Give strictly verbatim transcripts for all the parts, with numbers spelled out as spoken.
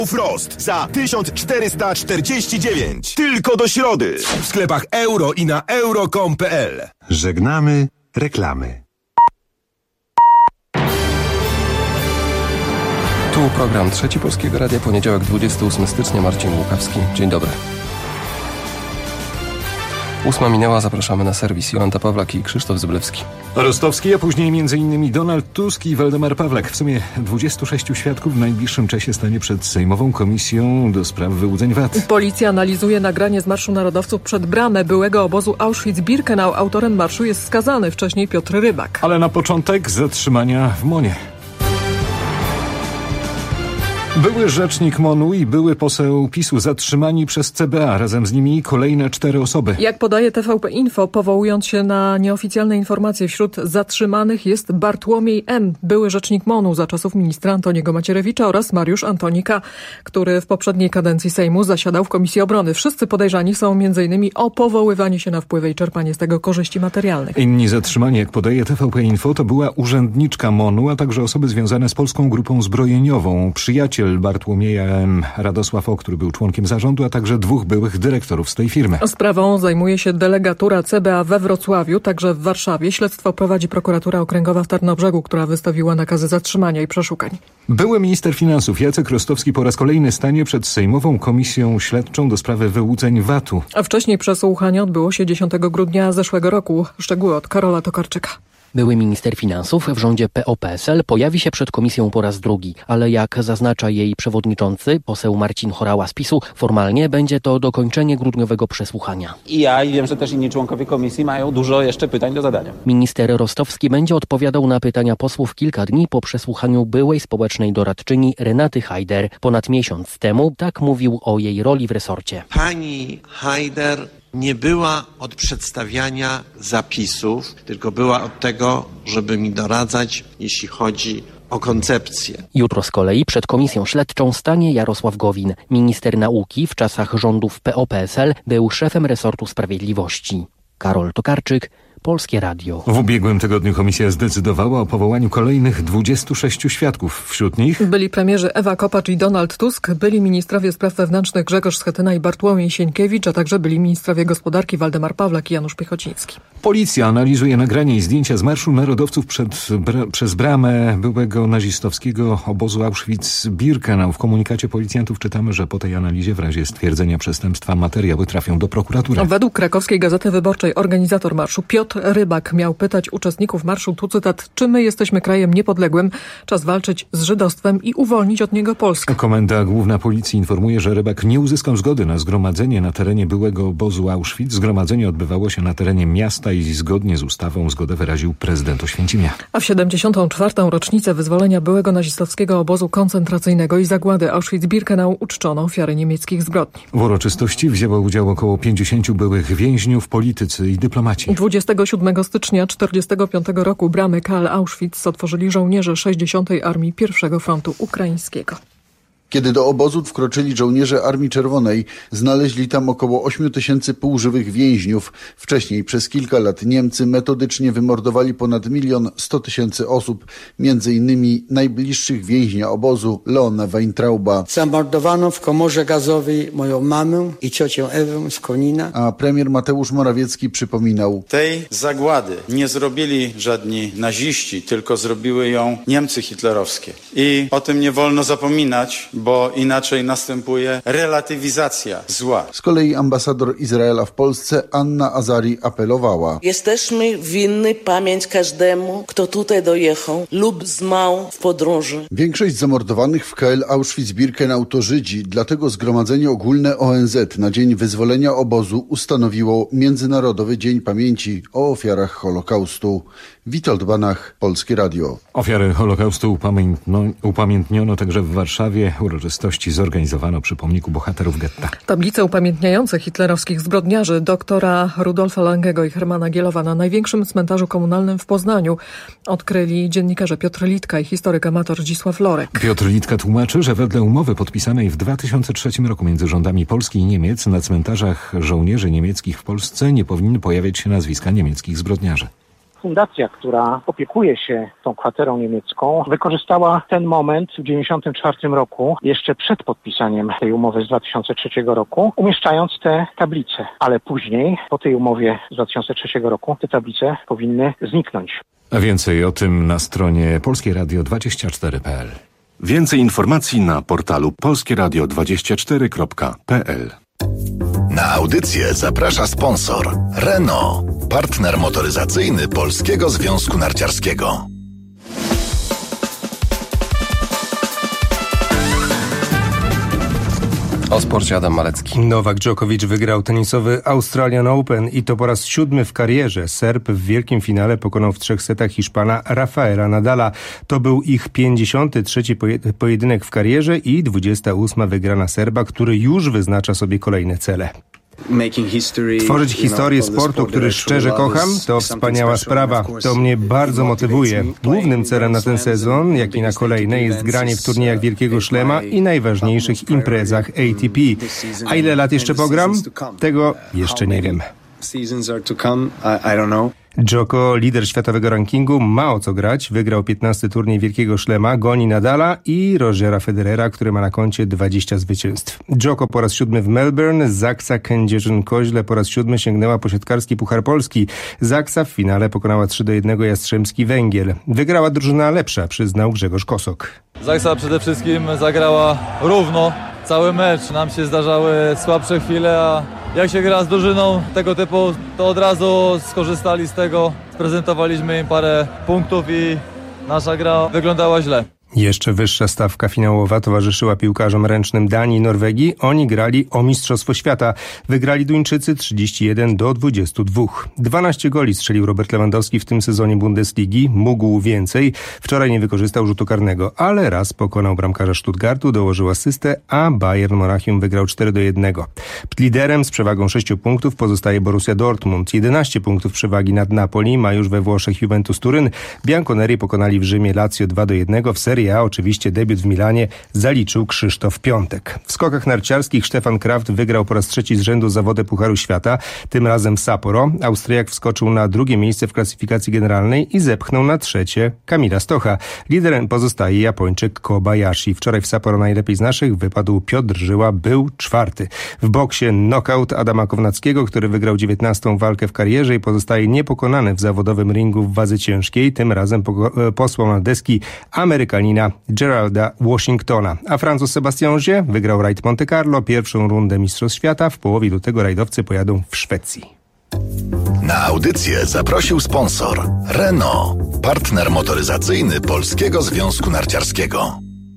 Frost za tysiąc czterysta czterdzieści dziewięć. Tylko do środy. W sklepach euro i na euro kropka com kropka p l. Żegnamy reklamy. Tu program Trzeci Polskiego Radia, poniedziałek dwudziestego ósmego stycznia, Marcin Łukawski. Dzień dobry. Ósma minęła, zapraszamy na serwis. Jolanta Pawlak i Krzysztof Zyblewski. Rostowski, a później m.in. Donald Tusk i Waldemar Pawlak. W sumie dwudziestu sześciu świadków w najbliższym czasie stanie przed Sejmową Komisją do spraw wyłudzeń V A T. Policja analizuje nagranie z Marszu Narodowców przed bramę byłego obozu Auschwitz-Birkenau. Autorem marszu jest skazany wcześniej Piotr Rybak. Ale na początek zatrzymania w Monie. Były rzecznik MON-u i były poseł PiSu zatrzymani przez C B A. Razem z nimi kolejne cztery osoby. Jak podaje T V P Info, powołując się na nieoficjalne informacje, wśród zatrzymanych jest Bartłomiej M., były rzecznik MON-u za czasów ministra Antoniego Macierewicza, oraz Mariusz Antonika, który w poprzedniej kadencji Sejmu zasiadał w Komisji Obrony. Wszyscy podejrzani są m.in. o powoływanie się na wpływy i czerpanie z tego korzyści materialnych. Inni zatrzymani, jak podaje T V P Info, to była urzędniczka MON-u, a także osoby związane z Polską Grupą Zbrojeniową, przyjaciel Bartłomieja M., Radosław O., który był członkiem zarządu, a także dwóch byłych dyrektorów z tej firmy. Sprawą zajmuje się delegatura C B A we Wrocławiu, także w Warszawie. Śledztwo prowadzi prokuratura okręgowa w Tarnobrzegu, która wystawiła nakazy zatrzymania i przeszukań. Były minister finansów Jacek Rostowski po raz kolejny stanie przed Sejmową Komisją Śledczą do sprawy wyłudzeń V A T-u. A wcześniej przesłuchanie odbyło się dziesiątego grudnia zeszłego roku. Szczegóły od Karola Tokarczyka. Były minister finansów w rządzie P O P S L pojawi się przed komisją po raz drugi, ale jak zaznacza jej przewodniczący, poseł Marcin Horała z PiSu, formalnie będzie to dokończenie grudniowego przesłuchania. I ja, i wiem, że też inni członkowie komisji mają dużo jeszcze pytań do zadania. Minister Rostowski będzie odpowiadał na pytania posłów kilka dni po przesłuchaniu byłej społecznej doradczyni Renaty Hajder. Ponad miesiąc temu tak mówił o jej roli w resorcie. Pani Hajder nie była od przedstawiania zapisów, tylko była od tego, żeby mi doradzać, jeśli chodzi o koncepcję. Jutro z kolei przed komisją śledczą stanie Jarosław Gowin. Minister nauki w czasach rządów P O P S L był szefem resortu sprawiedliwości. Karol Tokarczyk, Polskie Radio. W ubiegłym tygodniu komisja zdecydowała o powołaniu kolejnych dwudziestu sześciu świadków. Wśród nich byli premierzy Ewa Kopacz i Donald Tusk, byli ministrowie spraw wewnętrznych Grzegorz Schetyna i Bartłomiej Sienkiewicz, a także byli ministrowie gospodarki Waldemar Pawlak i Janusz Piechociński. Policja analizuje nagranie i zdjęcia z Marszu Narodowców przed, bra, przez bramę byłego nazistowskiego obozu Auschwitz-Birkenau. W komunikacie policjantów czytamy, że po tej analizie w razie stwierdzenia przestępstwa materiały trafią do prokuratury. Według krakowskiej Gazety Wyborczej organizator marszu Piotr Rybak miał pytać uczestników marszu, tu cytat, czy my jesteśmy krajem niepodległym, czas walczyć z żydostwem i uwolnić od niego Polskę. Komenda Główna Policji informuje, że Rybak nie uzyskał zgody na zgromadzenie na terenie byłego obozu Auschwitz. Zgromadzenie odbywało się na terenie miasta i zgodnie z ustawą zgodę wyraził prezydent Oświęcimia. A w siedemdziesiątą czwartą rocznicę wyzwolenia byłego nazistowskiego obozu koncentracyjnego i zagłady Auschwitz-Birkenau uczczono ofiary niemieckich zbrodni. W uroczystości wzięło udział około pięćdziesięciu byłych więźniów, politycy i dyplomaci. dwudziestego siódmego stycznia czterdziestego piątego roku bramy K L Auschwitz otworzyli żołnierze sześćdziesiątej Armii Pierwszego Frontu Ukraińskiego. Kiedy do obozu wkroczyli żołnierze Armii Czerwonej, znaleźli tam około ośmiu tysięcy półżywych więźniów. Wcześniej przez kilka lat Niemcy metodycznie wymordowali ponad milion sto tysięcy osób, między innymi najbliższych więźnia obozu Leona Weintrauba. Zamordowano w komorze gazowej moją mamę i ciocię Ewę z Konina. A premier Mateusz Morawiecki przypominał: tej zagłady nie zrobili żadni naziści, tylko zrobiły ją Niemcy hitlerowskie. I o tym nie wolno zapominać, bo inaczej następuje relatywizacja zła. Z kolei ambasador Izraela w Polsce Anna Azari apelowała: jesteśmy winni pamięć każdemu, kto tutaj dojechał lub zmarł w podróży. Większość zamordowanych w K L Auschwitz-Birkenau to Żydzi, dlatego Zgromadzenie Ogólne O N Z na dzień wyzwolenia obozu ustanowiło Międzynarodowy Dzień Pamięci o ofiarach Holokaustu. Witold Banach, Polskie Radio. Ofiary Holokaustu upamiętno, upamiętniono także w Warszawie. Uroczystości zorganizowano przy pomniku bohaterów getta. Tablice upamiętniające hitlerowskich zbrodniarzy doktora Rudolfa Langego i Hermana Gielowa na największym cmentarzu komunalnym w Poznaniu odkryli dziennikarze Piotr Litka i historyk amator Zdzisław Lorek. Piotr Litka tłumaczy, że wedle umowy podpisanej w dwa tysiące trzecim roku między rządami Polski i Niemiec na cmentarzach żołnierzy niemieckich w Polsce nie powinny pojawiać się nazwiska niemieckich zbrodniarzy. fundacja, która opiekuje się tą kwaterą niemiecką, wykorzystała ten moment w dziewięćdziesiątym czwartym roku, jeszcze przed podpisaniem tej umowy z dwa tysiące trzeciego roku, umieszczając te tablice. Ale później, po tej umowie z dwa tysiące trzeciego roku, te tablice powinny zniknąć. A więcej o tym na stronie polskie radio dwadzieścia cztery kropka p l. Więcej informacji na portalu polskie radio dwadzieścia cztery kropka p l. Na audycję zaprasza sponsor Renault, partner motoryzacyjny Polskiego Związku Narciarskiego. O sporcie Adam Malecki. Nowak Djokovic wygrał tenisowy Australian Open i to po raz siódmy w karierze. Serb w wielkim finale pokonał w trzech setach Hiszpana Rafaela Nadala. To był ich pięćdziesiąty trzeci pojedynek w karierze i dwudziesta ósma wygrana Serba, który już wyznacza sobie kolejne cele. Tworzyć historię sportu, który szczerze kocham, to wspaniała sprawa. To mnie bardzo motywuje. Głównym celem na ten sezon, jak i na kolejne, jest granie w turniejach Wielkiego Szlema i najważniejszych imprezach A T P. A ile lat jeszcze pogram? Tego jeszcze nie wiem. Djoko, lider światowego rankingu, ma o co grać. Wygrał piętnasty turniej Wielkiego Szlema, goni Nadala i Rogera Federera, który ma na koncie dwadzieścia zwycięstw. Djoko po raz siódmy w Melbourne, Zaksa Kędzierzyn-Koźle po raz siódmy sięgnęła po siatkarski Puchar Polski. Zaksa w finale pokonała trzy do jednego Jastrzębski Węgiel. Wygrała drużyna lepsza, przyznał Grzegorz Kosok. Zaksa przede wszystkim zagrała równo cały mecz. Nam się zdarzały słabsze chwile, a jak się gra z drużyną tego typu, to od razu skorzystali z tego. Sprezentowaliśmy im parę punktów i nasza gra wyglądała źle. Jeszcze wyższa stawka finałowa towarzyszyła piłkarzom ręcznym Danii i Norwegii. Oni grali o Mistrzostwo Świata. Wygrali Duńczycy trzydzieści jeden do dwudziestu dwóch. dwanaście goli strzelił Robert Lewandowski w tym sezonie Bundesligi. Mógł więcej. Wczoraj nie wykorzystał rzutu karnego, ale raz pokonał bramkarza Stuttgartu, dołożył asystę, a Bayern Monachium wygrał cztery do jednego. Liderem z przewagą sześciu punktów pozostaje Borussia Dortmund. jedenaście punktów przewagi nad Napoli ma już we Włoszech Juventus Turyn. Bianconeri pokonali w Rzymie Lazio dwa do jednego. W serii A oczywiście debiut w Milanie zaliczył Krzysztof Piątek. W skokach narciarskich Stefan Kraft wygrał po raz trzeci z rzędu zawody Pucharu Świata, tym razem w Sapporo. Austriak wskoczył na drugie miejsce w klasyfikacji generalnej i zepchnął na trzecie Kamila Stocha. Liderem pozostaje Japończyk Kobayashi. Wczoraj w Sapporo najlepiej z naszych wypadł Piotr Żyła, był czwarty. W boksie knockout Adama Kownackiego, który wygrał dziewiętnastą walkę w karierze i pozostaje niepokonany w zawodowym ringu w wadze ciężkiej. Tym razem posłał na deski Amerykanina Geralda Washingtona. A Francuz Sebastian Ogier wygrał rajd Monte Carlo, pierwszą rundę Mistrzostw Świata. W połowie lutego rajdowcy pojadą w Szwecji. Na audycję zaprosił sponsor Renault, partner motoryzacyjny Polskiego Związku Narciarskiego.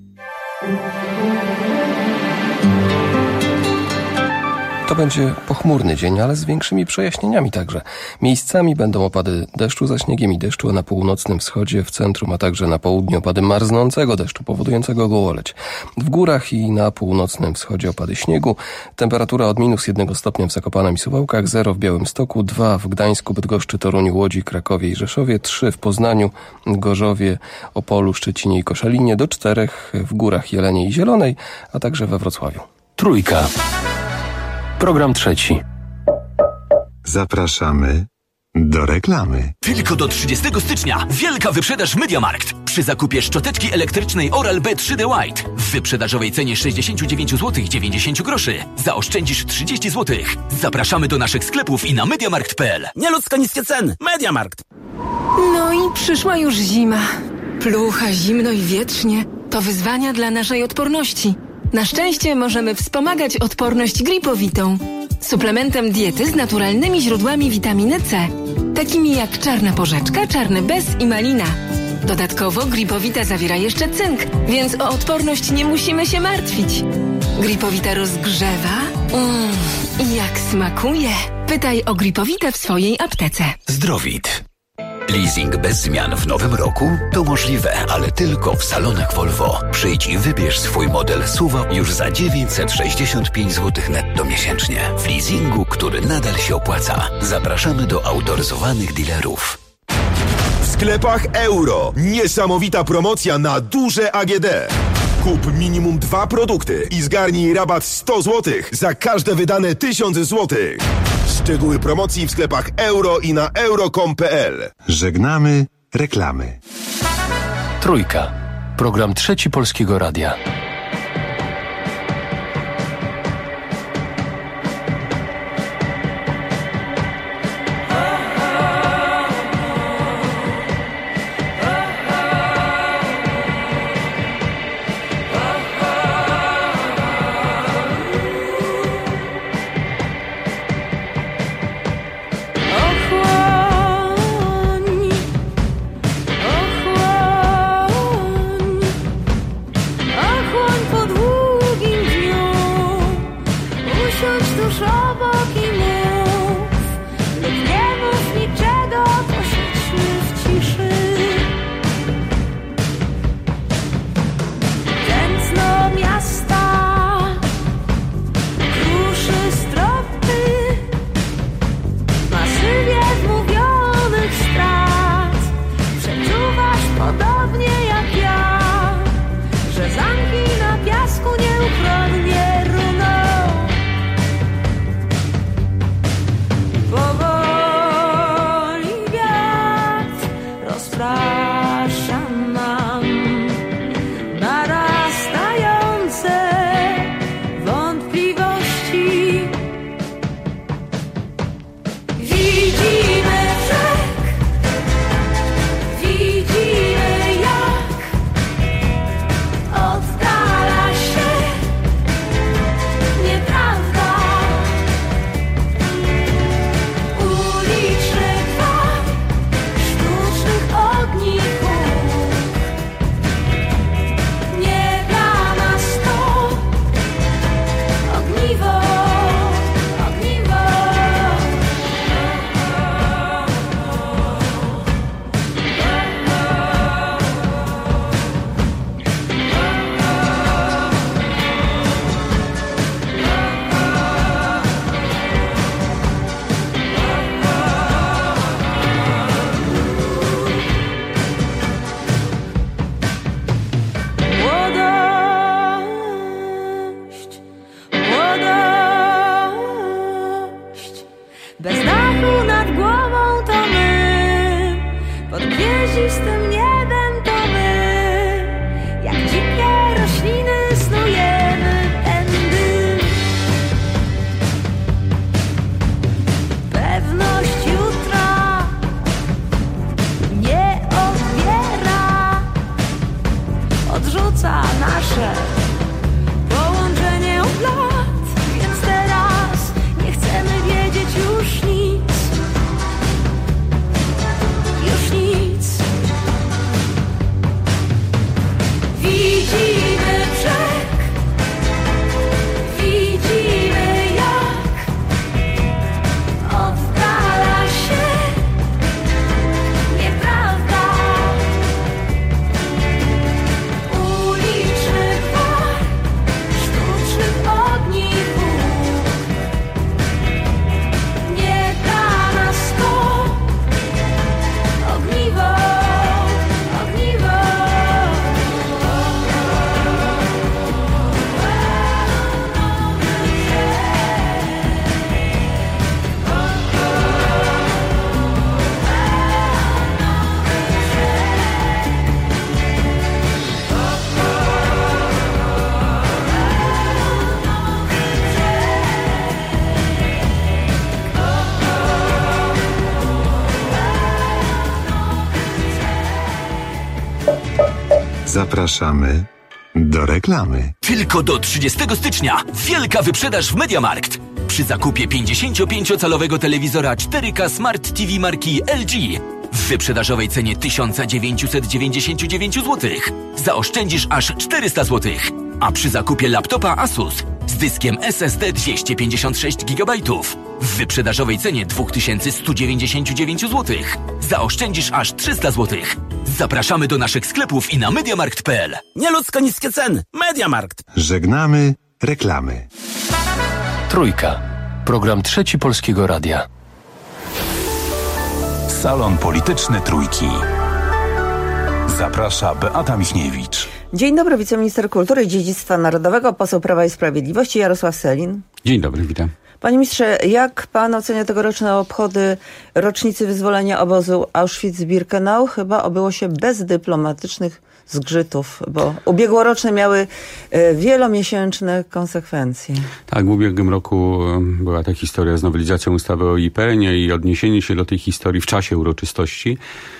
To będzie pochmurny dzień, ale z większymi przejaśnieniami także. Miejscami będą opady deszczu za śniegiem i deszczu na północnym wschodzie, w centrum, a także na południu opady marznącego deszczu powodującego gołoleć. W górach i na północnym wschodzie opady śniegu. Temperatura od minus jednego stopnia w Zakopanem i Suwałkach, zero w Białymstoku, dwa w Gdańsku, Bydgoszczy, Toruniu, Łodzi, Krakowie i Rzeszowie, trzy w Poznaniu, Gorzowie, Opolu, Szczecinie i Koszalinie, do czterech w górach Jeleniej i Zielonej, a także we Wrocławiu. Trójka. Program trzeci. Zapraszamy do reklamy. Tylko do trzydziestego stycznia wielka wyprzedaż MediaMarkt. Przy zakupie szczoteczki elektrycznej Oral-B trzy D White w wyprzedażowej cenie sześćdziesiąt dziewięć złotych dziewięćdziesiąt groszy zaoszczędzisz trzydzieści złotych. Zapraszamy do naszych sklepów i na mediamarkt kropka p l. Nieludzko niskie ceny. MediaMarkt. No i przyszła już zima. Plucha, zimno i wietrznie. To wyzwania dla naszej odporności. Na szczęście możemy wspomagać odporność gripowitą. Suplementem diety z naturalnymi źródłami witaminy C, takimi jak czarna porzeczka, czarny bez i malina. Dodatkowo gripowita zawiera jeszcze cynk, więc o odporność nie musimy się martwić. Gripowita rozgrzewa mm, i jak smakuje. Pytaj o gripowitę w swojej aptece. Zdrowit. Leasing bez zmian w nowym roku? To możliwe, ale tylko w salonach Volvo. Przyjdź i wybierz swój model S U V już za dziewięćset sześćdziesiąt pięć złotych netto miesięcznie. W leasingu, który nadal się opłaca. Zapraszamy do autoryzowanych dealerów. W sklepach Euro niesamowita promocja na duże A G D. Kup minimum dwa produkty i zgarnij rabat sto złotych za każde wydane tysiąc złotych. Szczegóły promocji w sklepach Euro i na euro kropka com kropka pe el. Żegnamy reklamy. Trójka. Program Trzeci Polskiego Radia. Zapraszamy do reklamy. Tylko do trzydziestego stycznia wielka wyprzedaż w MediaMarkt. Przy zakupie pięćdziesięciopięciocalowego telewizora cztery K Smart T V marki L G w wyprzedażowej cenie tysiąc dziewięćset dziewięćdziesiąt dziewięć złotych zaoszczędzisz aż czterysta złotych. A przy zakupie laptopa Asus z dyskiem S S D dwieście pięćdziesiąt sześć gigabajtów w wyprzedażowej cenie dwa tysiące sto dziewięćdziesiąt dziewięć złotych zaoszczędzisz aż trzysta złotych. Zapraszamy do naszych sklepów i na mediamarkt kropka pe el. Nieludzko niskie ceny. MediaMarkt. Żegnamy reklamy. Trójka. Program Trzeci Polskiego Radia. Salon Polityczny Trójki. Zaprasza Beata Michniewicz. Dzień dobry, wiceminister kultury i dziedzictwa narodowego, poseł Prawa i Sprawiedliwości Jarosław Sellin. Dzień dobry, witam. Panie ministrze, jak pan ocenia tegoroczne obchody rocznicy wyzwolenia obozu Auschwitz-Birkenau? Chyba obyło się bez dyplomatycznych zgrzytów, bo ubiegłoroczne miały wielomiesięczne konsekwencje. Tak, w ubiegłym roku była ta historia z nowelizacją ustawy o I P N ie i odniesienie się do tej historii w czasie uroczystości.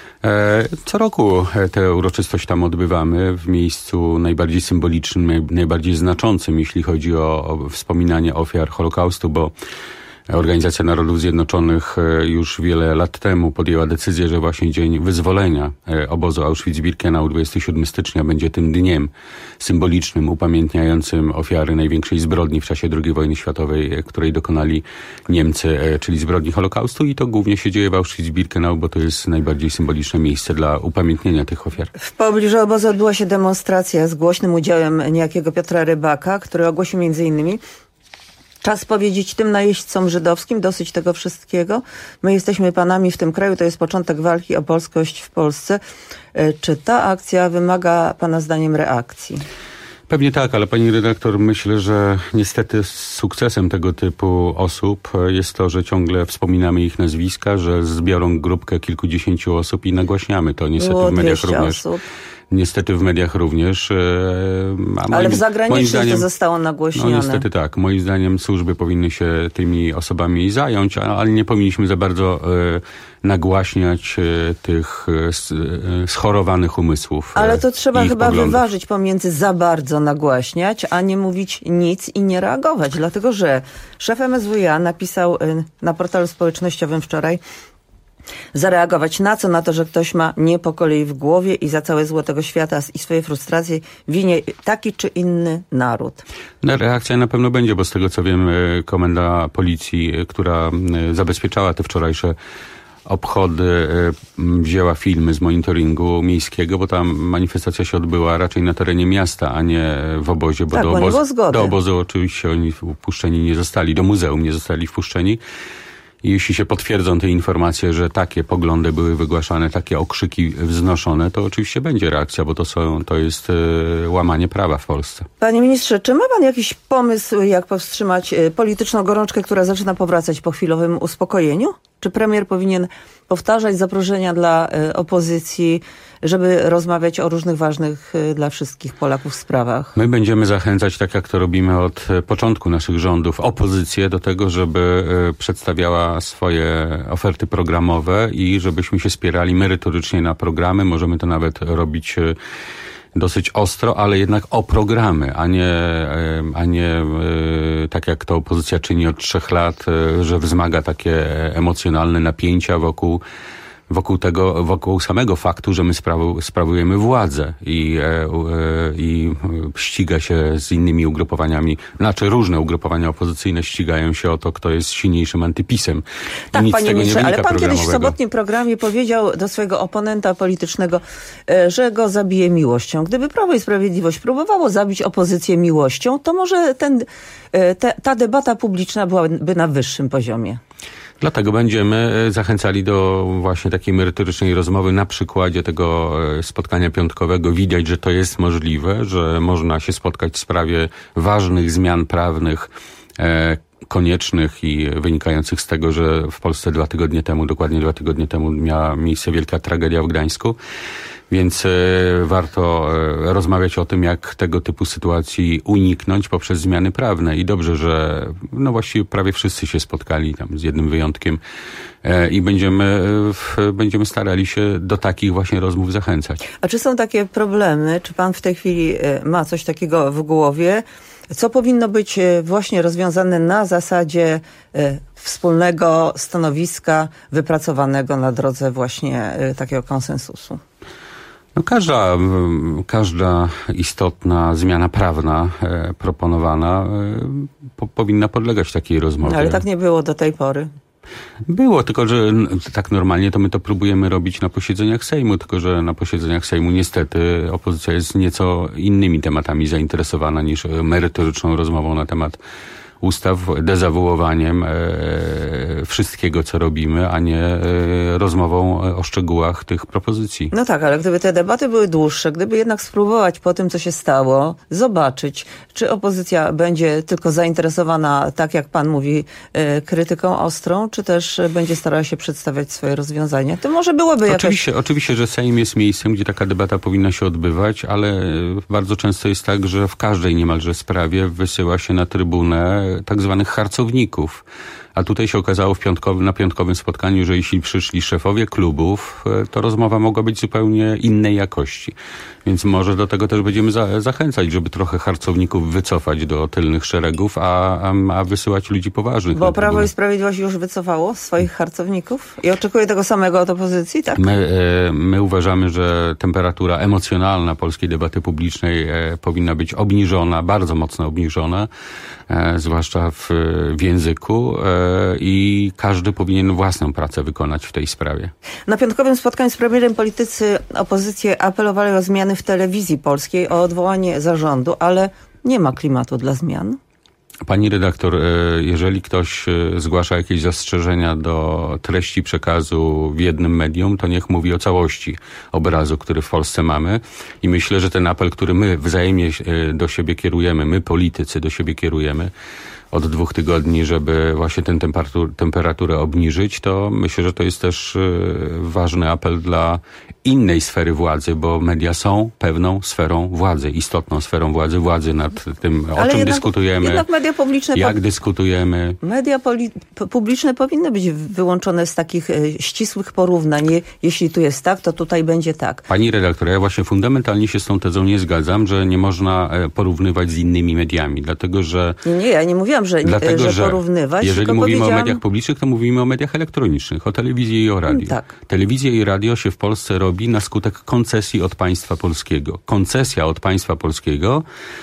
Co roku te uroczystości tam odbywamy w miejscu najbardziej symbolicznym, najbardziej znaczącym, jeśli chodzi o, o wspominanie ofiar Holokaustu, bo Organizacja Narodów Zjednoczonych już wiele lat temu podjęła decyzję, że właśnie dzień wyzwolenia obozu Auschwitz-Birkenau, dwudziestego siódmego stycznia, będzie tym dniem symbolicznym, upamiętniającym ofiary największej zbrodni w czasie drugiej wojny światowej, której dokonali Niemcy, czyli zbrodni Holokaustu, i to głównie się dzieje w Auschwitz-Birkenau, bo to jest najbardziej symboliczne miejsce dla upamiętnienia tych ofiar. W pobliżu obozu odbyła się demonstracja z głośnym udziałem niejakiego Piotra Rybaka, który ogłosił między innymi: czas powiedzieć tym najeźdźcom żydowskim, dosyć tego wszystkiego. My jesteśmy panami w tym kraju, to jest początek walki o polskość w Polsce. Czy ta akcja wymaga pana zdaniem reakcji? Pewnie tak, ale pani redaktor, myślę, że niestety sukcesem tego typu osób jest to, że ciągle wspominamy ich nazwiska, że zbiorą grupkę kilkudziesięciu osób i nagłaśniamy to niestety Było w mediach również. Osób. Niestety w mediach również. A moim, Ale w zagranicznych zdaniem, to zostało nagłośnione. No niestety tak. Moim zdaniem służby powinny się tymi osobami zająć, ale nie powinniśmy za bardzo e, nagłaśniać e, tych e, schorowanych umysłów. Ale to trzeba chyba poglądów. wyważyć pomiędzy za bardzo nagłaśniać, a nie mówić nic i nie reagować. Dlatego, że szef M S W iA napisał na portalu społecznościowym wczoraj: zareagować na co? Na to, że ktoś ma nie po kolei w głowie i za całe zło tego świata i swoje frustracje winie taki czy inny naród. No, reakcja na pewno będzie, bo z tego co wiem, komenda policji, która zabezpieczała te wczorajsze obchody, wzięła filmy z monitoringu miejskiego, bo tam manifestacja się odbyła raczej na terenie miasta, a nie w obozie, bo, tak, do, bo obozu, nie było zgody. do obozu oczywiście oni wpuszczeni nie zostali, do muzeum nie zostali wpuszczeni. I jeśli się potwierdzą te informacje, że takie poglądy były wygłaszane, takie okrzyki wznoszone, to oczywiście będzie reakcja, bo to, są, to jest y, łamanie prawa w Polsce. Panie ministrze, czy ma pan jakiś pomysł, jak powstrzymać polityczną gorączkę, która zaczyna powracać po chwilowym uspokojeniu? Czy premier powinien powtarzać zaproszenia dla y, opozycji, żeby rozmawiać o różnych ważnych y, dla wszystkich Polaków sprawach? My będziemy zachęcać, tak jak to robimy od początku naszych rządów, opozycję do tego, żeby y, przedstawiała swoje oferty programowe i żebyśmy się spierali merytorycznie na programy. Możemy to nawet robić y, dosyć ostro, ale jednak o programy, a nie, a nie tak jak to opozycja czyni od trzech lat, że wzmaga takie emocjonalne napięcia wokół wokół tego, wokół samego faktu, że my sprawu, sprawujemy władzę i, e, e, i ściga się z innymi ugrupowaniami, znaczy różne ugrupowania opozycyjne ścigają się o to, kto jest silniejszym antypisem. Tak, nic panie z tego ministrze, nie ale pan kiedyś w programowego. sobotnim programie powiedział do swojego oponenta politycznego, że go zabije miłością. Gdyby Prawo i Sprawiedliwość próbowało zabić opozycję miłością, to może ten, te, ta debata publiczna byłaby na wyższym poziomie. Dlatego będziemy zachęcali do właśnie takiej merytorycznej rozmowy na przykładzie tego spotkania piątkowego. Widać, że to jest możliwe, że można się spotkać w sprawie ważnych zmian prawnych, e, koniecznych i wynikających z tego, że w Polsce dwa tygodnie temu, dokładnie dwa tygodnie temu miała miejsce wielka tragedia w Gdańsku. Więc e, warto e, rozmawiać o tym, jak tego typu sytuacji uniknąć poprzez zmiany prawne. I dobrze, że no właściwie prawie wszyscy się spotkali, tam z jednym wyjątkiem, e, i będziemy, w, będziemy starali się do takich właśnie rozmów zachęcać. A czy są takie problemy? Czy pan w tej chwili ma coś takiego w głowie? Co powinno być właśnie rozwiązane na zasadzie wspólnego stanowiska wypracowanego na drodze właśnie takiego konsensusu? No każda, każda istotna zmiana prawna e, proponowana e, po, powinna podlegać takiej rozmowie. Ale tak nie było do tej pory. Było, tylko że tak normalnie to my to próbujemy robić na posiedzeniach Sejmu, tylko że na posiedzeniach Sejmu niestety opozycja jest nieco innymi tematami zainteresowana niż merytoryczną rozmową na temat ustaw dezawuowaniem e, wszystkiego, co robimy, a nie e, rozmową o szczegółach tych propozycji. No tak, ale gdyby te debaty były dłuższe, gdyby jednak spróbować po tym, co się stało, zobaczyć, czy opozycja będzie tylko zainteresowana, tak jak pan mówi, e, krytyką ostrą, czy też będzie starała się przedstawiać swoje rozwiązania. To może byłoby jakaś... Oczywiście, oczywiście, że Sejm jest miejscem, gdzie taka debata powinna się odbywać, ale bardzo często jest tak, że w każdej niemalże sprawie wysyła się na trybunę tak zwanych harcowników. A tutaj się okazało w piątkowym, na piątkowym spotkaniu, że jeśli przyszli szefowie klubów, to rozmowa mogła być zupełnie innej jakości. Więc może do tego też będziemy za, zachęcać, żeby trochę harcowników wycofać do tylnych szeregów, a, a, a wysyłać ludzi poważnych. Bo Prawo i Sprawiedliwość już wycofało swoich harcowników i oczekuje tego samego od opozycji, tak? My, my uważamy, że temperatura emocjonalna polskiej debaty publicznej powinna być obniżona, bardzo mocno obniżona, zwłaszcza w, w języku, i każdy powinien własną pracę wykonać w tej sprawie. Na piątkowym spotkaniu z premierem politycy opozycji apelowali o zmiany w telewizji polskiej, o odwołanie zarządu, ale nie ma klimatu dla zmian. Pani redaktor, jeżeli ktoś zgłasza jakieś zastrzeżenia do treści przekazu w jednym medium, to niech mówi o całości obrazu, który w Polsce mamy. I myślę, że ten apel, który my wzajemnie do siebie kierujemy, my politycy do siebie kierujemy od dwóch tygodni, żeby właśnie tę temperatur, temperaturę obniżyć, to myślę, że to jest też ważny apel dla innej sfery władzy, bo media są pewną sferą władzy, istotną sferą władzy, władzy nad tym, o Ale czym jednak, dyskutujemy, jednak media publiczne jak po... dyskutujemy. Media poli... publiczne powinny być wyłączone z takich e, ścisłych porównań. Jeśli tu jest tak, to tutaj będzie tak. Pani redaktor, ja właśnie fundamentalnie się z tą tezą nie zgadzam, że nie można porównywać z innymi mediami, dlatego że... Nie, nie, ja nie mówiłam, że, dlatego, że porównywać. Jeżeli tylko mówimy powiedziałam... o mediach publicznych, to mówimy o mediach elektronicznych, o telewizji i o radiu. Tak. Telewizja i radio się w Polsce robi na skutek koncesji od państwa polskiego. Koncesja od państwa polskiego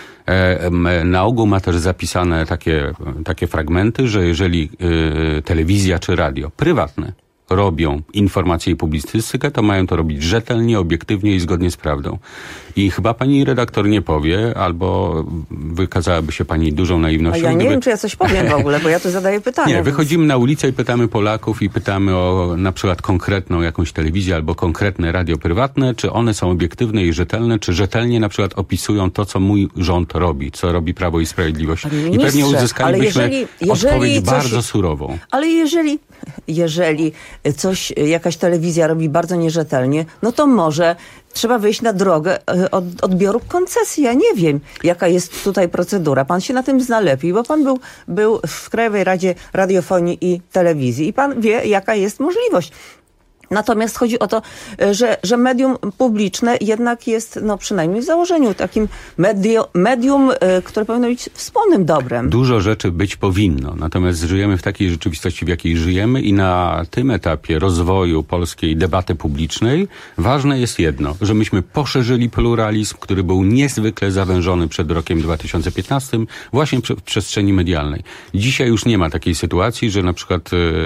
e, na ogół ma też zapisane takie, takie fragmenty, że jeżeli e, telewizja czy radio prywatne robią informacje i publicystykę, to mają to robić rzetelnie, obiektywnie i zgodnie z prawdą. I chyba pani redaktor nie powie, albo wykazałaby się pani dużą naiwnością. A ja nie gdyby... wiem, czy ja coś powiem w ogóle, bo ja tu zadaję pytania. Nie, więc... wychodzimy na ulicę i pytamy Polaków i pytamy o na przykład konkretną jakąś telewizję albo konkretne radio prywatne, czy one są obiektywne i rzetelne, czy rzetelnie na przykład opisują to, co mój rząd robi, co robi Prawo i Sprawiedliwość. I pewnie uzyskalibyśmy jeżeli, jeżeli odpowiedź coś... bardzo surową. Ale jeżeli, jeżeli coś, jakaś telewizja robi bardzo nierzetelnie, no to może trzeba wyjść na drogę od, odbioru koncesji. Ja nie wiem, jaka jest tutaj procedura. Pan się na tym zna lepiej, bo pan był, był w Krajowej Radzie Radiofonii i Telewizji i pan wie, jaka jest możliwość. Natomiast chodzi o to, że, że medium publiczne jednak jest, no przynajmniej w założeniu, takim medio, medium, które powinno być wspólnym dobrem. Dużo rzeczy być powinno, natomiast żyjemy w takiej rzeczywistości, w jakiej żyjemy i na tym etapie rozwoju polskiej debaty publicznej ważne jest jedno, że myśmy poszerzyli pluralizm, który był niezwykle zawężony przed rokiem dwa tysiące piętnastym właśnie w przestrzeni medialnej. Dzisiaj już nie ma takiej sytuacji, że na przykład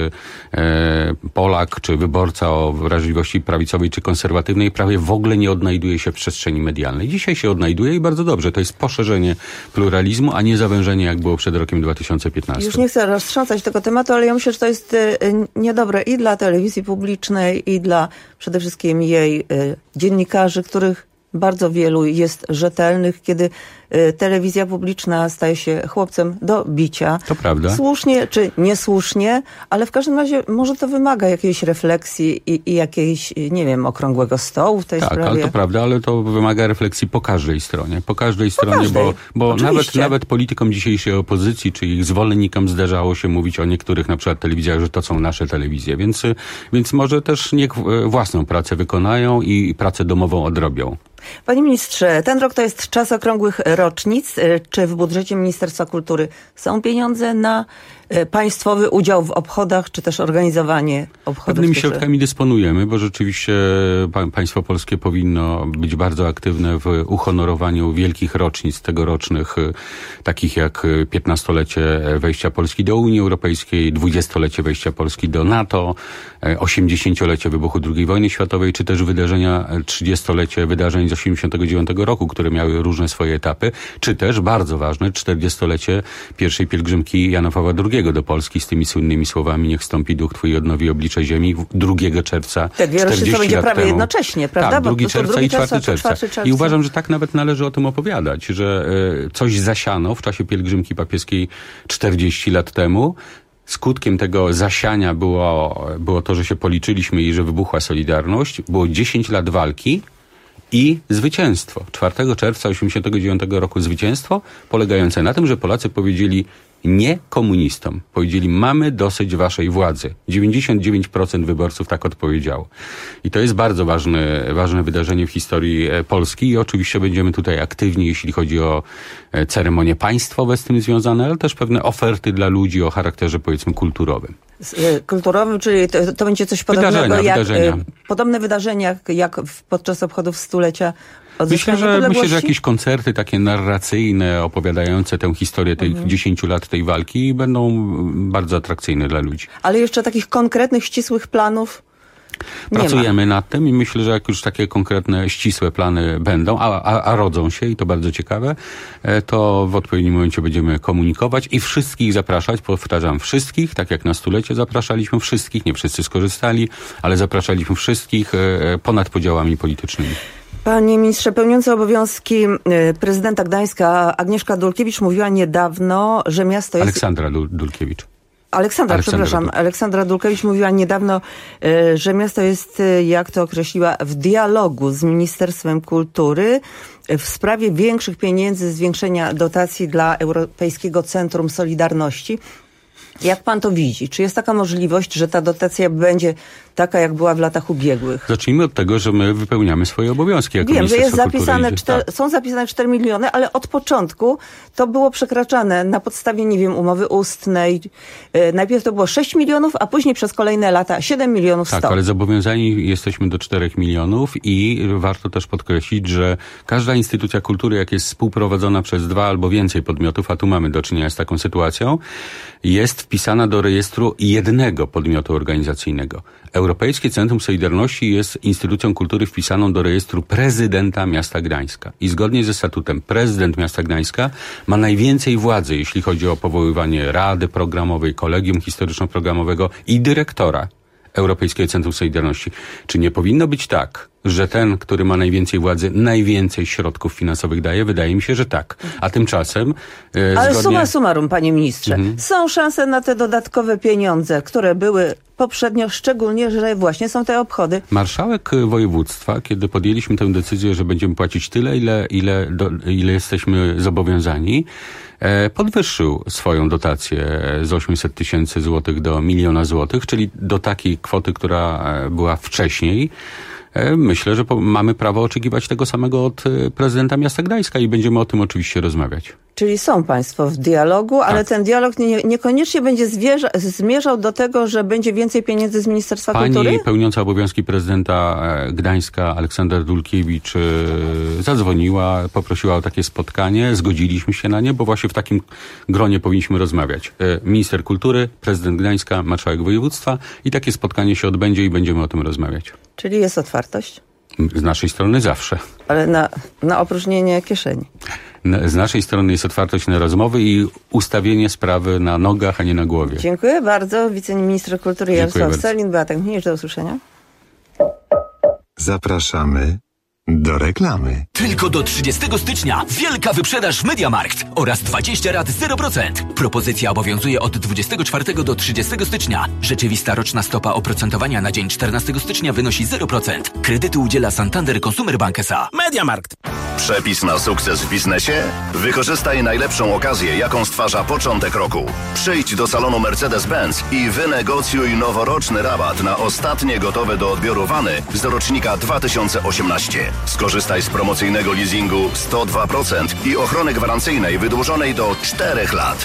e, e, Polak czy wyborca o wrażliwości prawicowej czy konserwatywnej prawie w ogóle nie odnajduje się w przestrzeni medialnej. Dzisiaj się odnajduje i bardzo dobrze. To jest poszerzenie pluralizmu, a nie zawężenie, jak było przed rokiem dwa tysiące piętnastym. Już nie chcę roztrząsać tego tematu, ale ja myślę, że to jest niedobre i dla telewizji publicznej, i dla przede wszystkim jej dziennikarzy, których bardzo wielu jest rzetelnych, kiedy telewizja publiczna staje się chłopcem do bicia. To prawda. Słusznie czy niesłusznie, ale w każdym razie może to wymaga jakiejś refleksji i, i jakiejś, nie wiem, okrągłego stołu w tej tak, sprawie. Tak, ale to prawda, ale to wymaga refleksji po każdej stronie. Po każdej po stronie, każdej. bo, bo nawet, nawet politykom dzisiejszej opozycji, czy ich zwolennikom zdarzało się mówić o niektórych na przykład telewizjach, że to są nasze telewizje. Więc, więc może też niech własną pracę wykonają i pracę domową odrobią. Panie ministrze, ten rok to jest czas okrągłych rocznic. Czy w budżecie Ministerstwa Kultury są pieniądze na państwowy udział w obchodach, czy też organizowanie obchodów? Pewnymi środkami dysponujemy, bo rzeczywiście państwo polskie powinno być bardzo aktywne w uhonorowaniu wielkich rocznic tegorocznych, takich jak piętnastolecie wejścia Polski do Unii Europejskiej, dwudziestolecie wejścia Polski do NATO, osiemdziesięciolecie wybuchu drugiej wojny światowej, czy też wydarzenia, trzydziestolecie wydarzeń z osiemdziesiątego dziewiątego roku, które miały różne swoje etapy, czy też bardzo ważne czterdziestolecie pierwszej pielgrzymki Jana Pawła drugiego do Polski z tymi słynnymi słowami: niech stąpi duch twój i odnowi oblicze ziemi, drugiego czerwca Te dwie rocznice będzie prawie temu. jednocześnie, prawda? Tak, drugi czerwca i czwarty czerwca. czerwca. I uważam, że tak nawet należy o tym opowiadać, że y, coś zasiano w czasie pielgrzymki papieskiej czterdzieści lat temu. Skutkiem tego zasiania było, było to, że się policzyliśmy i że wybuchła Solidarność. Było dziesięć lat walki i zwycięstwo. czwartego czerwca osiemdziesiątego dziewiątego roku zwycięstwo polegające na tym, że Polacy powiedzieli nie komunistom. Powiedzieli: mamy dosyć waszej władzy. dziewięćdziesiąt dziewięć procent wyborców tak odpowiedziało. I to jest bardzo ważne, ważne wydarzenie w historii Polski i oczywiście będziemy tutaj aktywni, jeśli chodzi o ceremonie państwowe z tym związane, ale też pewne oferty dla ludzi o charakterze, powiedzmy, kulturowym. Kulturowym, czyli to, to będzie coś podobnego wydarzenia, jak wydarzenia. podobne wydarzenia jak podczas obchodów stulecia Myślę, że myślę, że jakieś koncerty takie narracyjne, opowiadające tę historię tych mhm. dziesięciu lat tej walki będą bardzo atrakcyjne dla ludzi. Ale jeszcze takich konkretnych, ścisłych planów nie Pracujemy ma. nad tym i myślę, że jak już takie konkretne, ścisłe plany będą, a, a, a rodzą się i to bardzo ciekawe, to w odpowiednim momencie będziemy komunikować i wszystkich zapraszać, powtarzam, wszystkich, tak jak na stulecie zapraszaliśmy wszystkich, nie wszyscy skorzystali, ale zapraszaliśmy wszystkich ponad podziałami politycznymi. Panie ministrze, pełniący obowiązki prezydenta Gdańska Agnieszka Dulkiewicz mówiła niedawno, że miasto jest... Aleksandra Dul- Dulkiewicz. Aleksandra, Aleksandra przepraszam. Dulkiewicz. Aleksandra Dulkiewicz mówiła niedawno, że miasto jest, jak to określiła, w dialogu z Ministerstwem Kultury w sprawie większych pieniędzy, zwiększenia dotacji dla Europejskiego Centrum Solidarności. Jak pan to widzi? Czy jest taka możliwość, że ta dotacja będzie taka, jak była w latach ubiegłych? Zacznijmy od tego, że my wypełniamy swoje obowiązki jako Wiem, że jest zapisane Kultury. cztery, są zapisane cztery miliony, ale od początku to było przekraczane na podstawie, nie wiem, umowy ustnej. Najpierw to było sześć milionów, a później przez kolejne lata siedem milionów sto. Tak, ale zobowiązani jesteśmy do czterech milionów i warto też podkreślić, że każda instytucja kultury, jak jest współprowadzona przez dwa albo więcej podmiotów, a tu mamy do czynienia z taką sytuacją, jest wpisana do rejestru jednego podmiotu organizacyjnego. Europejskie Centrum Solidarności jest instytucją kultury wpisaną do rejestru prezydenta miasta Gdańska. I zgodnie ze statutem prezydent miasta Gdańska ma najwięcej władzy, jeśli chodzi o powoływanie rady programowej, kolegium historyczno-programowego i dyrektora Europejskiego Centrum Solidarności. Czy nie powinno być tak, że ten, który ma najwięcej władzy, najwięcej środków finansowych daje? Wydaje mi się, że tak. A tymczasem... E, Ale zgodnie... summa summarum, panie ministrze, mhm. są szanse na te dodatkowe pieniądze, które były poprzednio, szczególnie, że właśnie są te obchody. Marszałek województwa, kiedy podjęliśmy tę decyzję, że będziemy płacić tyle, ile, ile, do, ile jesteśmy zobowiązani, e, podwyższył swoją dotację z osiemset tysięcy złotych do miliona złotych, czyli do takiej kwoty, która była wcześniej. Myślę, że mamy prawo oczekiwać tego samego od prezydenta miasta Gdańska i będziemy o tym oczywiście rozmawiać. Czyli są państwo w dialogu, ale tak. ten dialog nie, niekoniecznie będzie zwierza, zmierzał do tego, że będzie więcej pieniędzy z Ministerstwa Pani Kultury? Pani pełniąca obowiązki prezydenta Gdańska, Aleksandra Dulkiewicz, zadzwoniła, poprosiła o takie spotkanie, zgodziliśmy się na nie, bo właśnie w takim gronie powinniśmy rozmawiać. Minister Kultury, prezydent Gdańska, marszałek województwa i takie spotkanie się odbędzie i będziemy o tym rozmawiać. Czyli jest otwartość? Z naszej strony zawsze. Ale na, na opróżnienie kieszeni. Z naszej strony jest otwartość na rozmowy i ustawienie sprawy na nogach, a nie na głowie. Dziękuję bardzo. Wiceminister Kultury Jarosław Sellin. Beata Chmielnicz, do usłyszenia. Zapraszamy do reklamy. Tylko do trzydziestego stycznia wielka wyprzedaż w MediaMarkt oraz dwadzieścia rat zero procent. Propozycja obowiązuje od dwudziestego czwartego do trzydziestego stycznia. Rzeczywista roczna stopa oprocentowania na dzień czternastego stycznia wynosi zero procent. Kredytu udziela Santander Consumer Bank S A. MediaMarkt. Przepis na sukces w biznesie? Wykorzystaj najlepszą okazję, jaką stwarza początek roku. Przyjdź do salonu Mercedes-Benz i wynegocjuj noworoczny rabat na ostatnie gotowe do odbioru wany z rocznika dwa tysiące osiemnaście. Skorzystaj z promocyjnego leasingu sto dwa procent i ochrony gwarancyjnej wydłużonej do czterech lat.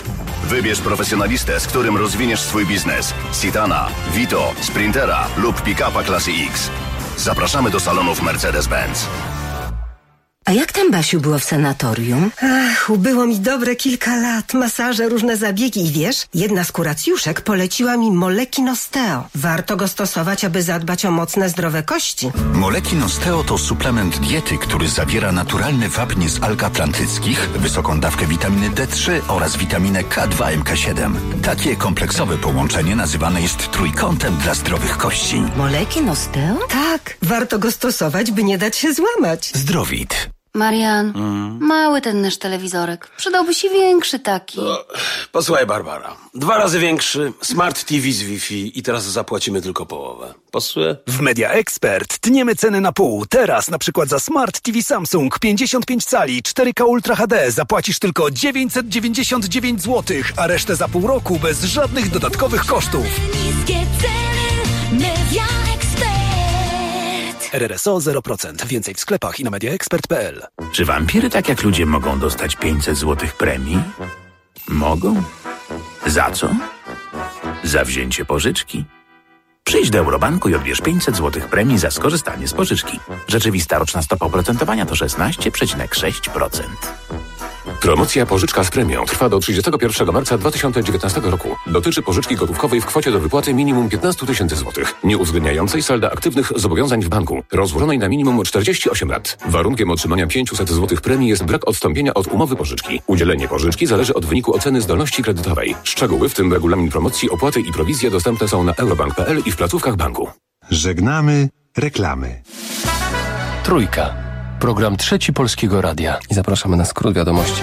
Wybierz profesjonalistę, z którym rozwiniesz swój biznes. Citana, Vito, Sprintera lub pick-upa klasy X. Zapraszamy do salonów Mercedes-Benz. A jak tam, Basiu, było w sanatorium? Ach, ubyło mi dobre kilka lat. Masaże, różne zabiegi i wiesz, jedna z kuracjuszek poleciła mi Moleki Nosteo. Warto go stosować, aby zadbać o mocne, zdrowe kości. Moleki Nosteo to suplement diety, który zawiera naturalny wapń z alg atlantyckich, wysoką dawkę witaminy D trzy oraz witaminę K dwa M K siedem. Takie kompleksowe połączenie nazywane jest trójkątem dla zdrowych kości. Moleki Nosteo? Tak, warto go stosować, by nie dać się złamać. Zdrowit. Marian, mm. mały ten nasz telewizorek. Przydałby się większy taki. No, posłuchaj, Barbara. Dwa razy większy, Smart T V z Wi-Fi i teraz zapłacimy tylko połowę. Pasuje? W Media Expert tniemy ceny na pół. Teraz na przykład za Smart T V Samsung pięćdziesiąt pięć cali cztery K Ultra H D zapłacisz tylko dziewięćset dziewięćdziesiąt dziewięć złotych, a resztę za pół roku bez żadnych dodatkowych kosztów. Niskie ceny, Media Expert. R R S O zero procent. Więcej w sklepach i na mediaexpert kropka p l. Czy wampiry tak jak ludzie mogą dostać pięćset złotych premii? Mogą? Za co? Za wzięcie pożyczki. Przyjdź do Eurobanku i odbierz pięćset złotych premii za skorzystanie z pożyczki. Rzeczywista roczna stopa oprocentowania to szesnaście przecinek sześć procent. Promocja Pożyczka z premią trwa do trzydziestego pierwszego marca dwa tysiące dziewiętnastego roku. Dotyczy pożyczki gotówkowej w kwocie do wypłaty minimum piętnaście tysięcy złotych, nie uwzględniającej salda aktywnych zobowiązań w banku, rozłożonej na minimum czterdzieści osiem lat. Warunkiem otrzymania pięćset złotych premii jest brak odstąpienia od umowy pożyczki. Udzielenie pożyczki zależy od wyniku oceny zdolności kredytowej. Szczegóły, w tym regulamin promocji, opłaty i prowizje dostępne są na eurobank kropka p l i w placówkach banku. Żegnamy reklamy. Trójka. Program Trzeci Polskiego Radia. I zapraszamy na skrót wiadomości.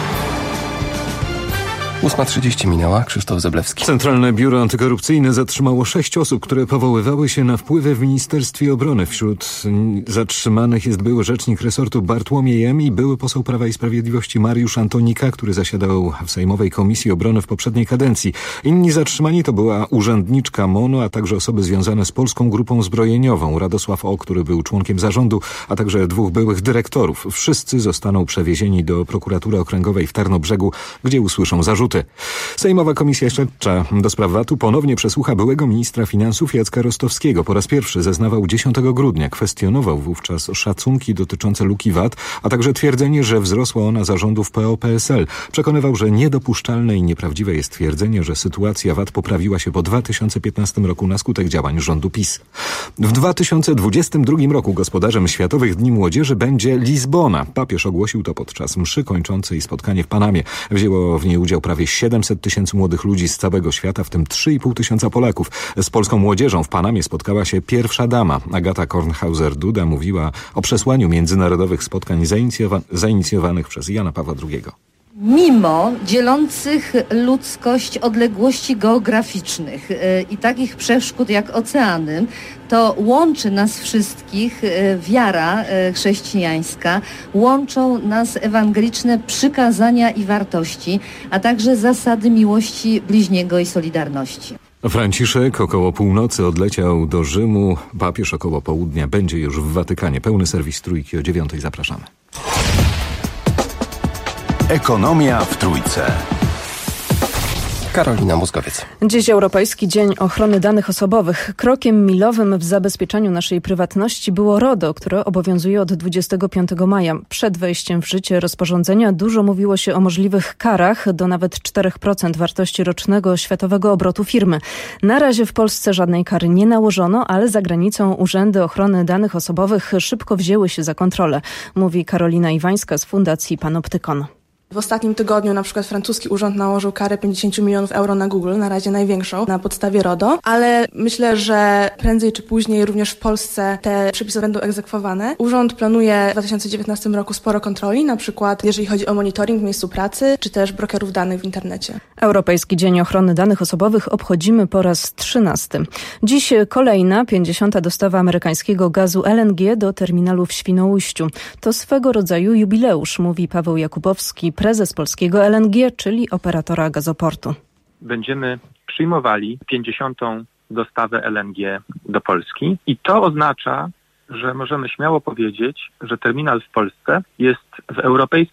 ósma trzydzieści minęła. Krzysztof Zeblewski. Centralne Biuro Antykorupcyjne zatrzymało sześć osób, które powoływały się na wpływy w Ministerstwie Obrony. Wśród zatrzymanych jest były rzecznik resortu Bartłomiej M. i były poseł Prawa i Sprawiedliwości Mariusz Antonika, który zasiadał w Sejmowej Komisji Obrony w poprzedniej kadencji. Inni zatrzymani to była urzędniczka M O N u, a także osoby związane z Polską Grupą Zbrojeniową. Radosław O., który był członkiem zarządu, a także dwóch byłych dyrektorów. Wszyscy zostaną przewiezieni do Prokuratury Okręgowej w Tarnobrzegu, gdzie usłyszą zarzuty. Sejmowa Komisja Śledcza do spraw V A T-u ponownie przesłucha byłego ministra finansów Jacka Rostowskiego. Po raz pierwszy zeznawał dziesiątego grudnia. Kwestionował wówczas szacunki dotyczące luki V A T, a także twierdzenie, że wzrosła ona za rządów P O P S L. Przekonywał, że niedopuszczalne i nieprawdziwe jest twierdzenie, że sytuacja V A T poprawiła się po dwa tysiące piętnastym roku na skutek działań rządu PiS. W dwa tysiące dwudziestym drugim roku gospodarzem Światowych Dni Młodzieży będzie Lizbona. Papież ogłosił to podczas mszy kończącej spotkanie w Panamie. Wzięło w niej udział prawie siedemset tysięcy młodych ludzi z całego świata, w tym trzy i pół tysiąca Polaków. Z polską młodzieżą w Panamie spotkała się pierwsza dama. Agata Kornhauser-Duda mówiła o przesłaniu międzynarodowych spotkań zainicjowa- zainicjowanych przez Jana Pawła drugiego. Mimo dzielących ludzkość odległości geograficznych yy, i takich przeszkód jak oceany, to łączy nas wszystkich yy, wiara yy, chrześcijańska, łączą nas ewangeliczne przykazania i wartości, a także zasady miłości bliźniego i solidarności. Franciszek około północy odleciał do Rzymu. Papież około południa będzie już w Watykanie. Pełny serwis Trójki o dziewiątej. Zapraszamy. Ekonomia w Trójce. Karolina Mózgowiec. Dziś Europejski Dzień Ochrony Danych Osobowych. Krokiem milowym w zabezpieczaniu naszej prywatności było RODO, które obowiązuje od dwudziestego piątego maja. Przed wejściem w życie rozporządzenia dużo mówiło się o możliwych karach do nawet cztery procent wartości rocznego światowego obrotu firmy. Na razie w Polsce żadnej kary nie nałożono, ale za granicą urzędy ochrony danych osobowych szybko wzięły się za kontrolę, mówi Karolina Iwańska z Fundacji Panoptykon. W ostatnim tygodniu na przykład francuski urząd nałożył karę pięćdziesiąt milionów euro na Google, na razie największą, na podstawie RODO, ale myślę, że prędzej czy później również w Polsce te przepisy będą egzekwowane. Urząd planuje w dwa tysiące dziewiętnastym roku sporo kontroli, na przykład jeżeli chodzi o monitoring w miejscu pracy, czy też brokerów danych w internecie. Europejski Dzień Ochrony Danych Osobowych obchodzimy po raz trzynasty. Dziś kolejna, pięćdziesiąta dostawa amerykańskiego gazu L N G do terminalu w Świnoujściu. To swego rodzaju jubileusz, mówi Paweł Jakubowski, prezes polskiego L N G, czyli operatora gazoportu. Będziemy przyjmowali pięćdziesiątą dostawę L N G do Polski i to oznacza, że możemy śmiało powiedzieć, że terminal w Polsce jest w europejskiej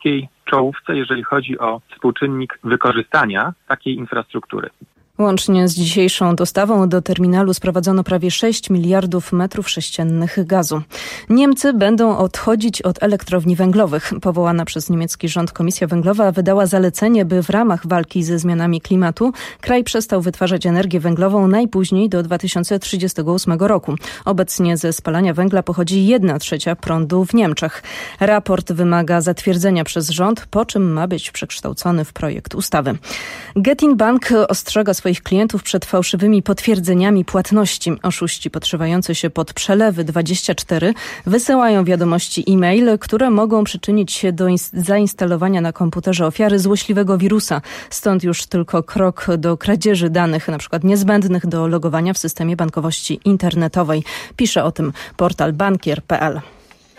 czołówce, jeżeli chodzi o współczynnik wykorzystania takiej infrastruktury. Łącznie z dzisiejszą dostawą do terminalu sprowadzono prawie sześć miliardów metrów sześciennych gazu. Niemcy będą odchodzić od elektrowni węglowych. Powołana przez niemiecki rząd Komisja Węglowa wydała zalecenie, by w ramach walki ze zmianami klimatu kraj przestał wytwarzać energię węglową najpóźniej do dwa tysiące trzydziestego ósmego roku. Obecnie ze spalania węgla pochodzi jedna trzecia prądu w Niemczech. Raport wymaga zatwierdzenia przez rząd, po czym ma być przekształcony w projekt ustawy. Getin Bank ostrzega swoich klientów przed fałszywymi potwierdzeniami płatności. Oszuści podszywający się pod przelewy dwadzieścia cztery wysyłają wiadomości e-mail, które mogą przyczynić się do zainstalowania na komputerze ofiary złośliwego wirusa. Stąd już tylko krok do kradzieży danych, na przykład niezbędnych do logowania w systemie bankowości internetowej. Pisze o tym portal bankier kropka p l.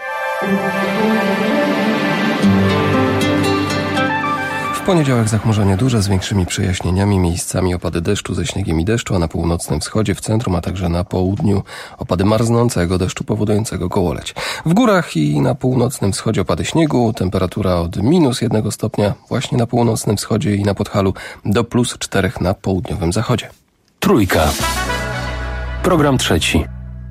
W poniedziałek zachmurzenie duże z większymi przejaśnieniami, miejscami opady deszczu ze śniegiem i deszczu, a na północnym wschodzie, w centrum, a także na południu opady marznącego deszczu powodującego gołoleć. W górach i na północnym wschodzie opady śniegu, temperatura od minus jednego stopnia właśnie na północnym wschodzie i na Podhalu do plus czterech na południowym zachodzie. Trójka. Program trzeci.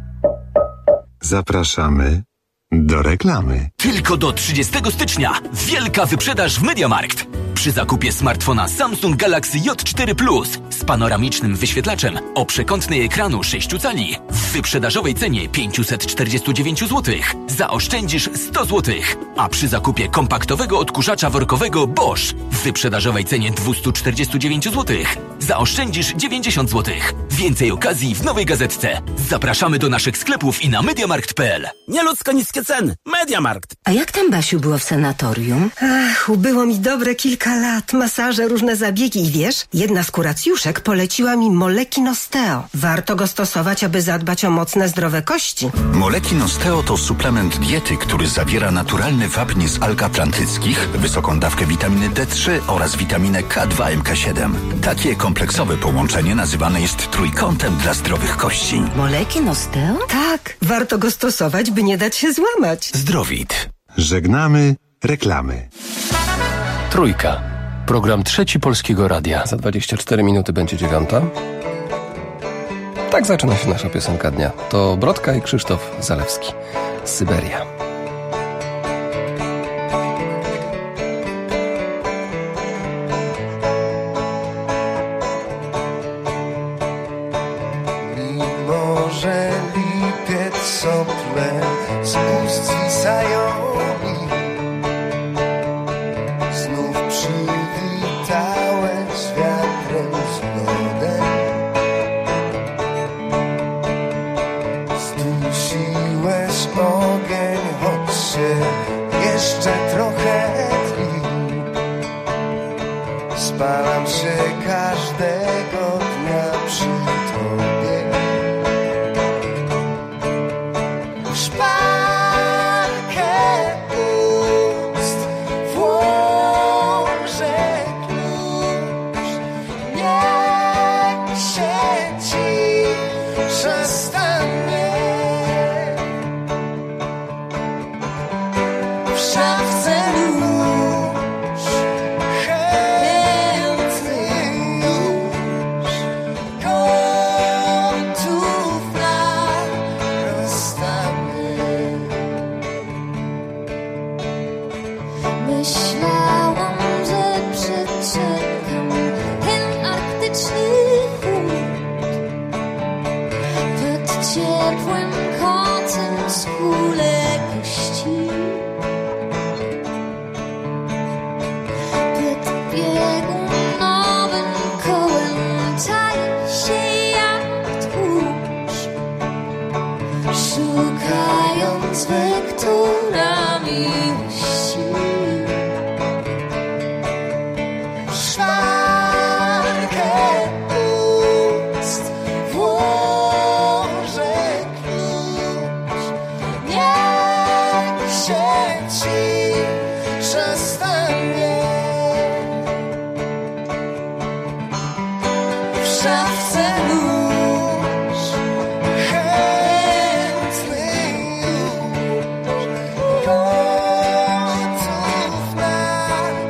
Zapraszamy do reklamy. Tylko do trzydziestego stycznia wielka wyprzedaż w MediaMarkt. Przy zakupie smartfona Samsung Galaxy J cztery Plus z panoramicznym wyświetlaczem o przekątnej ekranu sześć cali w wyprzedażowej cenie pięćset czterdzieści dziewięć złotych zaoszczędzisz sto złotych, a przy zakupie kompaktowego odkurzacza workowego Bosch w wyprzedażowej cenie dwieście czterdzieści dziewięć złotych zaoszczędzisz dziewięćdziesiąt złotych. Więcej okazji w nowej gazetce. Zapraszamy do naszych sklepów i na mediamarkt kropka p l. Nieludzko niskie ceny. MediaMarkt. A jak tam, Basiu, było w sanatorium? Ach, ubyło mi dobre kilka lat. Masaże, różne zabiegi i wiesz, jedna z kuracjuszek poleciła mi Moleki Nosteo. Warto go stosować, aby zadbać o mocne, zdrowe kości. Moleki Nosteo to suplement diety, który zawiera naturalny wapń z alg atlantyckich, wysoką dawkę witaminy D trzy oraz witaminę K dwa M K siedem. Takie kompleksowe połączenie nazywane jest trójkątem dla zdrowych kości. Moleki Nosteo? Tak, warto go stosować, by nie dać się złamać. Zdrowit. Żegnamy reklamy. Trójka. Program trzeci Polskiego Radia. Za dwadzieścia cztery minuty będzie dziewiąta. Tak zaczyna się nasza piosenka dnia. To Brodka i Krzysztof Zalewski. Syberia. Mimo że lipiec sople z ust zwisają mi, znów przywitałeś wiatrem z lodem. Zdusiłeś ogień, choć się jeszcze trochę tli. Spalam się każdego dnia przy tobie. Szparkę ust włożę klucz. Niech się ci przestanie w szafce nóż. Chętny już gotów na rozstanie. Myślałam, że przeczekam ten arktyczny chłód pod ciepłym kocem z kulek kości. Pod biegunowym kołem czai się jak tchórz, szukając wektora miłości. Szparkę ust włożę klucz. Niech się ci przestanie w szafce nóż. Chętny już gotów na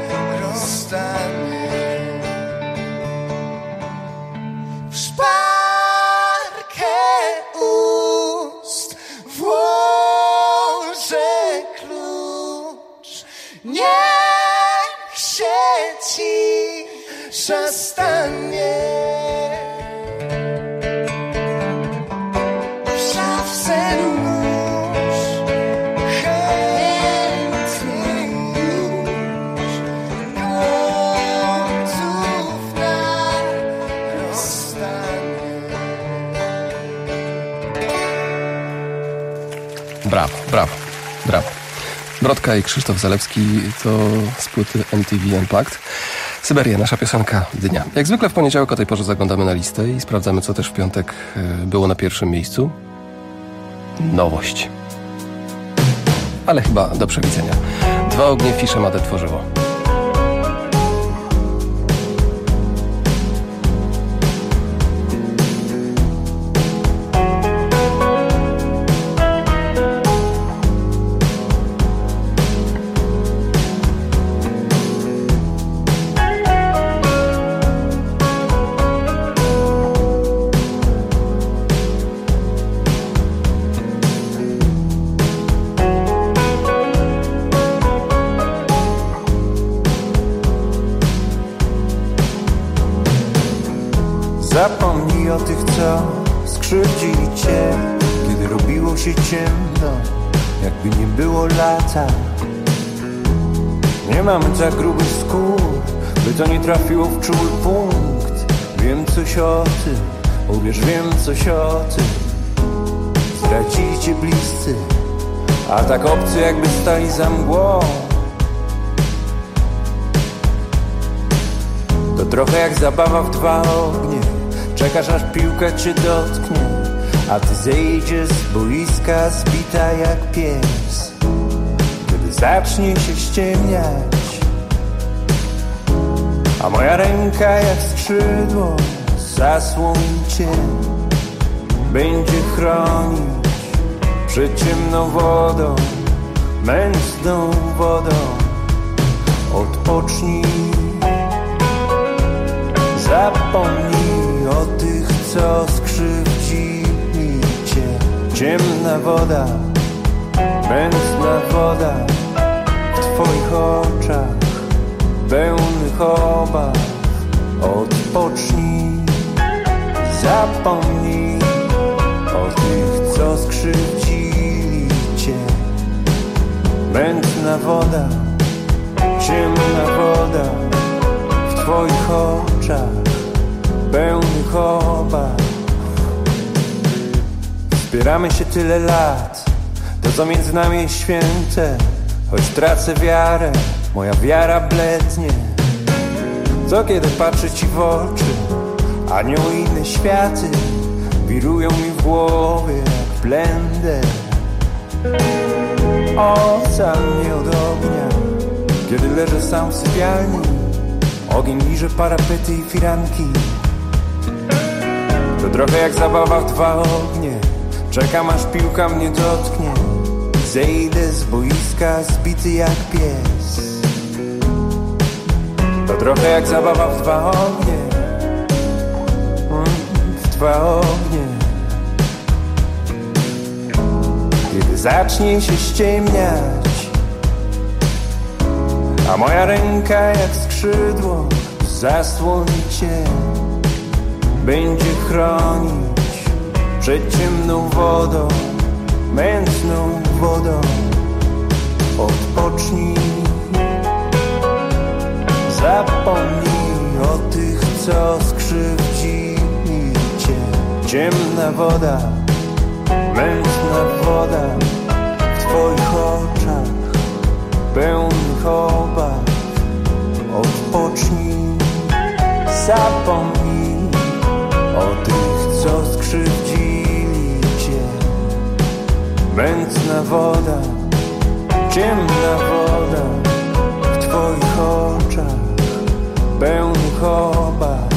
zastanie w szafce nóż, chętnie już gotów na rozstanie. Brawo, brawo, brawo. Brodka i Krzysztof Zalewski to z płyty M T V Unplugged. Syberia, nasza piosenka dnia. Jak zwykle w poniedziałek o tej porze zaglądamy na listę i sprawdzamy, co też w piątek było na pierwszym miejscu. Nowość. Ale chyba do przewidzenia. Dwa ognie Fisze Madę tworzyło. Zapomnij o tych, co skrzywdzili cię, kiedy robiło się ciemno, jakby nie było lata. Nie mamy tak grubych skór, by to nie trafiło w czuły punkt. Wiem coś o tym, uwierz, wiem coś o tym. Zdradzili cię bliscy, a tak obcy, jakby stali za mgłą. To trochę jak zabawa w dwa ognie. Czekasz, aż piłka cię dotknie, a ty zejdziesz z boiska zbita jak pies. Kiedy zacznie się ściemniać, a moja ręka jak skrzydło zasłoni cię, będzie chronić przed ciemną wodą, mętną wodą. Odpocznij, zapomnij o tych, co skrzywdzili cię. Ciemna woda, mętna woda w twoich oczach, pełnych obaw. Odpocznij, zapomnij o tych, co skrzywdzili cię. Mętna woda, ciemna woda w twoich oczach, pełnych obaw. Wspieramy się tyle lat, to co między nami jest święte. Choć tracę wiarę, moja wiara blednie. Co kiedy patrzę ci w oczy, anioły i inne światy wirują mi w głowie jak blender. Ocal mnie od ognia, kiedy leżę sam w sypialni. Ogień liże parapety i firanki. To trochę jak zabawa w dwa ognie. Czekam, aż piłka mnie dotknie. Zejdę z boiska zbity jak pies. To trochę jak zabawa w dwa ognie. W dwa ognie. Kiedy zacznie się ściemniać, a moja ręka jak skrzydło zasłoni cię, będzie chronić przed ciemną wodą, mętną wodą. Odpocznij, zapomnij o tych, co skrzywdzili cię. Ciemna woda, mętna woda w twoich oczach, pełnych obaw. Odpocznij, zapomnij o tych, co skrzywdzili cię. Mętna woda, ciemna woda w twoich oczach, pełnych obaw.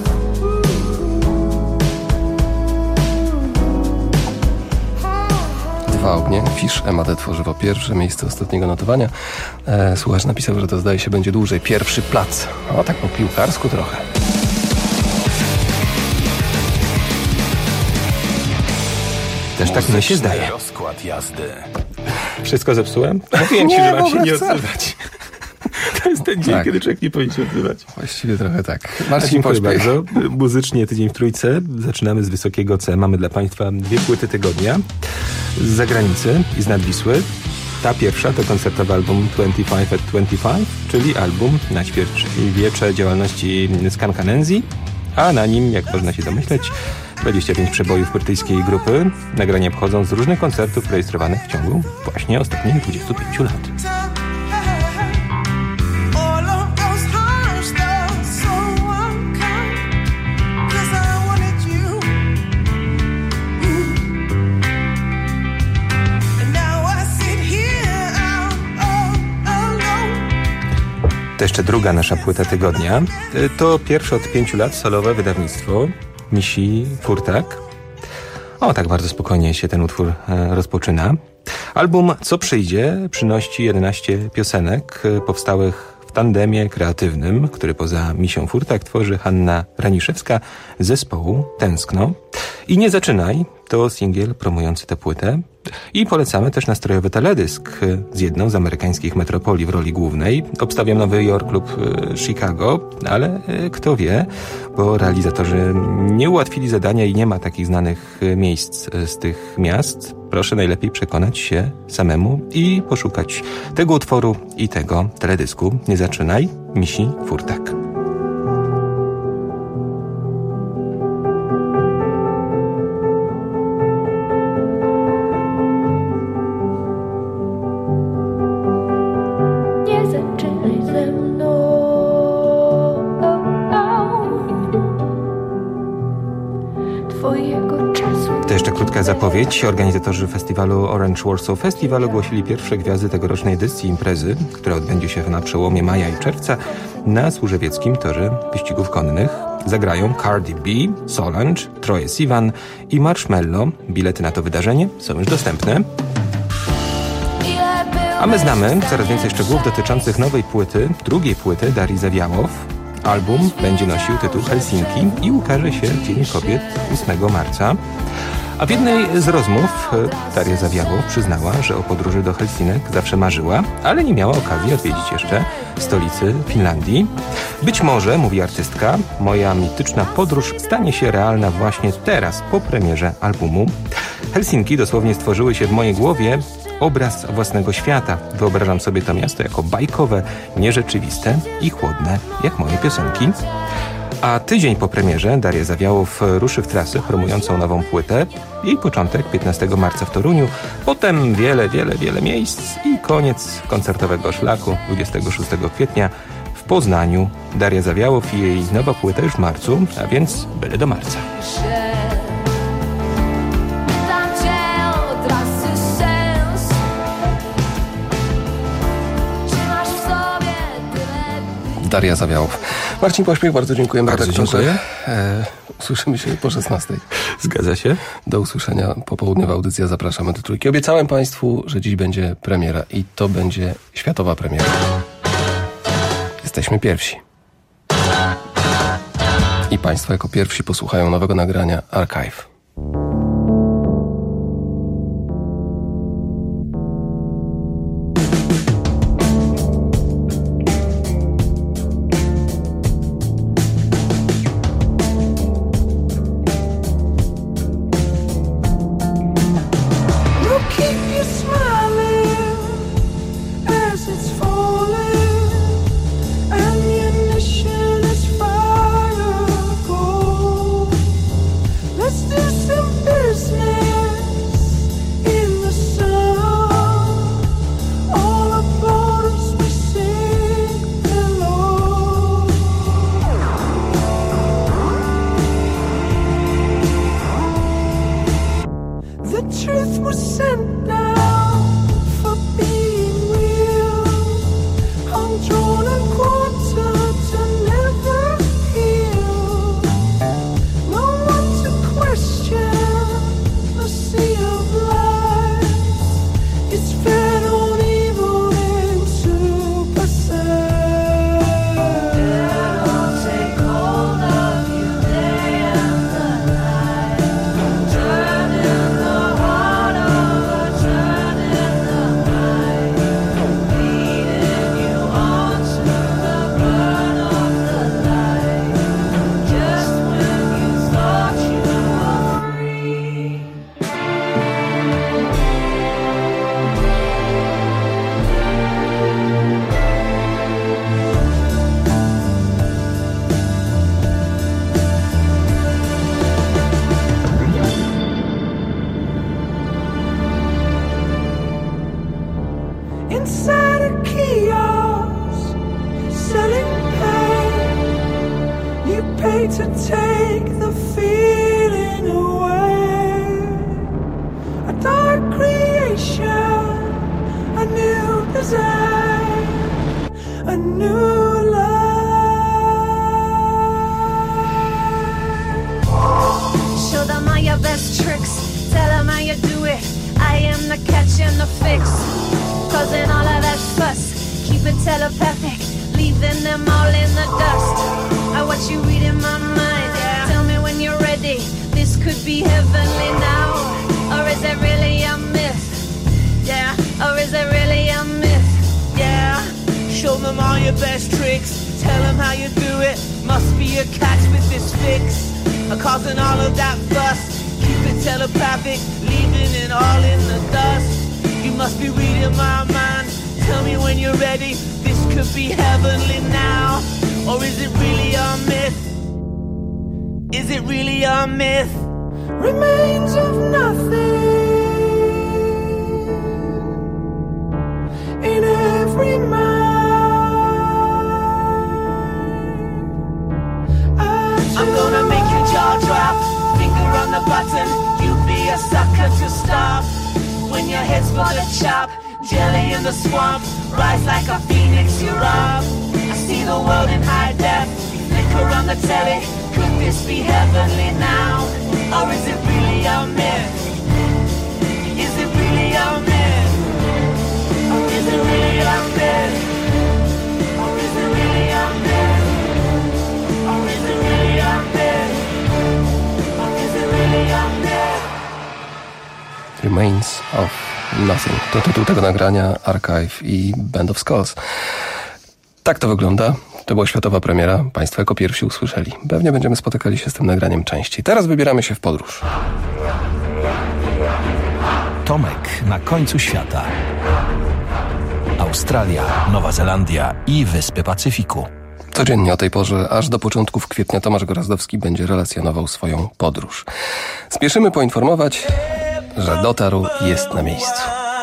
Dwa ognie, Fisz Madę tworzyło pierwsze miejsce ostatniego notowania. E, słuchacz napisał, że to zdaje się będzie dłużej. Pierwszy plac. O, tak po piłkarsku trochę. Też tak mi się zdaje. Rozkład jazdy. Wszystko zepsułem? Mówiłem ci, Nie, że mam w się ogóle nie wcale. odzywać. To jest Ten dzień, Tak. kiedy człowiek nie powinien się odzywać. Właściwie trochę tak. A Marcin dziękuję Pośpiech. bardzo. Muzycznie Tydzień w Trójce. Zaczynamy z wysokiego C. Mamy dla Państwa dwie płyty tygodnia. Z zagranicy i z Nadwisły. Ta pierwsza to koncertowy album twenty-five at twenty-five, czyli album na ćwierćwiecze działalności Skankanensi, a na nim, jak można się domyśleć, dwadzieścia pięć przebojów brytyjskiej grupy. Nagrania pochodzą z różnych koncertów rejestrowanych w ciągu właśnie ostatnich dwudziestu pięciu lat. To jeszcze druga nasza płyta tygodnia. To pierwsze od pięciu lat solowe wydawnictwo Misi Furtak. O, tak bardzo spokojnie się ten utwór e, rozpoczyna. Album Co przyjdzie przynosi jedenaście piosenek e, powstałych w tandemie kreatywnym, który poza Misią Furtak tworzy Hanna Raniszewska z zespołu Tęskno. I Nie zaczynaj to singiel promujący tę płytę. I polecamy też nastrojowy teledysk z jedną z amerykańskich metropolii w roli głównej. Obstawiam Nowy Jork lub Chicago, ale kto wie, bo realizatorzy nie ułatwili zadania i nie ma takich znanych miejsc z tych miast. Proszę najlepiej przekonać się samemu i poszukać tego utworu i tego teledysku. Nie zaczynaj, Misi Furtak. To jeszcze krótka zapowiedź. Organizatorzy festiwalu Orange Warsaw Festival ogłosili pierwsze gwiazdy tegorocznej edycji imprezy, która odbędzie się na przełomie maja i czerwca na Służewieckim Torze Wyścigów Konnych. Zagrają Cardi B, Solange, Troye Sivan i Marshmello. Bilety na to wydarzenie są już dostępne. A my znamy coraz więcej szczegółów dotyczących nowej płyty, drugiej płyty Darii Zawiałow. Album będzie nosił tytuł Helsinki i ukaże się Dzień Kobiet ósmego marca. A w jednej z rozmów Daria Zawiałow przyznała, że o podróży do Helsinek zawsze marzyła, ale nie miała okazji odwiedzić jeszcze stolicy Finlandii. Być może, mówi artystka, moja mityczna podróż stanie się realna właśnie teraz, po premierze albumu. Helsinki dosłownie stworzyły się w mojej głowie obraz własnego świata. Wyobrażam sobie to miasto jako bajkowe, nierzeczywiste i chłodne, jak moje piosenki. A tydzień po premierze Daria Zawiałow ruszy w trasę promującą nową płytę. Jej początek piętnastego marca w Toruniu, potem wiele, wiele, wiele miejsc i koniec koncertowego szlaku dwudziestego szóstego kwietnia w Poznaniu. Daria Zawiałow i jej nowa płyta już w marcu, a więc byle do marca. Daria Zawiałow. Marcin Pośpiech, bardzo dziękujemy. Bardzo dziękuję. E, usłyszymy się po szesnastej. Zgadza się. Do usłyszenia. Popołudniowa audycja. Zapraszamy do Trójki. Obiecałem Państwu, że dziś będzie premiera i to będzie światowa premiera. Jesteśmy pierwsi. I Państwo jako pierwsi posłuchają nowego nagrania Archive. Let's do take the feeling away. A dark creation, a new design, a new life. Show them all your best tricks, tell them how you do it. I am the catch and the fix, causing all of that fuss. Keep it telepathic, leaving them all in the dust. I watch you read in my mind, yeah. Tell me when you're ready, this could be heavenly now. Or is it really a myth? Yeah, or is it really a myth? Yeah. Show them all your best tricks, tell them how you do it. Must be a catch with this fix, causing all of that fuss. Keep it telepathic, leaving it all in the dust. You must be reading my mind. Tell me when you're ready, this could be heavenly now. Or is it really a myth? Is it really a myth? Remains of nothing in every mind. I'm gonna make your jaw drop, finger on the button. You be a sucker to stop when your head's full of chop. Jelly in the swamp, rise like a phoenix, you're up. I see the world in high def, flicker on the telly. Could this be heavenly now? Or is it really a myth? Is it really a myth? Or is it really a myth? Or is it really a myth? Or is it really a myth? Or is it really a myth? Remains of Nothing. To tytuł tego nagrania, Archive i Band of Skulls. Tak to wygląda. To była światowa premiera. Państwo jako pierwsi usłyszeli. Pewnie będziemy spotykali się z tym nagraniem częściej. Teraz wybieramy się w podróż. Tomek na końcu świata. Australia, Nowa Zelandia i Wyspy Pacyfiku. Codziennie o tej porze, aż do początków kwietnia, Tomasz Gorazdowski będzie relacjonował swoją podróż. Spieszymy poinformować, że dotarł, jest na miejscu.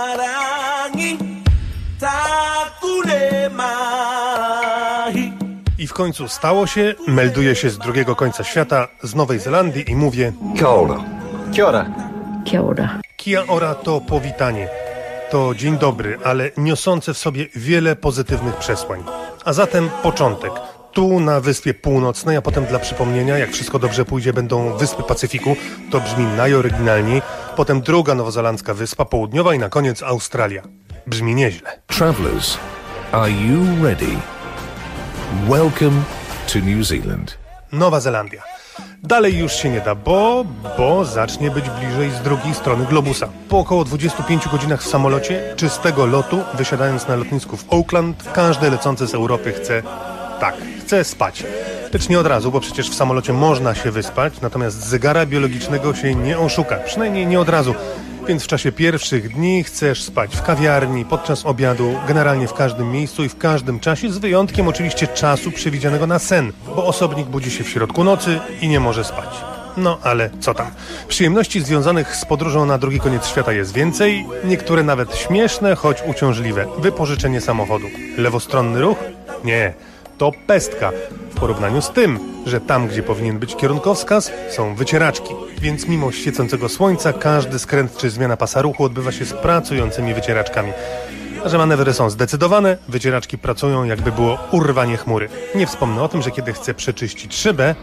I w końcu stało się, melduję się z drugiego końca świata, z Nowej Zelandii i mówię Kia ora. Kia ora. Kia ora. Kia ora to powitanie. To dzień dobry, ale niosące w sobie wiele pozytywnych przesłań. A zatem początek. Tu na Wyspie Północnej, a potem dla przypomnienia, jak wszystko dobrze pójdzie, będą Wyspy Pacyfiku. To brzmi najoryginalniej. Potem druga nowozelandzka wyspa południowa i na koniec Australia. Brzmi nieźle. Travelers, are you ready? Welcome to New Zealand. Nowa Zelandia. Dalej już się nie da, bo, bo zacznie być bliżej z drugiej strony globusa. Po około dwudziestu pięciu godzinach w samolocie, czystego lotu, wysiadając na lotnisku w Auckland, każdy lecący z Europy chce, tak, chce spać. Lecz nie od razu, bo przecież w samolocie można się wyspać, natomiast zegara biologicznego się nie oszuka, przynajmniej nie od razu. Więc w czasie pierwszych dni chcesz spać w kawiarni, podczas obiadu, generalnie w każdym miejscu i w każdym czasie, z wyjątkiem oczywiście czasu przewidzianego na sen, bo osobnik budzi się w środku nocy i nie może spać. No, ale co tam. Przyjemności związanych z podróżą na drugi koniec świata jest więcej, niektóre nawet śmieszne, choć uciążliwe. Wypożyczenie samochodu. Lewostronny ruch? Nie. To pestka. W porównaniu z tym, że tam, gdzie powinien być kierunkowskaz, są wycieraczki. Więc mimo świecącego słońca każdy skręt czy zmiana pasa ruchu odbywa się z pracującymi wycieraczkami. A że manewry są zdecydowane, wycieraczki pracują, jakby było urwanie chmury. Nie wspomnę o tym, że kiedy chcę przeczyścić szybę...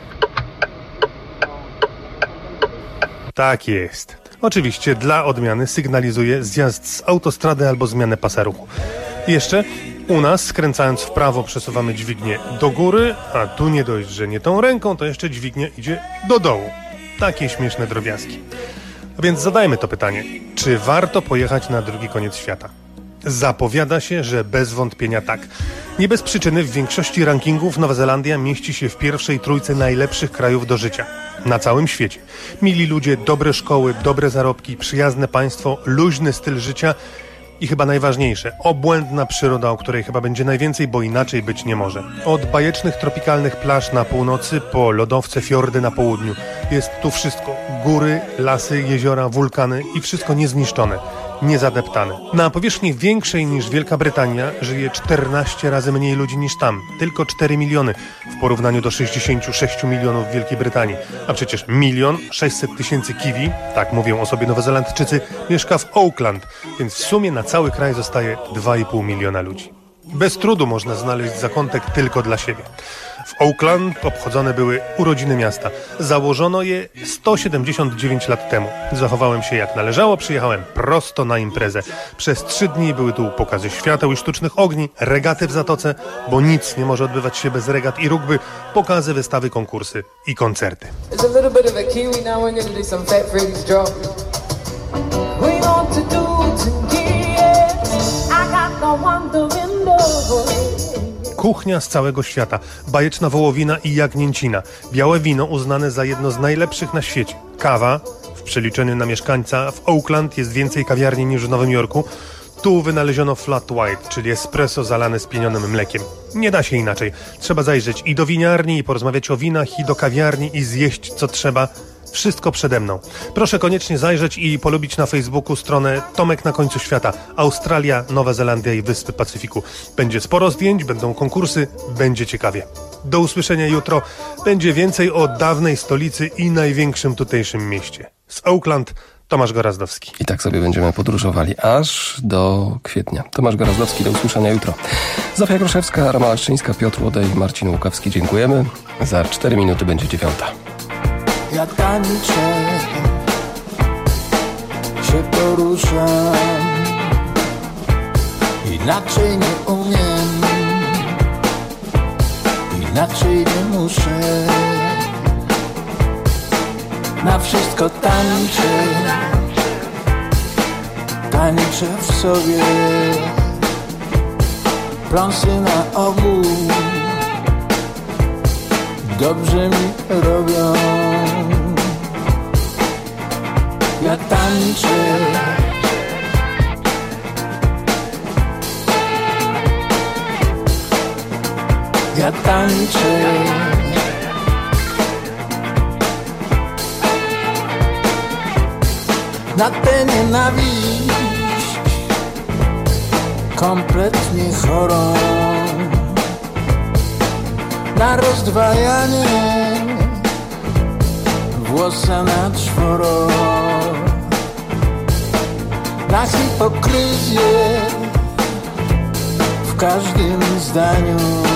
Tak jest. Oczywiście dla odmiany sygnalizuje zjazd z autostrady albo zmianę pasa ruchu. I jeszcze u nas, skręcając w prawo, przesuwamy dźwignię do góry, a tu nie dość, że nie tą ręką, to jeszcze dźwignia idzie do dołu. Takie śmieszne drobiazgi. A więc zadajmy to pytanie. Czy warto pojechać na drugi koniec świata? Zapowiada się, że bez wątpienia tak. Nie bez przyczyny w większości rankingów Nowa Zelandia mieści się w pierwszej trójce najlepszych krajów do życia. Na całym świecie. Mili ludzie, dobre szkoły, dobre zarobki, przyjazne państwo, luźny styl życia i chyba najważniejsze, obłędna przyroda, o której chyba będzie najwięcej, bo inaczej być nie może. Od bajecznych tropikalnych plaż na północy po lodowce, fiordy na południu. Jest tu wszystko. Góry, lasy, jeziora, wulkany i wszystko niezniszczone. niezadeptane. Na powierzchni większej niż Wielka Brytania żyje czternaście razy mniej ludzi niż tam. Tylko cztery miliony w porównaniu do sześćdziesięciu sześciu milionów w Wielkiej Brytanii. A przecież milion sześćset tysięcy kiwi, tak mówią o sobie Nowozelandczycy, mieszka w Auckland, więc w sumie na cały kraj zostaje dwa i pół miliona ludzi. Bez trudu można znaleźć zakątek tylko dla siebie. W Auckland obchodzone były urodziny miasta. Założono je sto siedemdziesiąt dziewięć lat temu. Zachowałem się jak należało, przyjechałem prosto na imprezę. Przez trzy dni były tu pokazy świateł i sztucznych ogni, regaty w zatoce, bo nic nie może odbywać się bez regat i rugby, pokazy, wystawy, konkursy i koncerty. It's a little bit of a kiwi now. We're gonna do some Fat Freddy's drop. We want to do it again. I got no wandering door. Kuchnia z całego świata, bajeczna wołowina i jagnięcina, białe wino uznane za jedno z najlepszych na świecie, kawa, w przeliczeniu na mieszkańca w Auckland jest więcej kawiarni niż w Nowym Jorku. Tu wynaleziono flat white, czyli espresso zalane spienionym mlekiem. Nie da się inaczej. Trzeba zajrzeć i do winiarni, i porozmawiać o winach, i do kawiarni, i zjeść co trzeba. Wszystko przede mną. Proszę koniecznie zajrzeć i polubić na Facebooku stronę Tomek na końcu świata. Australia, Nowa Zelandia i Wyspy Pacyfiku. Będzie sporo zdjęć, będą konkursy, będzie ciekawie. Do usłyszenia jutro. Będzie więcej o dawnej stolicy i największym tutejszym mieście. Z Auckland, Tomasz Gorazdowski. I tak sobie będziemy podróżowali aż do kwietnia. Tomasz Gorazdowski, do usłyszenia jutro. Zofia Groszewska, Roma Leszczyńska, Piotr Łodej, Marcin Łukawski. Dziękujemy. Za cztery minuty będzie dziewiąta. Ja tańczę, się poruszam, inaczej nie umiem, inaczej nie muszę. Na wszystko tańczę, tańczę w sobie, pląsy na ogół dobrze mi robią. Ja tańczę, ja tańczę, na tę nienawiść kompletnie chorą, na rozdwajanie włosa na czworo, na hipokryzję w każdym zdaniu,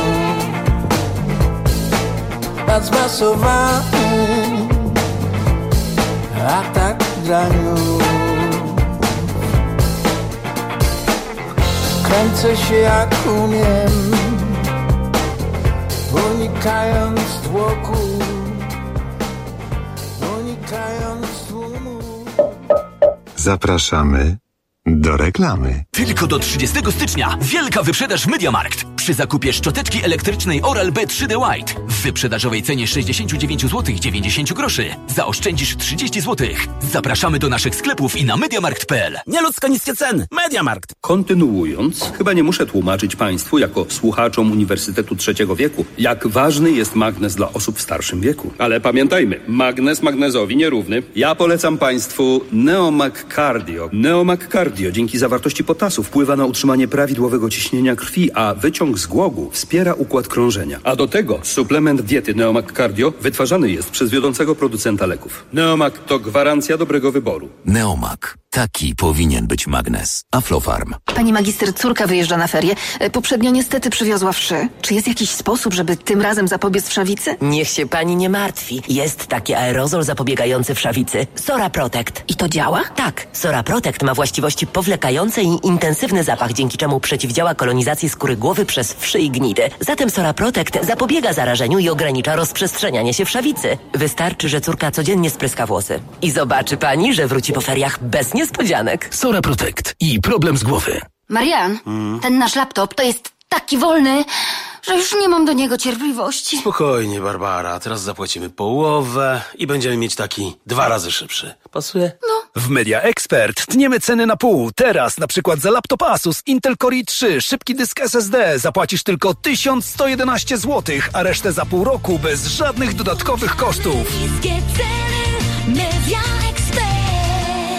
na zmasowany atak graniu. Kręcę się jak umiem, unikając tłoku, unikając tłumu. Zapraszamy do reklamy. Tylko do trzydziestego stycznia wielka wyprzedaż MediaMarkt. Przy zakupie szczoteczki elektrycznej Oral-B trzy D White w wyprzedażowej cenie sześćdziesiąt dziewięć złotych dziewięćdziesiąt groszy zaoszczędzisz trzydzieści złotych. Zapraszamy do naszych sklepów i na mediamarkt kropka p l. Nieludzko niskie ceny. MediaMarkt. Kontynuując, chyba nie muszę tłumaczyć Państwu, jako słuchaczom Uniwersytetu Trzeciego Wieku, jak ważny jest magnez dla osób w starszym wieku. Ale pamiętajmy, magnez magnezowi nierówny. Ja polecam Państwu Neomag Cardio. Neomag Cardio dzięki zawartości potasu wpływa na utrzymanie prawidłowego ciśnienia krwi, a wyciąg z głogu wspiera układ krążenia. A do tego suplement diety Neomag Cardio wytwarzany jest przez wiodącego producenta leków. Neomag to gwarancja dobrego wyboru. Neomag. Taki powinien być magnez. Aflofarm. Pani magister, córka wyjeżdża na ferie. Poprzednio niestety przywiozła wszy. Czy jest jakiś sposób, żeby tym razem zapobiec wszawicy? Niech się pani nie martwi. Jest taki aerozol zapobiegający wszawicy. Sora Protect. I to działa? Tak. Sora Protect ma właściwości powlekające i intensywny zapach, dzięki czemu przeciwdziała kolonizacji skóry głowy przez wszy i gnidy. Zatem Sora Protect zapobiega zarażeniu i ogranicza rozprzestrzenianie się wszawicy. Wystarczy, że córka codziennie spryska włosy. I zobaczy pani, że wróci po feriach bez niespodzianek. Sora Protect i problem z głowy. Marian, Hmm? ten nasz laptop to jest taki wolny, że już nie mam do niego cierpliwości. Spokojnie, Barbara. Teraz zapłacimy połowę i będziemy mieć taki dwa razy szybszy. Pasuje? No. W Media Expert tniemy ceny na pół. Teraz na przykład za laptop Asus Intel Core i trzy, szybki dysk S S D zapłacisz tylko tysiąc sto jedenaście złotych, a resztę za pół roku bez żadnych dodatkowych kosztów. Media Expert.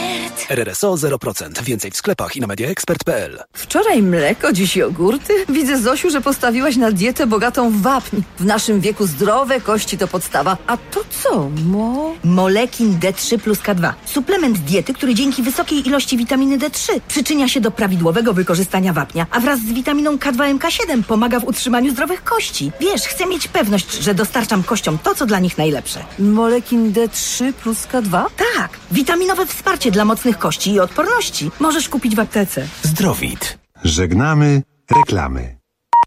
R R S O zero procent. Więcej w sklepach i na mediaexpert kropka p l. Wczoraj mleko, dziś jogurty. Widzę, Zosiu, że postawiłaś na dietę bogatą w wapń. W naszym wieku zdrowe kości to podstawa. A to co, mo? Molekin D trzy plus K dwa. Suplement diety, który dzięki wysokiej ilości witaminy D trzy przyczynia się do prawidłowego wykorzystania wapnia, a wraz z witaminą K dwa M K siedem pomaga w utrzymaniu zdrowych kości. Wiesz, chcę mieć pewność, że dostarczam kościom to, co dla nich najlepsze. Molekin D trzy plus K dwa? Tak, witaminowe wsparcie dla mocnych kości i odporności. Możesz kupić w aptece. Zdrowit. Żegnamy reklamy.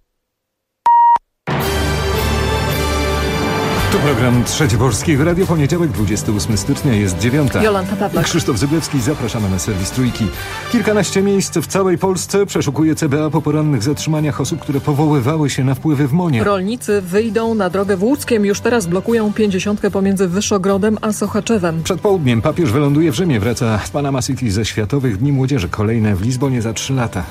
To program Trzeci Polskiego Radio. Poniedziałek, dwudziestego ósmego stycznia, jest dziewiąta. Jolanta Pawlak. Krzysztof Zyblewski, zapraszamy na serwis Trójki. Kilkanaście miejsc w całej Polsce przeszukuje C B A po porannych zatrzymaniach osób, które powoływały się na wpływy w Monie. Rolnicy wyjdą na drogę w Łódzkiem. Już teraz blokują pięćdziesiątkę pomiędzy Wyszogrodem a Sochaczewem. Przed południem papież wyląduje w Rzymie. Wraca z Panama City ze Światowych Dni Młodzieży. Kolejne w Lizbonie za trzy lata.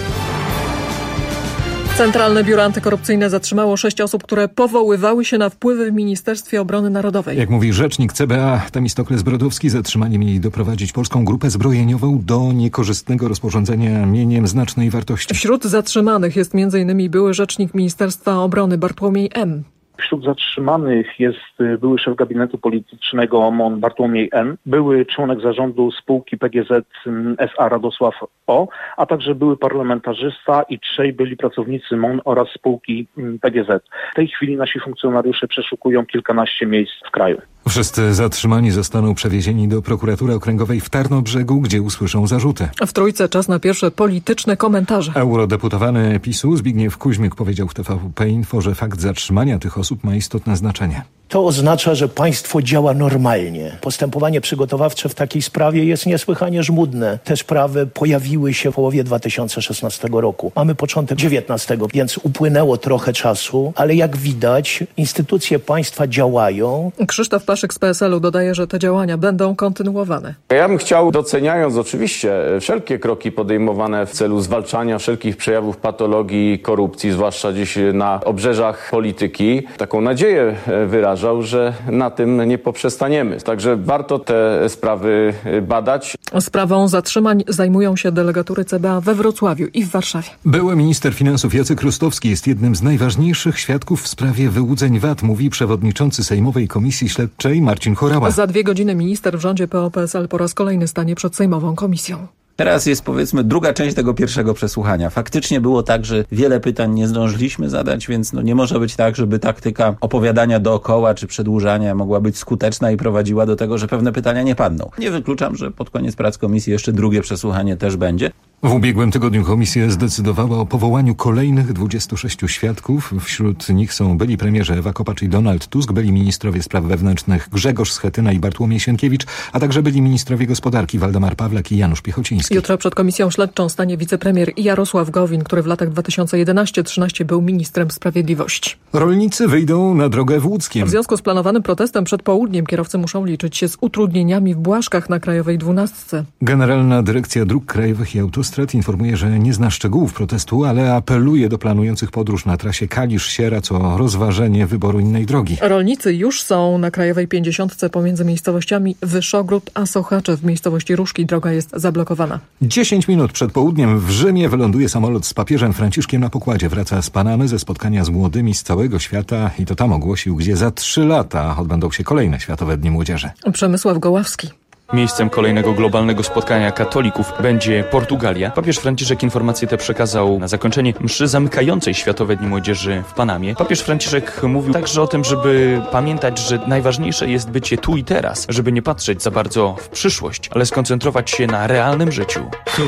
Centralne Biuro Antykorupcyjne zatrzymało sześć osób, które powoływały się na wpływy w Ministerstwie Obrony Narodowej. Jak mówi rzecznik C B A Temistokles Brodowski, zatrzymani mieli doprowadzić polską grupę zbrojeniową do niekorzystnego rozporządzenia mieniem znacznej wartości. Wśród zatrzymanych jest między innymi były rzecznik Ministerstwa Obrony Bartłomiej M. Wśród zatrzymanych jest były szef gabinetu politycznego M O N Bartłomiej N., były członek zarządu spółki P G Z S A Radosław O., a także były parlamentarzysta i trzej byli pracownicy M O N oraz spółki P G Z. W tej chwili nasi funkcjonariusze przeszukują kilkanaście miejsc w kraju. Wszyscy zatrzymani zostaną przewiezieni do prokuratury okręgowej w Tarnobrzegu, gdzie usłyszą zarzuty. W Trójce czas na pierwsze polityczne komentarze. Eurodeputowany PiSu Zbigniew Kuźmiuk powiedział w T V P Info, że fakt zatrzymania tych osób ma istotne znaczenie. To oznacza, że państwo działa normalnie. Postępowanie przygotowawcze w takiej sprawie jest niesłychanie żmudne. Te sprawy pojawiły się w połowie dwa tysiące szesnastego roku. Mamy początek dziewiętnastego, więc upłynęło trochę czasu, ale jak widać, instytucje państwa działają. Krzysztof Paszyk z P S L u dodaje, że te działania będą kontynuowane. Ja bym chciał, doceniając oczywiście wszelkie kroki podejmowane w celu zwalczania wszelkich przejawów patologii, korupcji, zwłaszcza dziś na obrzeżach polityki, taką nadzieję wyrażać, że na tym nie poprzestaniemy. Także warto te sprawy badać. Sprawą zatrzymań zajmują się delegatury C B A we Wrocławiu i w Warszawie. Były minister finansów Jacek Rostowski jest jednym z najważniejszych świadków w sprawie wyłudzeń V A T, mówi przewodniczący Sejmowej Komisji Śledczej Marcin Horała. Za dwie godziny minister w rządzie P O P S L po raz kolejny stanie przed Sejmową Komisją. Teraz jest, powiedzmy, druga część tego pierwszego przesłuchania. Faktycznie było tak, że wiele pytań nie zdążyliśmy zadać, więc no nie może być tak, żeby taktyka opowiadania dookoła czy przedłużania mogła być skuteczna i prowadziła do tego, że pewne pytania nie padną. Nie wykluczam, że pod koniec prac komisji jeszcze drugie przesłuchanie też będzie. W ubiegłym tygodniu komisja zdecydowała o powołaniu kolejnych dwudziestu sześciu świadków. Wśród nich są byli premierzy Ewa Kopacz i Donald Tusk, byli ministrowie spraw wewnętrznych Grzegorz Schetyna i Bartłomiej Sienkiewicz, a także byli ministrowie gospodarki Waldemar Pawlak i Janusz Piechociński. Jutro przed komisją śledczą stanie wicepremier Jarosław Gowin, który w latach dwa tysiące jedenastym do dwa tysiące trzynastym był ministrem sprawiedliwości. Rolnicy wyjdą na drogę w Łódzkiem. W związku z planowanym protestem przed południem kierowcy muszą liczyć się z utrudnieniami w Błaszkach na Krajowej dwunastce. Generalna Dyrekcja Dróg Krajowych i Autostrad informuje, że nie zna szczegółów protestu, ale apeluje do planujących podróż na trasie Kalisz-Sieradz o rozważenie wyboru innej drogi. Rolnicy już są na Krajowej pięćdziesiątce pomiędzy miejscowościami Wyszogród a Sochaczew. W miejscowości Różki droga jest zablokowana. Dziesięć minut przed południem w Rzymie wyląduje samolot z papieżem Franciszkiem na pokładzie. Wraca z Panamy ze spotkania z młodymi z całego świata i to tam ogłosił, gdzie za trzy lata odbędą się kolejne Światowe Dni Młodzieży. Przemysław Goławski. Miejscem kolejnego globalnego spotkania katolików będzie Portugalia. Papież Franciszek informacje te przekazał na zakończenie mszy zamykającej Światowe Dni Młodzieży w Panamie. Papież Franciszek mówił także o tym, żeby pamiętać, że najważniejsze jest bycie tu i teraz, żeby nie patrzeć za bardzo w przyszłość, ale skoncentrować się na realnym życiu.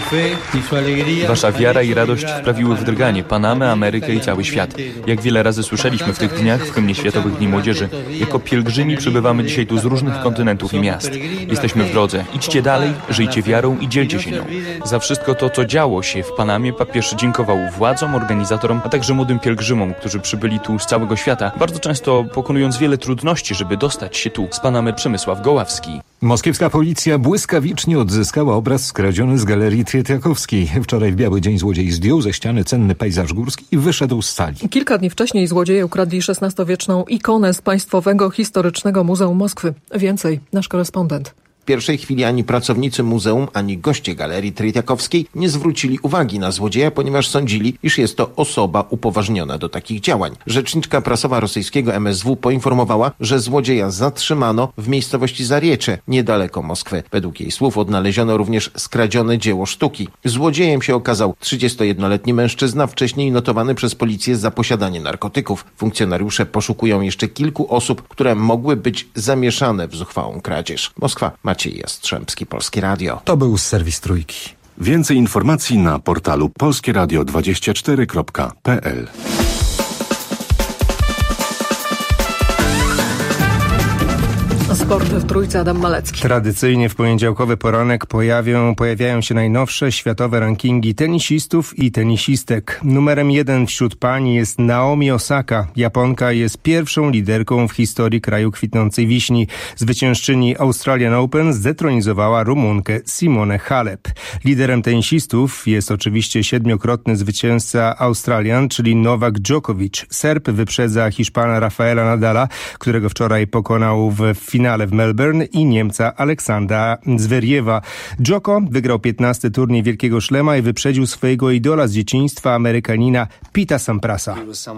Wasza wiara i radość sprawiły wdrganie Panamę, Amerykę i cały świat. Jak wiele razy słyszeliśmy w tych dniach w hymnie Światowych Dni Młodzieży, jako pielgrzymi przybywamy dzisiaj tu z różnych kontynentów i miast. Jesteśmy w drodze. Idźcie dalej, żyjcie wiarą i dzielcie się nią. Za wszystko to, co działo się w Panamie, papież dziękował władzom, organizatorom, a także młodym pielgrzymom, którzy przybyli tu z całego świata, bardzo często pokonując wiele trudności, żeby dostać się tu. Z Panamy Przemysław Goławski. Moskiewska policja błyskawicznie odzyskała obraz skradziony z Galerii Tretiakowskiej. Wczoraj w biały dzień złodziej zdjął ze ściany cenny pejzaż górski i wyszedł z sali. Kilka dni wcześniej złodzieje ukradli szesnastowieczną ikonę z Państwowego Historycznego Muzeum Moskwy. Więcej nasz korespondent. pierwszej chwili ani pracownicy muzeum, ani goście galerii Trytiakowskiej nie zwrócili uwagi na złodzieja, ponieważ sądzili, iż jest to osoba upoważniona do takich działań. Rzeczniczka prasowa rosyjskiego M S W poinformowała, że złodzieja zatrzymano w miejscowości Zariecze, niedaleko Moskwy. Według jej słów odnaleziono również skradzione dzieło sztuki. Złodziejem się okazał trzydziestojednoletni mężczyzna, wcześniej notowany przez policję za posiadanie narkotyków. Funkcjonariusze poszukują jeszcze kilku osób, które mogły być zamieszane w zuchwałą kradzież. Moskwa, Maciej Jastrzębski, Polskie Radio. To był serwis Trójki. Więcej informacji na portalu polskie radio dwadzieścia cztery kropka p l. Sport w Trójce, Adam Malecki. Tradycyjnie w poniedziałkowy poranek pojawią, pojawiają się najnowsze światowe rankingi tenisistów i tenisistek. Numerem jeden wśród pań jest Naomi Osaka. Japonka jest pierwszą liderką w historii kraju kwitnącej wiśni. Zwyciężczyni Australian Open zdetronizowała Rumunkę Simonę Halep. Liderem tenisistów jest oczywiście siedmiokrotny zwycięzca Australian, czyli Nowak Djokovic. Serb wyprzedza Hiszpana Rafaela Nadala, którego wczoraj pokonał w finale w Melbourne, i Niemca Aleksandra Zveriewa. Djoko wygrał piętnasty turniej Wielkiego Szlema i wyprzedził swojego idola z dzieciństwa, Amerykanina Pita Samprasa.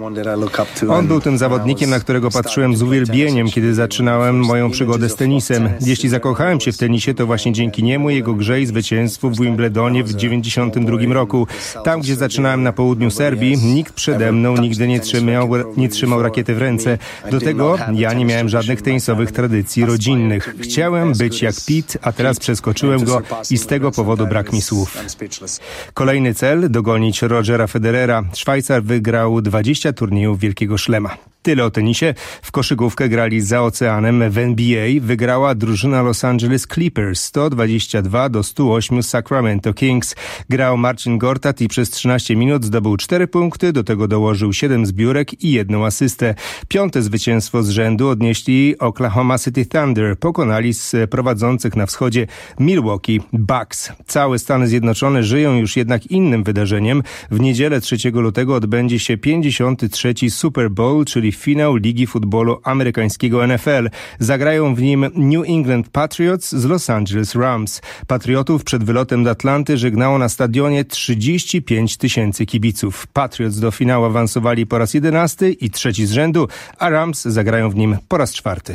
On był tym zawodnikiem, na którego patrzyłem z uwielbieniem, kiedy zaczynałem moją przygodę z tenisem. Jeśli zakochałem się w tenisie, to właśnie dzięki niemu, jego grze i zwycięstwu w Wimbledonie w dziewięćdziesiątym drugim roku. Tam, gdzie zaczynałem na południu Serbii, nikt przede mną nigdy nie trzymał, nie trzymał rakiety w ręce. Do tego ja nie miałem żadnych tenisowych tradycji rodzinnych. Chciałem być jak Pete, a teraz przeskoczyłem go i z tego powodu brak mi słów. Kolejny cel: dogonić Rogera Federera. Szwajcar wygrał dwadzieścia turniejów Wielkiego Szlema. Tyle o tenisie. W koszykówkę grali za oceanem w N B A. Wygrała drużyna Los Angeles Clippers sto dwadzieścia dwa do stu ośmiu Sacramento Kings. Grał Marcin Gortat i przez trzynaście minut zdobył cztery punkty, do tego dołożył siedem zbiórek i jedną asystę. Piąte zwycięstwo z rzędu odnieśli Oklahoma City Thunder. Pokonali z prowadzących na wschodzie Milwaukee Bucks. Całe Stany Zjednoczone żyją już jednak innym wydarzeniem. W niedzielę trzeciego lutego odbędzie się pięćdziesiąty trzeci Super Bowl, czyli finał Ligi Futbolu Amerykańskiego N F L. Zagrają w nim New England Patriots z Los Angeles Rams. Patriotów przed wylotem do Atlanty żegnało na stadionie trzydzieści pięć tysięcy kibiców. Patriots do finału awansowali po raz jedenasty i trzeci z rzędu, a Rams zagrają w nim po raz czwarty.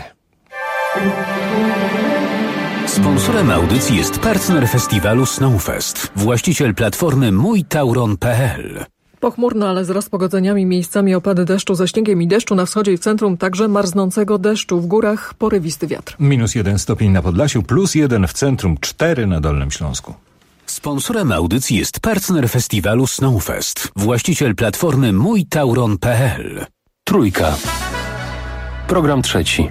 Sponsorem audycji jest partner festiwalu Snowfest, właściciel platformy mój tauron kropka p l. Pochmurno, ale z rozpogodzeniami, miejscami opady deszczu ze śniegiem i deszczu na wschodzie i w centrum, także marznącego deszczu. W górach porywisty wiatr. Minus jeden stopień na Podlasiu, plus jeden w centrum, cztery na Dolnym Śląsku. Sponsorem audycji jest partner festiwalu Snowfest, właściciel platformy mój tauron kropka p l. Trójka. Program trzeci.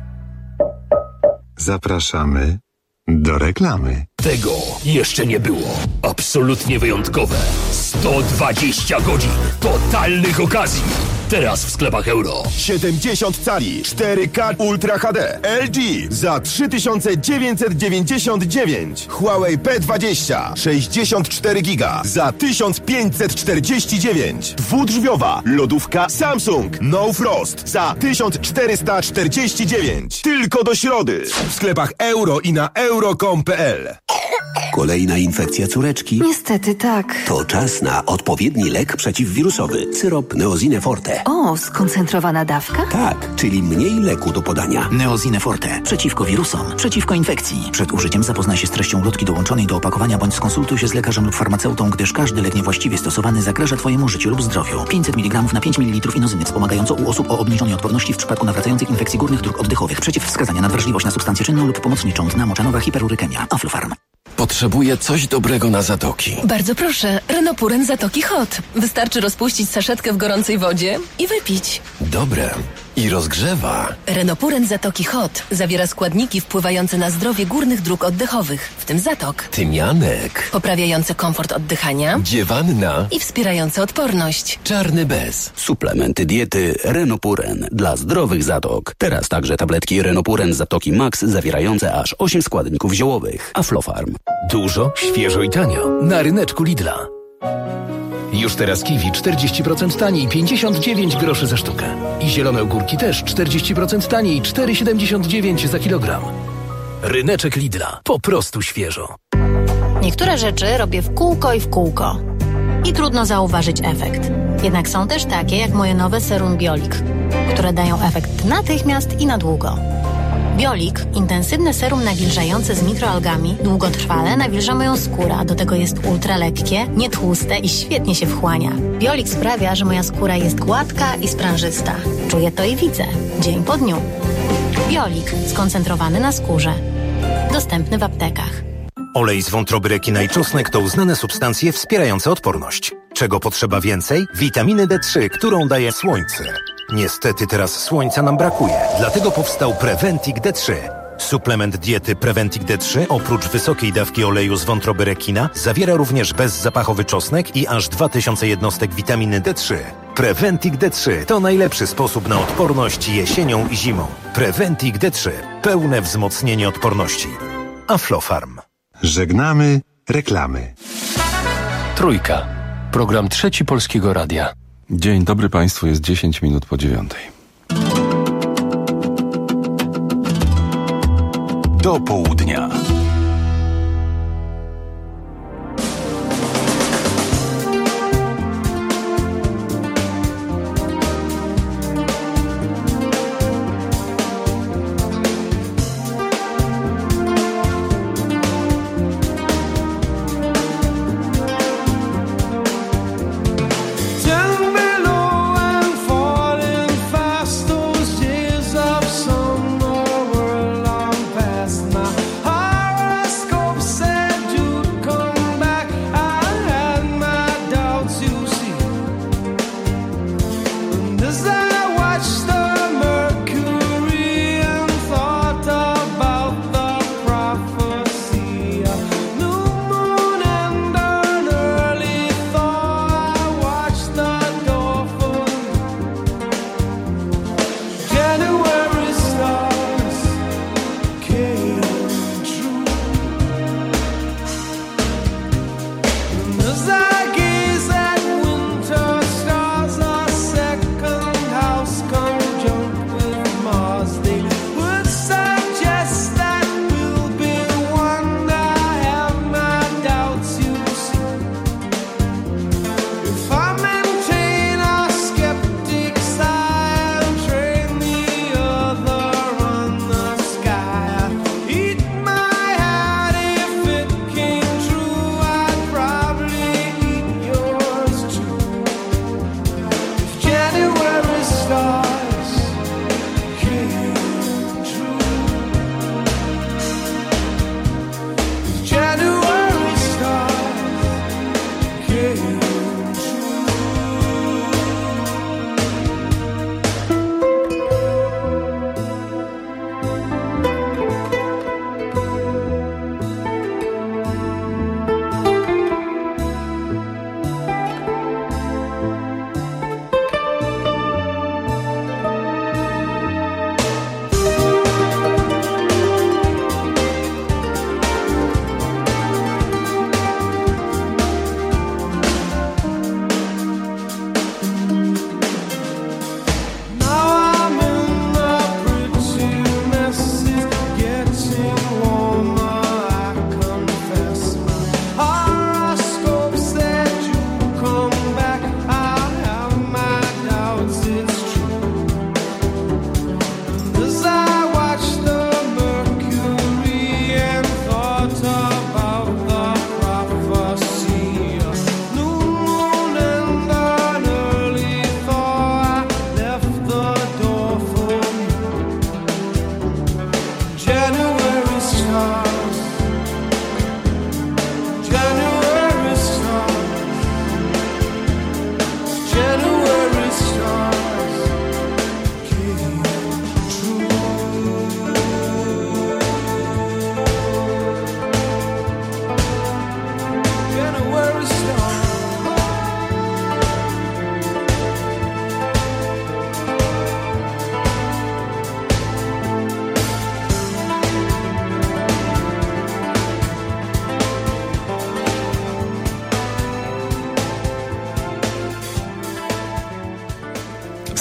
Zapraszamy do reklamy. Tego jeszcze nie było. Absolutnie wyjątkowe. sto dwadzieścia godzin totalnych okazji. Teraz w sklepach Euro. siedemdziesiąt cali, cztery K Ultra H D. L G za trzy tysiące dziewięćset dziewięćdziesiąt dziewięć. Huawei P dwadzieścia, sześćdziesiąt cztery giga za tysiąc pięćset czterdzieści dziewięć. Dwudrzwiowa lodówka Samsung No Frost za tysiąc czterysta czterdzieści dziewięć. Tylko do środy. W sklepach Euro i na euro kropka com kropka p l. Kolejna infekcja córeczki? Niestety tak. To czas na odpowiedni lek przeciwwirusowy. Syrop Neosine Forte. O, skoncentrowana dawka? Tak, czyli mniej leku do podania. Neosine Forte. Przeciwko wirusom. Przeciwko infekcji. Przed użyciem zapoznaj się z treścią ulotki dołączonej do opakowania bądź skonsultuj się z lekarzem lub farmaceutą, gdyż każdy lek niewłaściwie stosowany zagraża Twojemu życiu lub zdrowiu. pięćset miligramów na pięć mililitrów inozyny wspomagająco u osób o obniżonej odporności w przypadku nawracających infekcji górnych dróg oddechowych. Przeciwwskazania na wrażliwość na substancję czynną lub pomocniczą. Dna moczanowa, hiperurykemia. Aflofarm. Potrzebuję coś dobrego na zatoki. Bardzo proszę, Renopuren Zatoki Hot. Wystarczy rozpuścić saszetkę w gorącej wodzie i wypić. Dobre. I rozgrzewa. Renopuren Zatoki Hot zawiera składniki wpływające na zdrowie górnych dróg oddechowych, w tym zatok. Tymianek. Poprawiające komfort oddychania. Dziewanna. I wspierające odporność. Czarny bez. Suplementy diety Renopuren dla zdrowych zatok. Teraz także tabletki Renopuren Zatoki Max zawierające aż osiem składników ziołowych. Aflofarm. Dużo, świeżo i tanio. Na ryneczku Lidla. Już teraz kiwi czterdzieści procent taniej, pięćdziesiąt dziewięć groszy za sztukę. I zielone ogórki też czterdzieści procent taniej, cztery siedemdziesiąt dziewięć za kilogram. Ryneczek Lidla. Po prostu świeżo. Niektóre rzeczy robię w kółko i w kółko. I trudno zauważyć efekt. Jednak są też takie jak moje nowe serum Biolik, które dają efekt natychmiast i na długo. Biolik, intensywne serum nawilżające z mikroalgami, długotrwale nawilża moją skórę, a do tego jest ultra lekkie, nietłuste i świetnie się wchłania. Biolik sprawia, że moja skóra jest gładka i sprężysta. Czuję to i widzę, dzień po dniu. Biolik, skoncentrowany na skórze. Dostępny w aptekach. Olej z wątroby rekina i czosnek to uznane substancje wspierające odporność. Czego potrzeba więcej? Witaminy D trzy, którą daje słońce. Niestety teraz słońca nam brakuje, dlatego powstał Preventic D trzy. Suplement diety Preventic D trzy oprócz wysokiej dawki oleju z wątroby rekina zawiera również bezzapachowy czosnek i aż dwa tysiące jednostek witaminy D trzy. Preventic D trzy to najlepszy sposób na odporność jesienią i zimą. Preventic D trzy. Pełne wzmocnienie odporności. Aflofarm. Żegnamy reklamy. Trójka. Program Trzeci Polskiego Radia. Dzień dobry Państwu, jest dziesięć minut po dziewiątej. Do południa.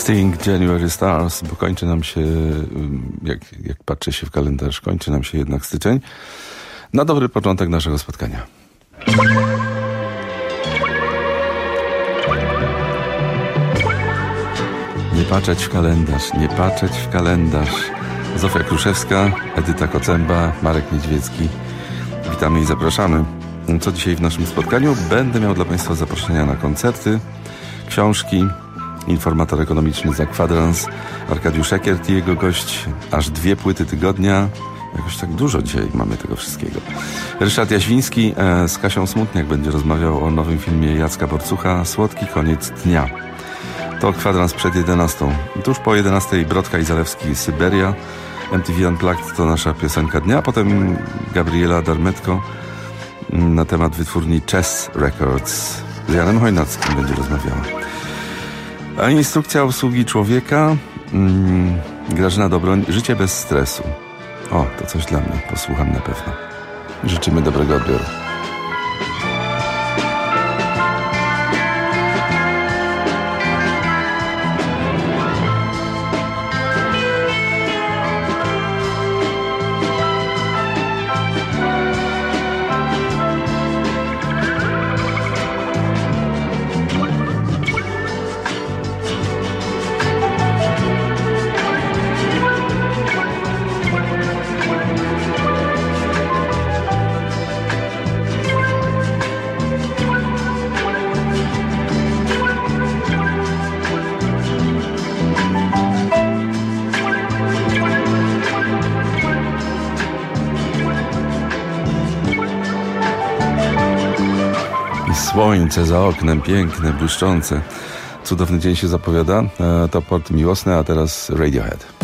Sting, January Stars, bo kończy nam się, jak, jak patrzę się w kalendarz, kończy nam się jednak styczeń. Na dobry początek naszego spotkania. Nie patrzeć w kalendarz, nie patrzeć w kalendarz. Zofia Kruszewska, Edyta Kocęba, Marek Niedźwiecki. Witamy i zapraszamy. Co dzisiaj w naszym spotkaniu? Będę miał dla Państwa zaproszenia na koncerty, książki, informator ekonomiczny za kwadrans, Arkadiusz Eckert i jego gość, aż dwie płyty tygodnia. Jakoś tak dużo dzisiaj mamy tego wszystkiego. Ryszard Jaświński e, z Kasią Smutniak będzie rozmawiał o nowym filmie Jacka Borcucha Słodki koniec dnia. To kwadrans przed jedenastą. Tuż po jedenastej Brodka i Zalewski Syberia. M T V Unplugged to nasza piosenka dnia, a potem Gabriela Darmetko na temat wytwórni Chess Records. Z Janem Chojnackim będzie rozmawiała. A instrukcja obsługi człowieka, mm, Grażyna Dobroń, życie bez stresu. O, to coś dla mnie, posłucham na pewno. Życzymy dobrego odbioru. Słońce za oknem, piękne, błyszczące. Cudowny dzień się zapowiada. To Port Miłosny, a teraz Radiohead.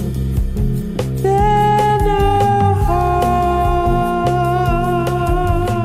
Then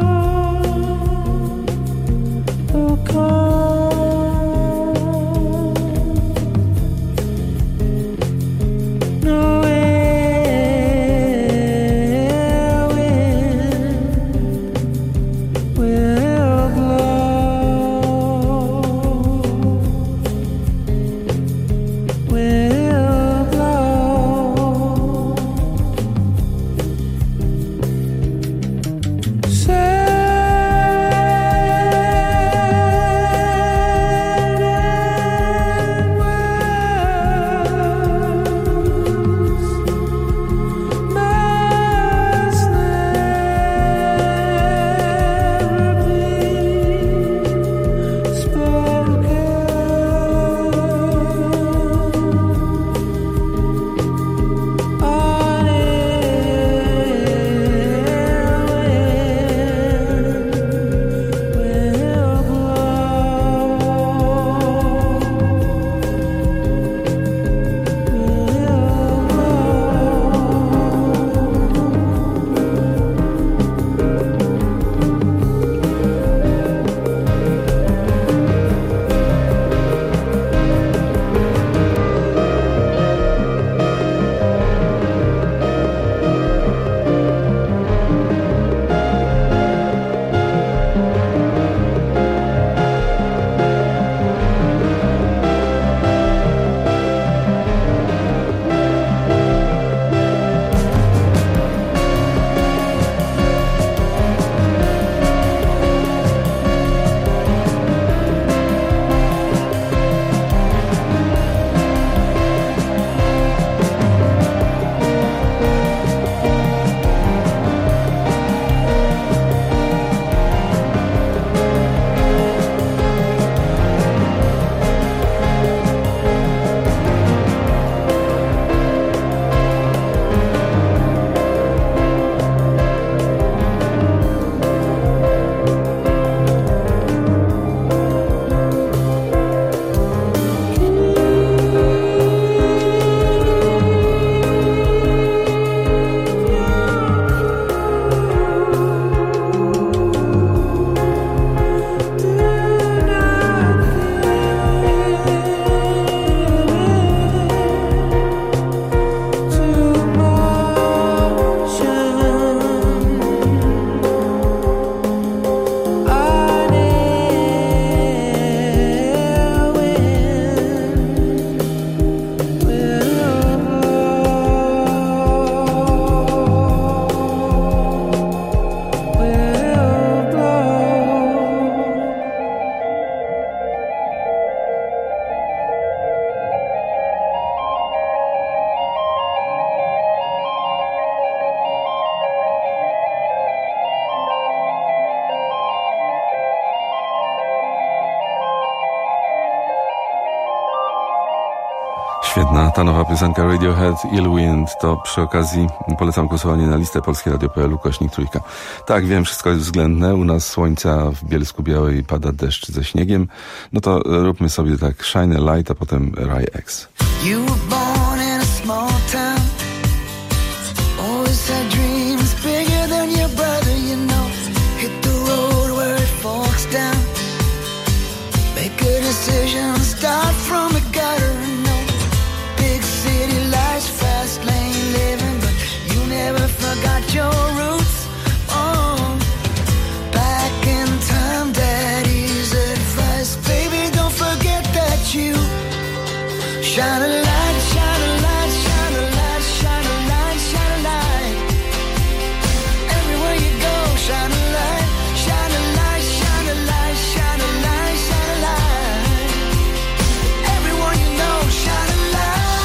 Świetna ta nowa piosenka Radiohead, Ill Wind. To przy okazji polecam głosowanie na listę polskie radio kropka p l ukośnik trójka. Tak, wiem, wszystko jest względne. U nas słońca, w Bielsku Białej pada deszcz ze śniegiem. No to róbmy sobie tak Shine a Light, a potem Rai X. You were born in a small town. Always had dreams bigger than your brother, you know. Hit the road where it forks down. Make a decision, start from the gutter. Big city lights, fast lane living, but you never forgot your roots. Oh, back in time, daddy's advice, baby, don't forget that you shine a light, shine a light, shine a light, shine a light, shine a light. Everywhere you go, shine a light, shine a light, shine a light, shine a light, shine a light. Everyone you know, shine a light.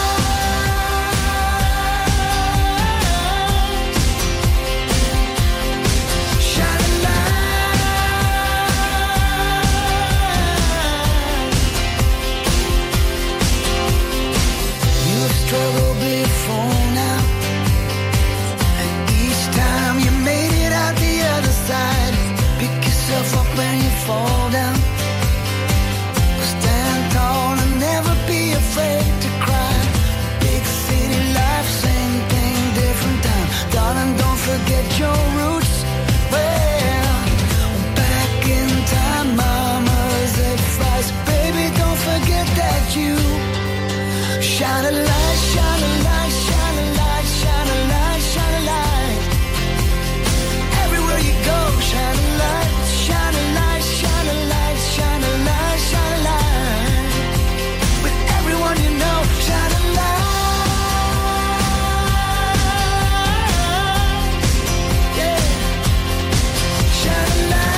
Struggle before now, and each time you made it out the other side. Pick yourself up when you fall down. Stand tall and never be afraid to cry. Big city life, same thing, different time. Darling, don't forget your roots. Well, back in time, mama's advice, baby, don't forget that you shine a light. Shine a light, shine a light, shine a light, shine a light. Everywhere you go, shine a light, shine a light, shine a light, shine a light, shine a light. With everyone you know, shine a light. Yeah. Shine a light.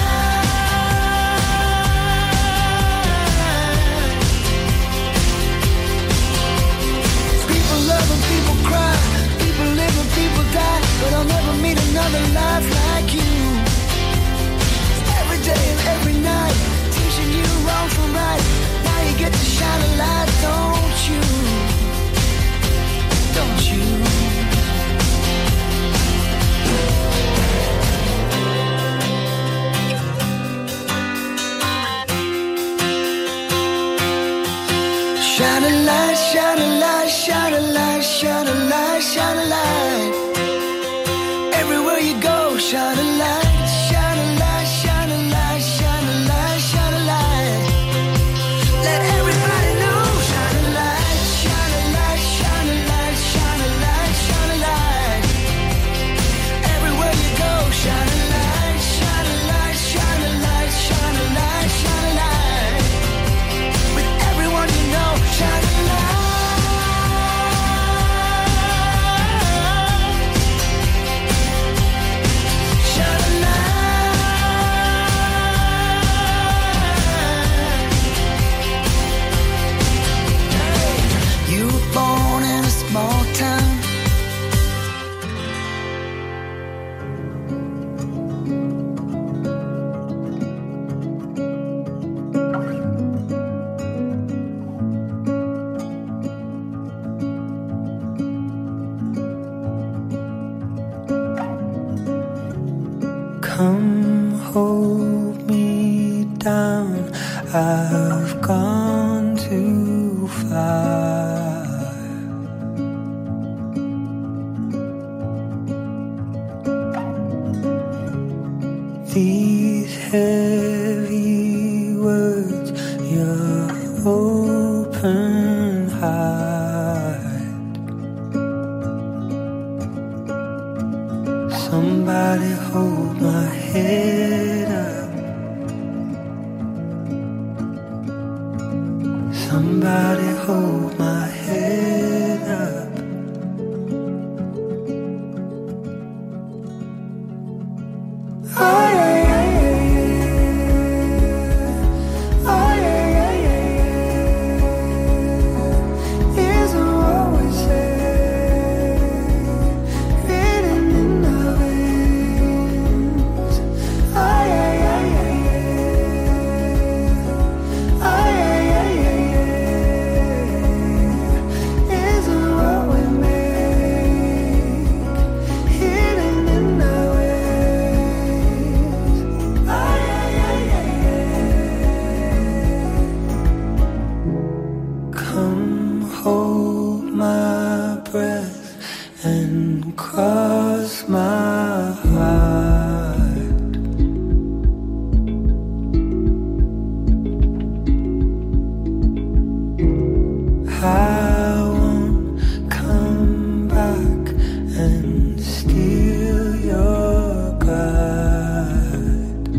Love and people cry, people live and people die, but I'll never meet another life like you. Every day and every night, teaching you wrong from right. Now you get to shine a light, don't you? Don't you? Shine a light, shine a light, shine a light, shine a light, shine a light. Everywhere you go, shine a light, shine a light, shine a light, shine a light, shine a light. Let everybody know, shine a light, shine a light, shine a light, shine a light, shine a light. Everywhere you go, shine a light, shine a light, shine a light, shine a light, shine a light. With everyone you know, shine a light. Come hold me down, I've gone too far. These heavy words, your open heart. Somebody hold my head up. Somebody hold my head up. Oh, yeah, yeah, yeah. Oh, yeah, yeah, yeah. Isn't what we say, written in the waves. Oh, yeah, yeah, yeah, yeah. Oh, yeah, yeah, yeah, yeah. hold my breath and cross my heart. I won't come back and steal your pride.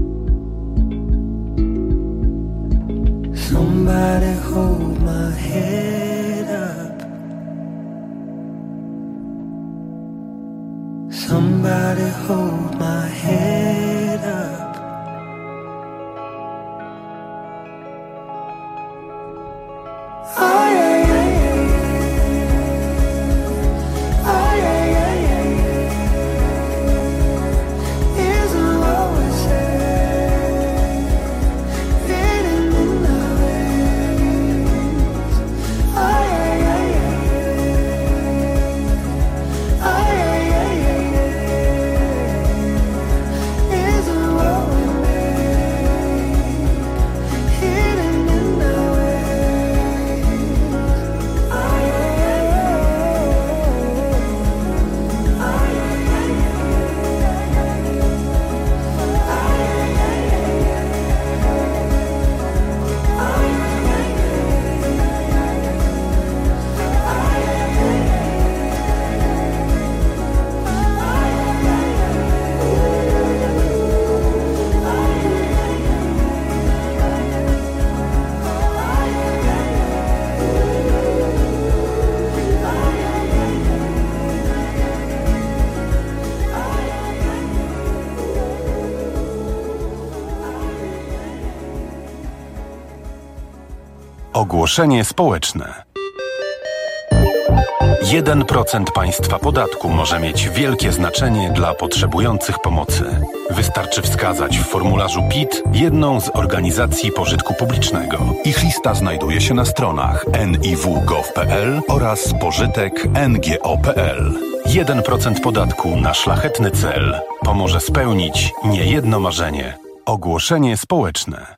Somebody hold my head up. Somebody hold my head up. Ay, ay, ay, ay, ay, ay, ay, ay. Isn't what we say, hidden in the waves. Ay, ay, ay, ay, ay, ay, ay, ay, isn't what we made, hidden in the Ogłoszenie społeczne. jeden procent państwa podatku może mieć wielkie znaczenie dla potrzebujących pomocy. Wystarczy wskazać w formularzu P I T jedną z organizacji pożytku publicznego. Ich lista znajduje się na stronach en i w kropka gov kropka pe el oraz pożytek kropka en ge o kropka pe el. jeden procent podatku na szlachetny cel pomoże spełnić niejedno marzenie. Ogłoszenie społeczne.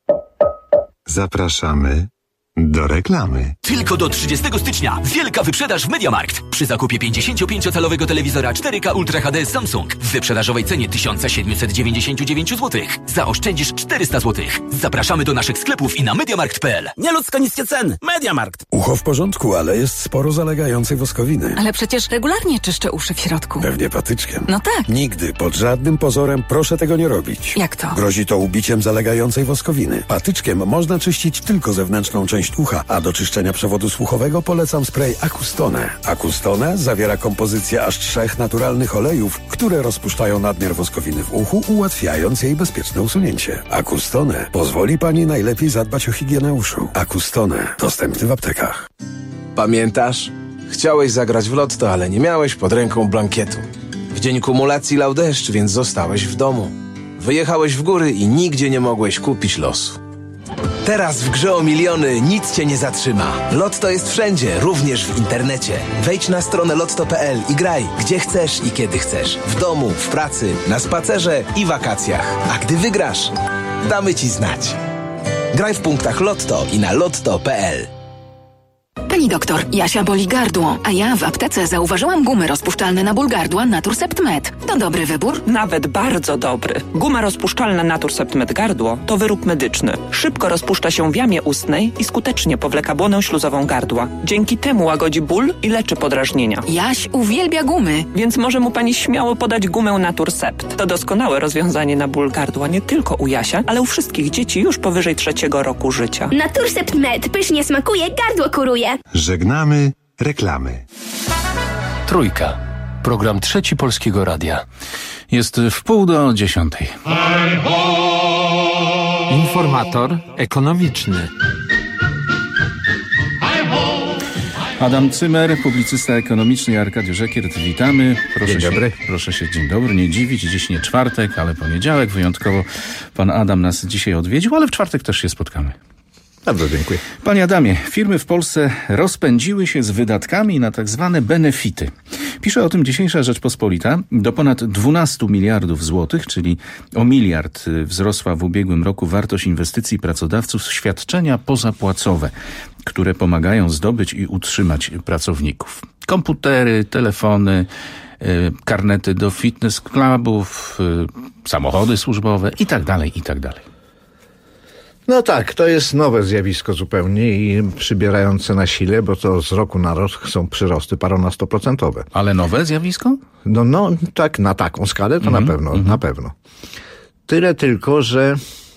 Zapraszamy do reklamy. Tylko do trzydziestego stycznia wielka wyprzedaż w MediaMarkt. Przy zakupie pięćdziesięciopięciocalowego telewizora cztery K Ultra H D Samsung w wyprzedażowej cenie tysiąc siedemset dziewięćdziesiąt dziewięć złotych zaoszczędzisz czterysta złotych. Zapraszamy do naszych sklepów i na mediamarkt kropka pe el. Nieludzko niskie ceny. MediaMarkt. Ucho w porządku, ale jest sporo zalegającej woskowiny. Ale przecież regularnie czyszczę uszy w środku. Pewnie patyczkiem. No tak. Nigdy, pod żadnym pozorem proszę tego nie robić. Jak to? Grozi to ubiciem zalegającej woskowiny. Patyczkiem można czyścić tylko zewnętrzną część ucha, a do czyszczenia przewodu słuchowego polecam spray Acustone. Acustone zawiera kompozycję aż trzech naturalnych olejów, które rozpuszczają nadmiar woskowiny w uchu, ułatwiając jej bezpieczne usunięcie. Acustone pozwoli Pani najlepiej zadbać o higienę uszu. Acustone dostępny w aptekach. Pamiętasz? Chciałeś zagrać w lotto, ale nie miałeś pod ręką blankietu. W dzień kumulacji lał deszcz, więc zostałeś w domu. Wyjechałeś w góry i nigdzie nie mogłeś kupić losu. Teraz w grze o miliony nic cię nie zatrzyma. Lotto jest wszędzie, również w internecie. Wejdź na stronę lotto kropka pe el i graj, gdzie chcesz i kiedy chcesz. W domu, w pracy, na spacerze i wakacjach. A gdy wygrasz, damy ci znać. Graj w punktach Lotto i na lotto kropka pe el. Pani doktor, Jasia boli gardło, a ja w aptece zauważyłam gumy rozpuszczalne na ból gardła Naturcept Med. To dobry wybór? Nawet bardzo dobry. Guma rozpuszczalna Naturcept Med gardło to wyrób medyczny. Szybko rozpuszcza się w jamie ustnej i skutecznie powleka błonę śluzową gardła. Dzięki temu łagodzi ból i leczy podrażnienia. Jaś uwielbia gumy. Więc może mu pani śmiało podać gumę Naturcept. To doskonałe rozwiązanie na ból gardła nie tylko u Jasia, ale u wszystkich dzieci już powyżej trzeciego roku życia. Naturcept Med pysznie smakuje, gardło kuruje. Żegnamy reklamy. Trójka. Program Trzeci Polskiego Radia. Jest w pół do dziesiątej. Informator ekonomiczny. Adam Cymer, publicysta ekonomiczny i Arkadiusz Ekiert. Witamy. Proszę Dzień się, dobry. Proszę się, dzień dobry, nie dziwić. Dziś nie czwartek, ale poniedziałek. Wyjątkowo pan Adam nas dzisiaj odwiedził, ale w czwartek też się spotkamy. Dobrze, dziękuję. Panie Adamie, firmy w Polsce rozpędziły się z wydatkami na tak zwane benefity. Pisze o tym dzisiejsza Rzeczpospolita. Do ponad dwunastu miliardów złotych, czyli o miliard wzrosła w ubiegłym roku wartość inwestycji pracodawców w świadczenia pozapłacowe. które pomagają zdobyć i utrzymać pracowników. Komputery, telefony, karnety do fitness clubów, samochody służbowe i tak dalej, i tak dalej. No tak, to jest nowe zjawisko zupełnie i przybierające na sile, bo to z roku na rok są przyrosty paronastoprocentowe. Ale nowe zjawisko? No, no tak, na taką skalę to mm-hmm, na pewno, mm-hmm. na pewno. Tyle tylko, że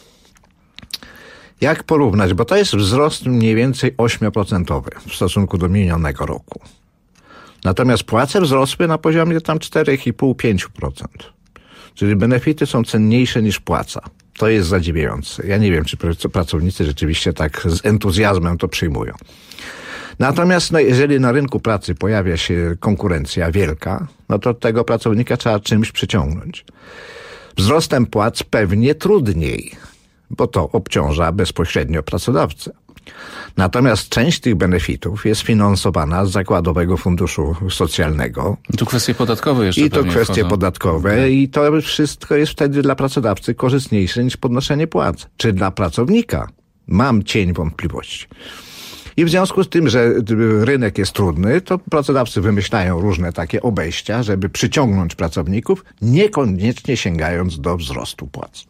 jak porównać, bo to jest wzrost mniej więcej ośmioprocentowy w stosunku do minionego roku. Natomiast płace wzrosły na poziomie tam cztery i pół do pięciu procent. Czyli benefity są cenniejsze niż płaca. To jest zadziwiające. Ja nie wiem, czy pracownicy rzeczywiście tak z entuzjazmem to przyjmują. Natomiast no, jeżeli na rynku pracy pojawia się konkurencja wielka, no to tego pracownika trzeba czymś przyciągnąć. Wzrostem płac pewnie trudniej, bo to obciąża bezpośrednio pracodawcę. Natomiast część tych benefitów jest finansowana z Zakładowego Funduszu Socjalnego. I tu kwestie podatkowe jeszcze. I to kwestie wchodzą. podatkowe okay. i to wszystko jest wtedy dla pracodawcy korzystniejsze niż podnoszenie płac. Czy dla pracownika? Mam cień wątpliwości. I w związku z tym, że rynek jest trudny, to pracodawcy wymyślają różne takie obejścia, żeby przyciągnąć pracowników, niekoniecznie sięgając do wzrostu płac.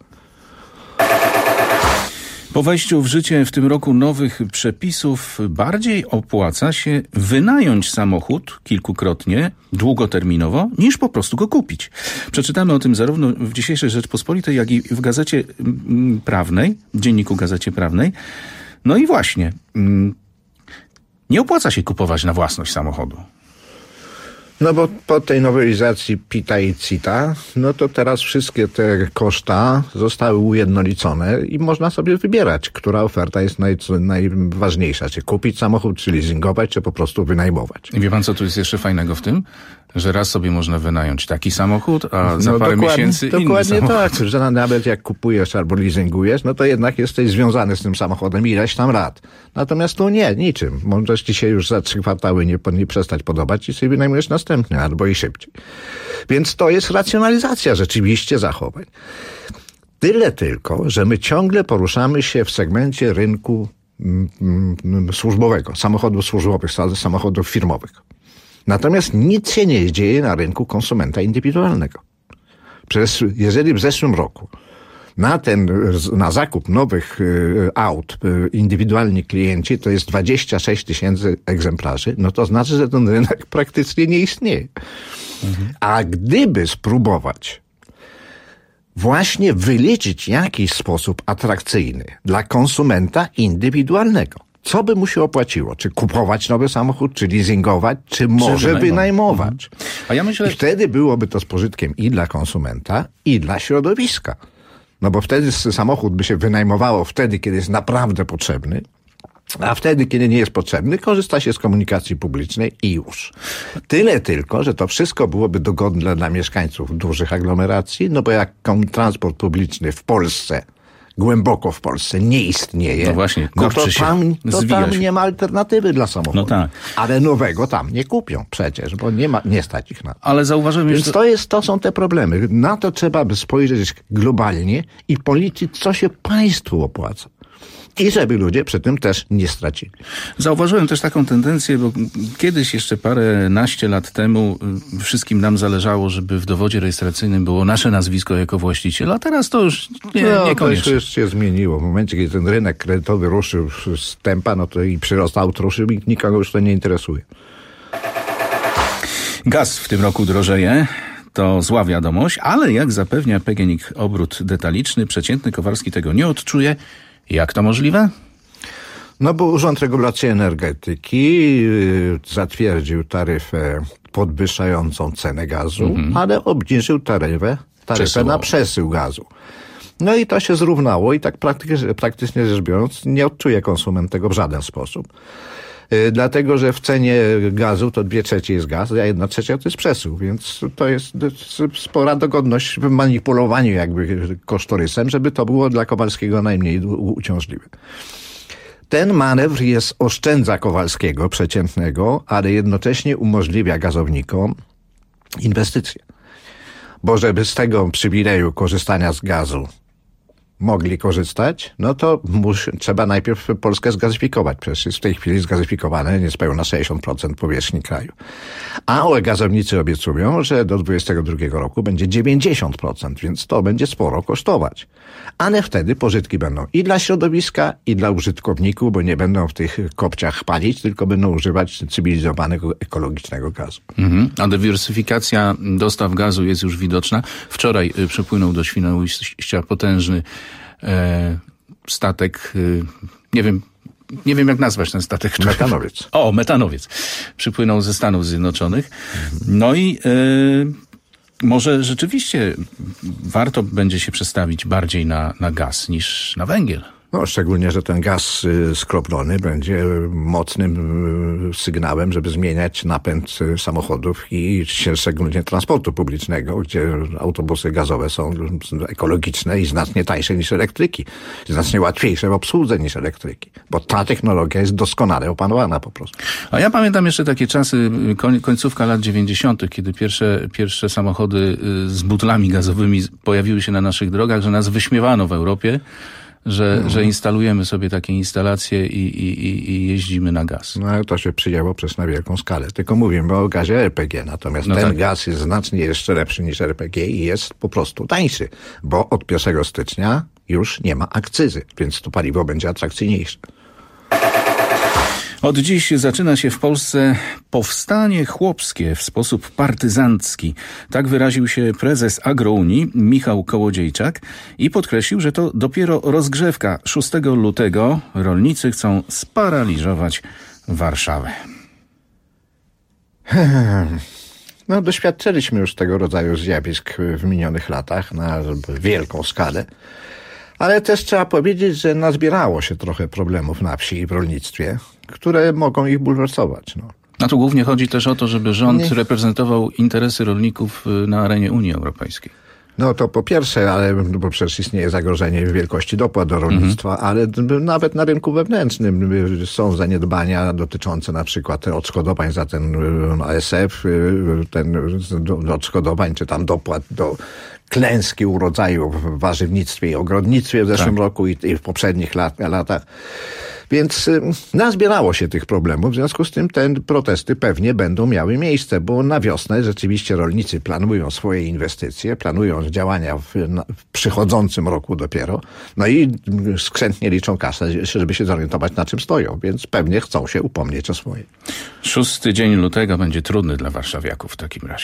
Po wejściu w życie w tym roku nowych przepisów bardziej opłaca się wynająć samochód kilkukrotnie, długoterminowo, niż po prostu go kupić. Przeczytamy o tym zarówno w dzisiejszej Rzeczpospolitej, jak i w Gazecie Prawnej, Dzienniku Gazecie Prawnej. No i właśnie, nie opłaca się kupować na własność samochodu. No bo po tej nowelizacji PIT-a i C I T-a, no to teraz wszystkie te koszta zostały ujednolicone i można sobie wybierać, która oferta jest naj, najważniejsza. Czy kupić samochód, czy leasingować, czy po prostu wynajmować. I wie pan, co tu jest jeszcze fajnego w tym? Że raz sobie można wynająć taki samochód, a za no parę dokładnie, miesięcy inny Dokładnie samochód. tak, że nawet jak kupujesz albo leasingujesz, no to jednak jesteś związany z tym samochodem ileś tam lat. Natomiast tu nie, niczym. Możesz ci się już za trzy kwartały nie, nie przestać podobać i sobie wynajmujesz następny, albo i szybciej. Więc to jest racjonalizacja rzeczywiście zachowań. Tyle tylko, że my ciągle poruszamy się w segmencie rynku mm, mm, służbowego, samochodów służbowych, samochodów firmowych. Natomiast nic się nie dzieje na rynku konsumenta indywidualnego. Przez, jeżeli w zeszłym roku na ten, na zakup nowych y, aut y, indywidualni klienci to jest dwadzieścia sześć tysięcy egzemplarzy, no to znaczy, że ten rynek praktycznie nie istnieje. Mhm. A gdyby spróbować właśnie wyliczyć jakiś sposób atrakcyjny dla konsumenta indywidualnego, co by mu się opłaciło? Czy kupować nowy samochód, czy leasingować, czy może wynajmować? wynajmować. Mhm. A ja myślę... I wtedy byłoby to z pożytkiem i dla konsumenta, i dla środowiska. No bo wtedy samochód by się wynajmowało wtedy, kiedy jest naprawdę potrzebny, a wtedy, kiedy nie jest potrzebny, korzysta się z komunikacji publicznej i już. Tyle tylko, że to wszystko byłoby dogodne dla mieszkańców dużych aglomeracji, no bo jak transport publiczny w Polsce, głęboko w Polsce nie istnieje, no właśnie, no to tam, to tam się. nie ma alternatywy dla samochodu. No tak. Ale nowego tam nie kupią przecież, bo nie ma, nie stać ich na to. Ale zauważyłem, Więc że... to, jest, to są te problemy. Na to trzeba by spojrzeć globalnie i policzyć, co się państwu opłaca. I żeby ludzie przy tym też nie stracili. Zauważyłem też taką tendencję, bo kiedyś jeszcze paręnaście lat temu wszystkim nam zależało, żeby w dowodzie rejestracyjnym było nasze nazwisko jako właściciel, a teraz to już nie, no, niekoniecznie. To już się zmieniło. W momencie, kiedy ten rynek kredytowy ruszył z tempa, no to i przyrost aut ruszył i nikogo już to nie interesuje. Gaz w tym roku drożeje. To zła wiadomość, ale jak zapewnia P G N I K Obrót Detaliczny, przeciętny Kowalski tego nie odczuje. Jak to możliwe? No bo Urząd Regulacji Energetyki yy, zatwierdził taryfę podwyższającą cenę gazu, mhm. ale obniżył taryfę, taryfę na przesył gazu. No i to się zrównało i tak praktycznie, praktycznie rzecz biorąc nie odczuje konsument tego w żaden sposób. Yy, dlatego, że w cenie gazu to dwie trzecie jest gaz, a jedna trzecia to jest przesył, więc to jest spora dogodność w manipulowaniu jakby kosztorysem, żeby to było dla Kowalskiego najmniej uciążliwe. Ten manewr jest, oszczędza Kowalskiego przeciętnego, ale jednocześnie umożliwia gazownikom inwestycje. Bo żeby z tego przywileju korzystania z gazu mogli korzystać, no to mus, trzeba najpierw Polskę zgazyfikować. Przecież jest w tej chwili zgazyfikowane niespełna sześćdziesiąt procent powierzchni kraju. A gazownicy obiecują, że do dwudziestego drugiego roku będzie dziewięćdziesiąt procent, więc to będzie sporo kosztować. Ale wtedy pożytki będą i dla środowiska, i dla użytkowników, bo nie będą w tych kopciach palić, tylko będą używać cywilizowanego, ekologicznego gazu. Mhm. A dywersyfikacja dostaw gazu jest już widoczna. Wczoraj y, przypłynął do Świnoujścia potężny e, statek, y, nie wiem, nie wiem jak nazwać ten statek. Metanowiec. O, metanowiec. Przypłynął ze Stanów Zjednoczonych. No i y, może rzeczywiście warto będzie się przestawić bardziej na, na gaz niż na węgiel. No, szczególnie, że ten gaz y, skroplony będzie mocnym y, sygnałem, żeby zmieniać napęd y, samochodów i szczególnie transportu publicznego, gdzie autobusy gazowe są ekologiczne i znacznie tańsze niż elektryki. Znacznie łatwiejsze w obsłudze niż elektryki, bo ta technologia jest doskonale opanowana po prostu. A ja pamiętam jeszcze takie czasy, koń, końcówka lat dziewięćdziesiątych, kiedy pierwsze, pierwsze samochody y, z butlami gazowymi pojawiły się na naszych drogach, że nas wyśmiewano w Europie, że, mhm. że instalujemy sobie takie instalacje i, i, i jeździmy na gaz. No ale to się przyjęło przez na wielką skalę. Tylko mówimy o gazie L P G, natomiast no ten tak. gaz jest znacznie jeszcze lepszy niż L P G i jest po prostu tańszy, bo od pierwszego stycznia już nie ma akcyzy, więc to paliwo będzie atrakcyjniejsze. Od dziś zaczyna się w Polsce powstanie chłopskie w sposób partyzancki. Tak wyraził się prezes Agrounii Michał Kołodziejczak i podkreślił, że to dopiero rozgrzewka. szóstego lutego rolnicy chcą sparaliżować Warszawę. No, doświadczyliśmy już tego rodzaju zjawisk w minionych latach na wielką skalę. Ale też trzeba powiedzieć, że nazbierało się trochę problemów na wsi i w rolnictwie, które mogą ich bulwersować. No. A tu głównie chodzi też o to, żeby rząd Nie. reprezentował interesy rolników na arenie Unii Europejskiej. No to po pierwsze, ale bo przecież istnieje zagrożenie wielkości dopłat do rolnictwa, mhm. ale nawet na rynku wewnętrznym są zaniedbania dotyczące na przykład odszkodowań za ten A S F, ten odszkodowań czy tam dopłat do klęski urodzaju w warzywnictwie i ogrodnictwie w zeszłym tak. roku i, i w poprzednich lat, latach. Więc y, nazbierało się tych problemów, w związku z tym te protesty pewnie będą miały miejsce, bo na wiosnę rzeczywiście rolnicy planują swoje inwestycje, planują działania w, na, w przychodzącym roku dopiero, no i skrzętnie liczą kasę, żeby się zorientować, na czym stoją, więc pewnie chcą się upomnieć o swoje. Szósty dzień lutego będzie trudny dla warszawiaków w takim razie.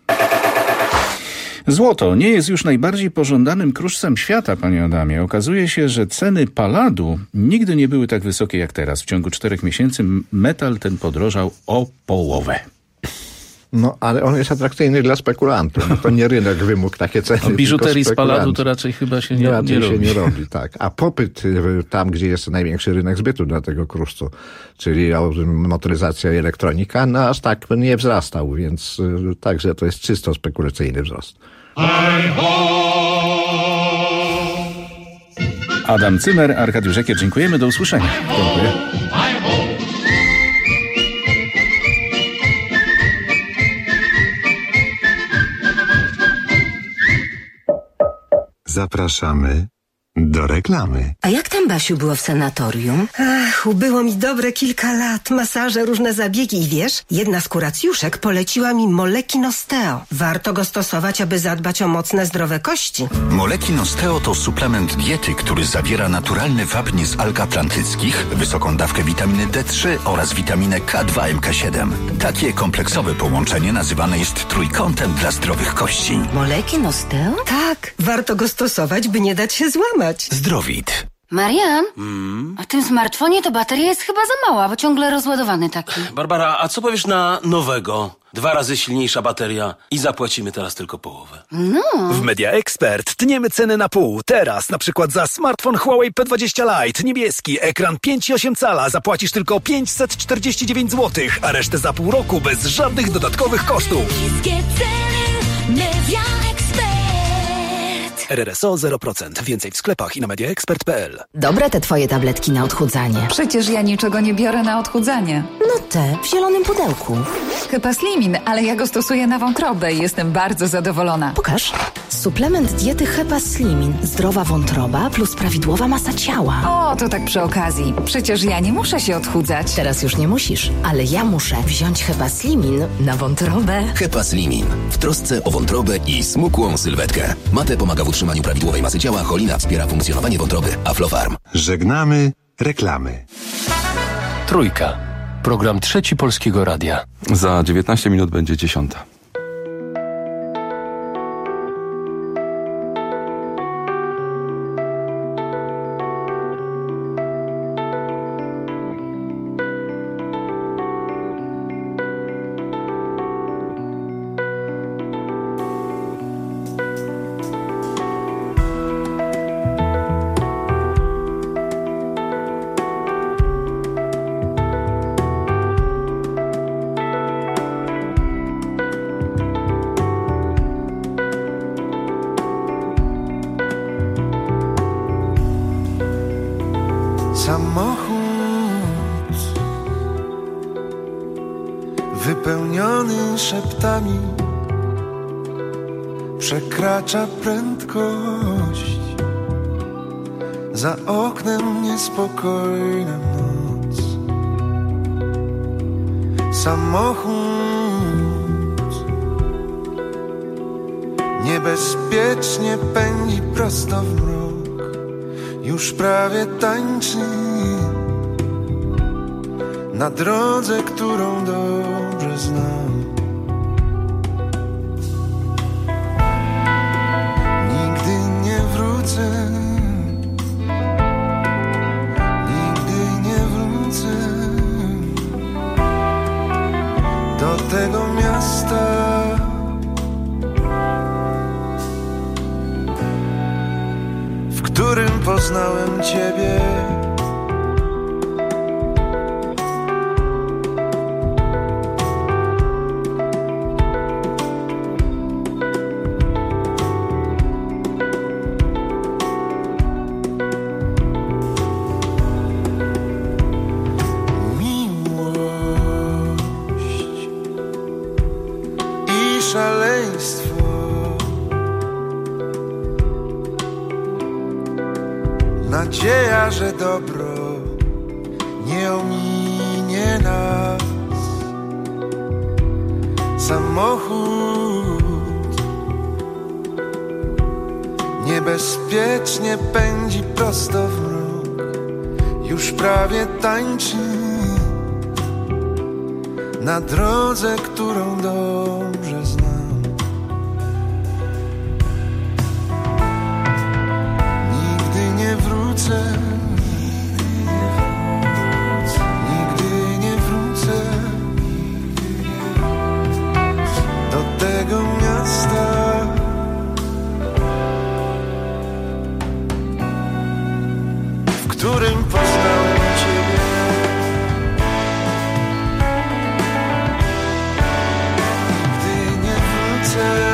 Złoto nie jest już najbardziej pożądanym kruszcem świata, panie Adamie. Okazuje się, że ceny palladu nigdy nie były tak wysokie jak teraz. W ciągu czterech miesięcy metal ten podrożał o połowę. No, ale on jest atrakcyjny dla spekulantów. No, to nie rynek wymógł takie ceny. O biżuterii z palladu to raczej chyba się nie, nie, raczej nie się robi. nie robi, tak. A popyt tam, gdzie jest największy rynek zbytu dla tego kruszcu, czyli motoryzacja i elektronika, no aż tak nie wzrastał, więc także to jest czysto spekulacyjny wzrost. Adam Cymer, Arkadiusz Żekier, dziękujemy, do usłyszenia. Dziękuję. Zapraszamy do reklamy. A jak tam, Basiu, było w sanatorium? Ach, ubyło mi dobre kilka lat. Masaże, różne zabiegi i wiesz, jedna z kuracjuszek poleciła mi Moleki Osteo. Warto go stosować, aby zadbać o mocne, zdrowe kości. Moleki Osteo to suplement diety, który zawiera naturalny wapń z alg atlantyckich, wysoką dawkę witaminy D trzy oraz witaminę K dwa M K siedem. Takie kompleksowe połączenie nazywane jest trójkątem dla zdrowych kości. Moleki Osteo? Tak, warto go stosować, by nie dać się złamać. Zdrowit. Marian, mm? a w tym smartfonie to bateria jest chyba za mała, bo ciągle rozładowany taki. Barbara, a co powiesz na nowego? Dwa razy silniejsza bateria i zapłacimy teraz tylko połowę. No. W Media Expert tniemy ceny na pół. Teraz na przykład za smartfon Huawei P dwadzieścia Lite niebieski, ekran pięć i osiem cala zapłacisz tylko pięćset czterdzieści dziewięć złotych, a resztę za pół roku bez żadnych dodatkowych kosztów. Niskie ceny, Media Expert. R R S O zero procent. Więcej w sklepach i na media expert kropka p l. Dobre te twoje tabletki na odchudzanie. Przecież ja niczego nie biorę na odchudzanie. No te, w zielonym pudełku. Chyba Slimin, ale ja go stosuję na wątrobę i jestem bardzo zadowolona. Pokaż. Suplement diety Hepa Slimin. Zdrowa wątroba plus prawidłowa masa ciała. O, to tak przy okazji. Przecież ja nie muszę się odchudzać. Teraz już nie musisz, ale ja muszę wziąć Hepa Slimin na wątrobę. Hepa Slimin. W trosce o wątrobę i smukłą sylwetkę. Mate pomaga w utrzymaniu prawidłowej masy ciała, cholina wspiera funkcjonowanie wątroby. Aflofarm. Żegnamy reklamy. Trójka. Program Trzeci Polskiego Radia. Za dziewiętnaście minut będzie dziesiąta. Samochód wypełniony szeptami przekracza prędkość. Za oknem niespokojna noc. Samochód niebezpiecznie pędzi prosto w mrok. Już prawie tańczy na drodze, którą dobrze znam. Nigdy nie wrócę, nigdy nie wrócę do tego miasta, w którym poznałem Ciebie. Nadzieja, że dobro nie ominie nas. Samochód niebezpiecznie pędzi prosto w mrok. Już prawie tańczy na drodze, którą dobrze znam. Nigdy nie wrócę do tego miasta, w którym poznałem Ciebie. Nigdy nie wrócę.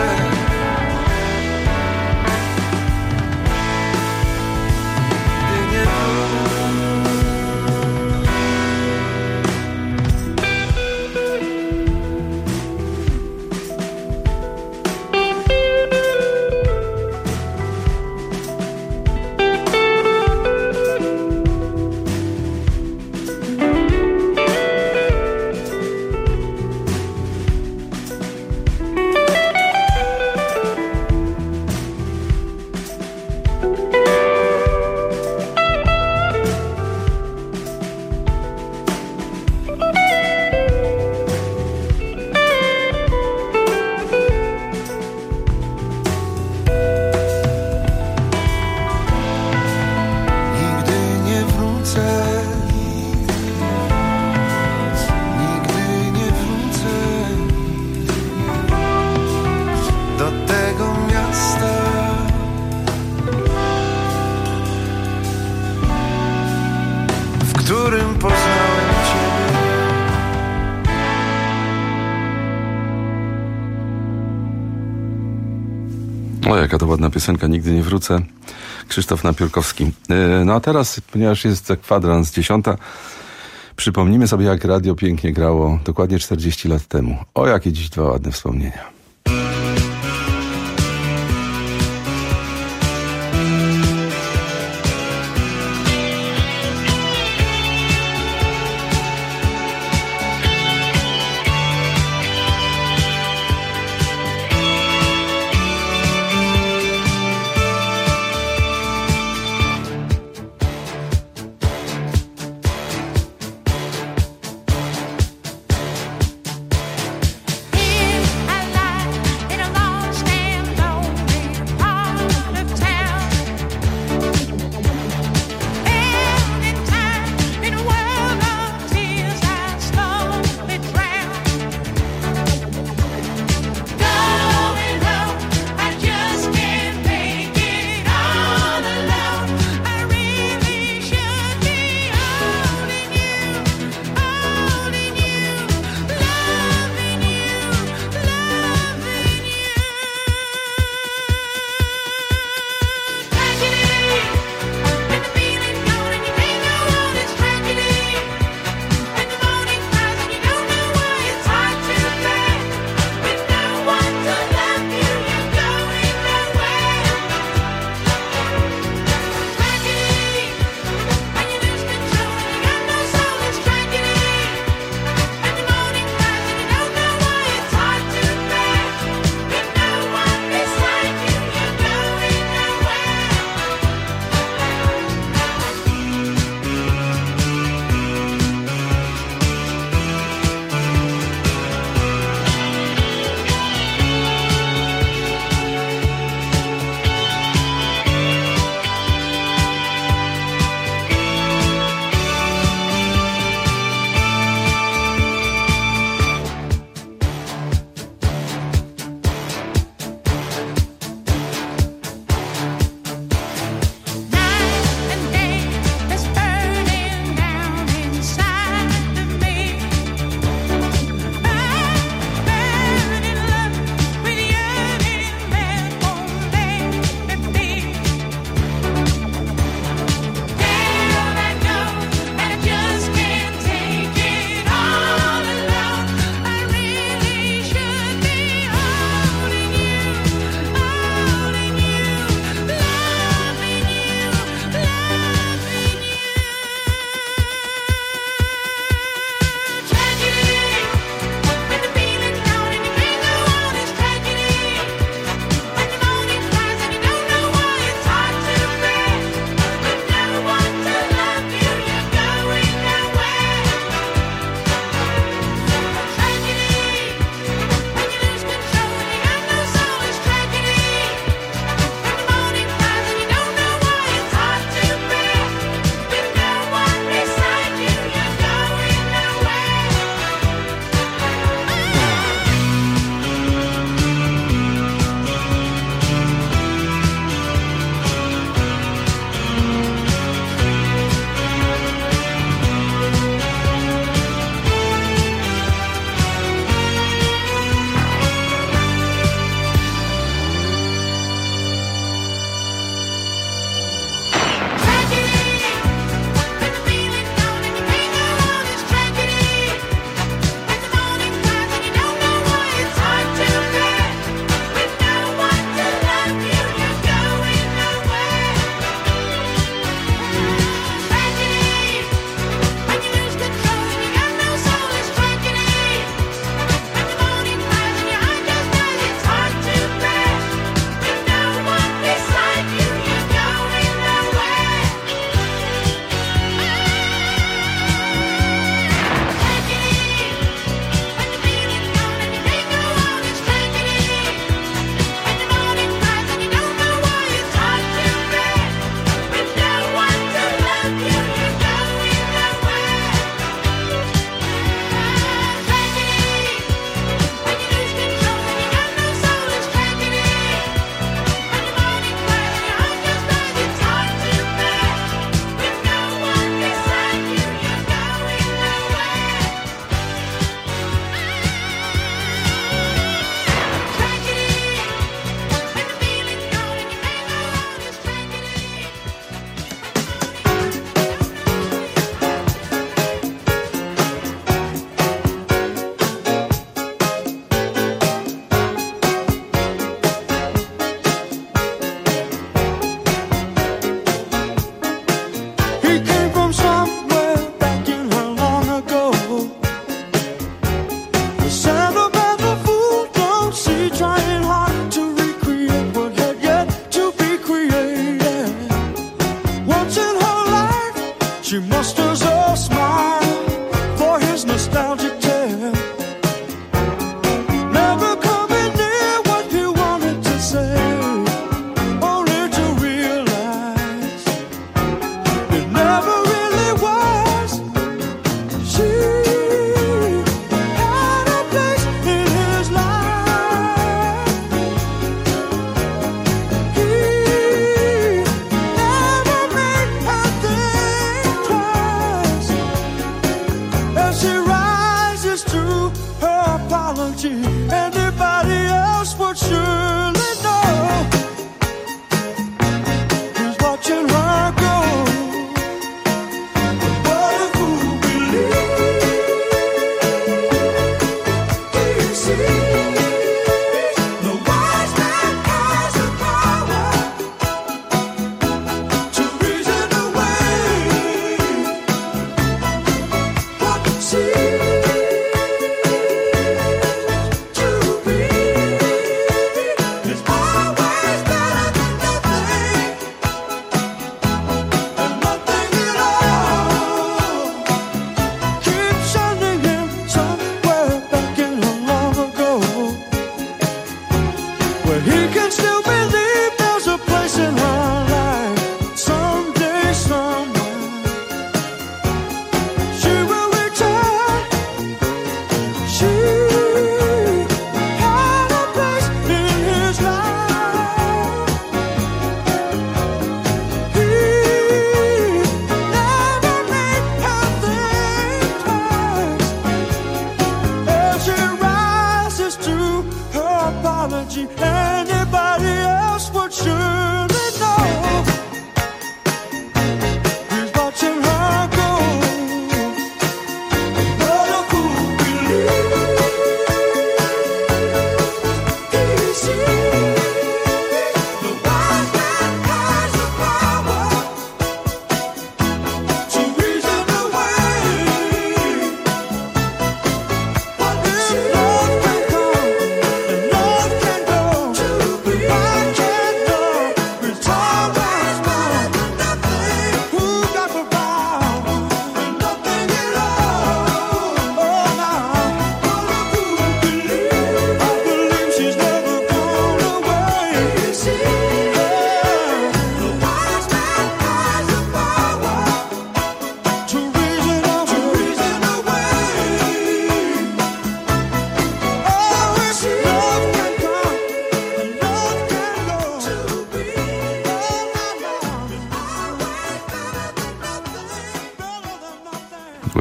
O, jaka to ładna piosenka, Nigdy nie wrócę. Krzysztof Napiórkowski. No a teraz, ponieważ jest za kwadrans dziesiąta, przypomnijmy sobie, jak radio pięknie grało dokładnie czterdzieści lat temu. O, jakie dziś dwa ładne wspomnienia.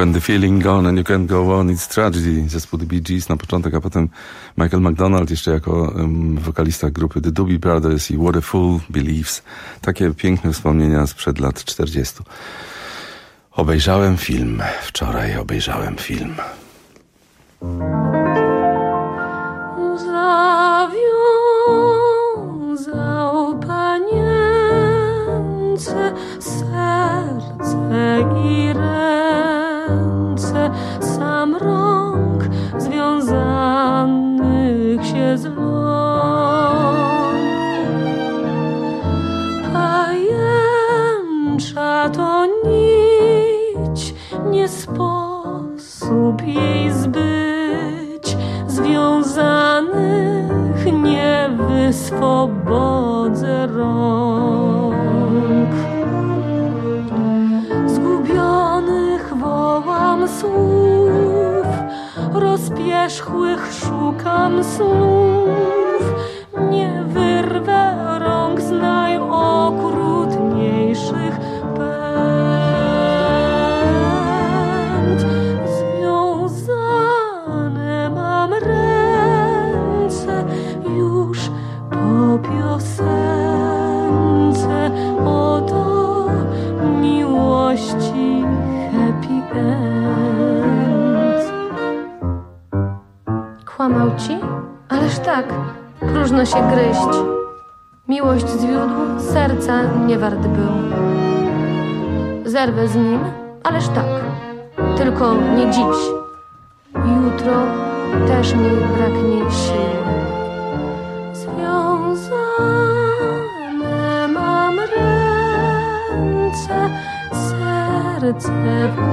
When the feeling gone and you can't go on, it's tragedy. Zespół The Bee Gees na początek, a potem Michael McDonald jeszcze jako um, wokalista grupy The Doobie Brothers i What a Fool Believes. Takie piękne wspomnienia sprzed lat czterdziestu. Obejrzałem film. Wczoraj obejrzałem film. Zawiązał panience serce i ręce, sam rąk związanych się z ląk. Pajęcza to nić, nie sposób jej zbyć, związanych nie wyswobodzę rąk. Zgubionych wołam słów, rozpierzchłych szukam snów, nie wyrwę rąk z najokrutniejszych pęd. Związane mam ręce już po piosence, oto miłości happy end. Kłamał ci? Ależ tak, próżno się gryźć. Miłość zwiódł, serca nie wart był. Zerwę z nim, ależ tak, tylko nie dziś. Jutro też mi braknie sił. Związane mam ręce, serce w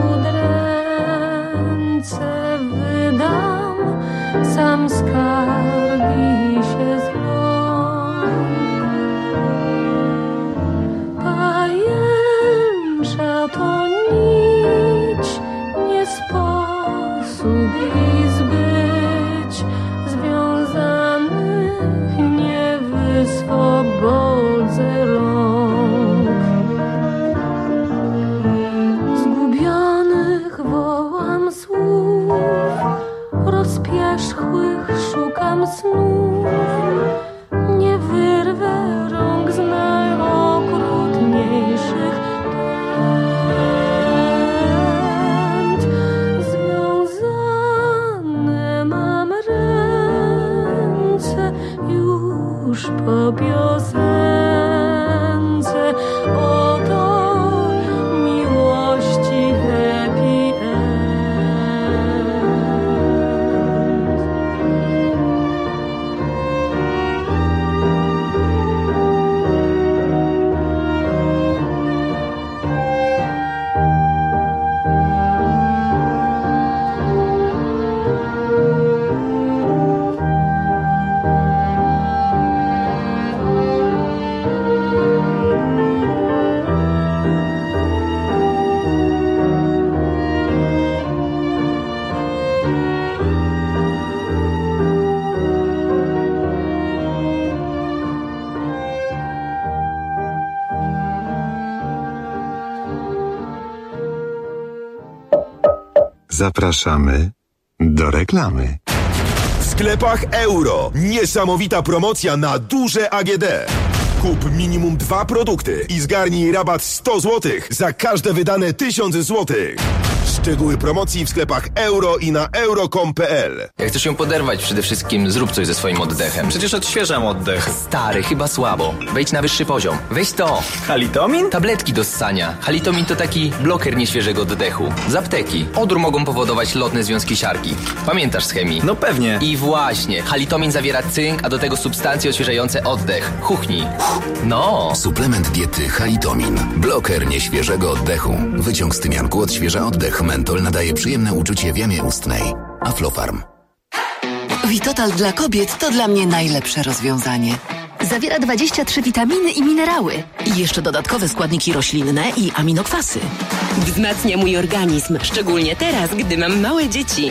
udręce wydam, sam skargi się zląk. Pajęcza to nić, nie sposób jej zbyć, związanych nie wyswobodzę rąk. Zgubionych wołam słów, rozpierzchłych szukam snów, nie wyrwę rąk z najokrutniejszych pęd. Związane mam ręce już po piosence, oto miłości happy end. Zapraszamy do reklamy. W sklepach Euro niesamowita promocja na duże A G D. Kup minimum dwa produkty i zgarnij rabat sto złotych za każde wydane tysiąc złotych. Szczegóły promocji w sklepach Euro i na euro kropka com kropka p l. Jak chcesz się poderwać, przede wszystkim zrób coś ze swoim oddechem. Przecież odświeżam oddech. Stary, chyba słabo. Wejdź na wyższy poziom. Weź to. Halitomin? Tabletki do ssania. Halitomin to taki bloker nieświeżego oddechu. Z apteki. Odór mogą powodować lotne związki siarki. Pamiętasz z chemii? No pewnie. I właśnie. Halitomin zawiera cynk, a do tego substancje odświeżające oddech. Chuchnij. No. Suplement diety Halitomin. Bloker nieświeżego oddechu. Wyciąg z tymianku odświeża oddech. Mentol nadaje przyjemne uczucie w jamie ustnej. Aflofarm. Vitotal dla kobiet to dla mnie najlepsze rozwiązanie. Zawiera dwadzieścia trzy witaminy i minerały. I jeszcze dodatkowe składniki roślinne i aminokwasy. Wzmacnia mój organizm, szczególnie teraz, gdy mam małe dzieci.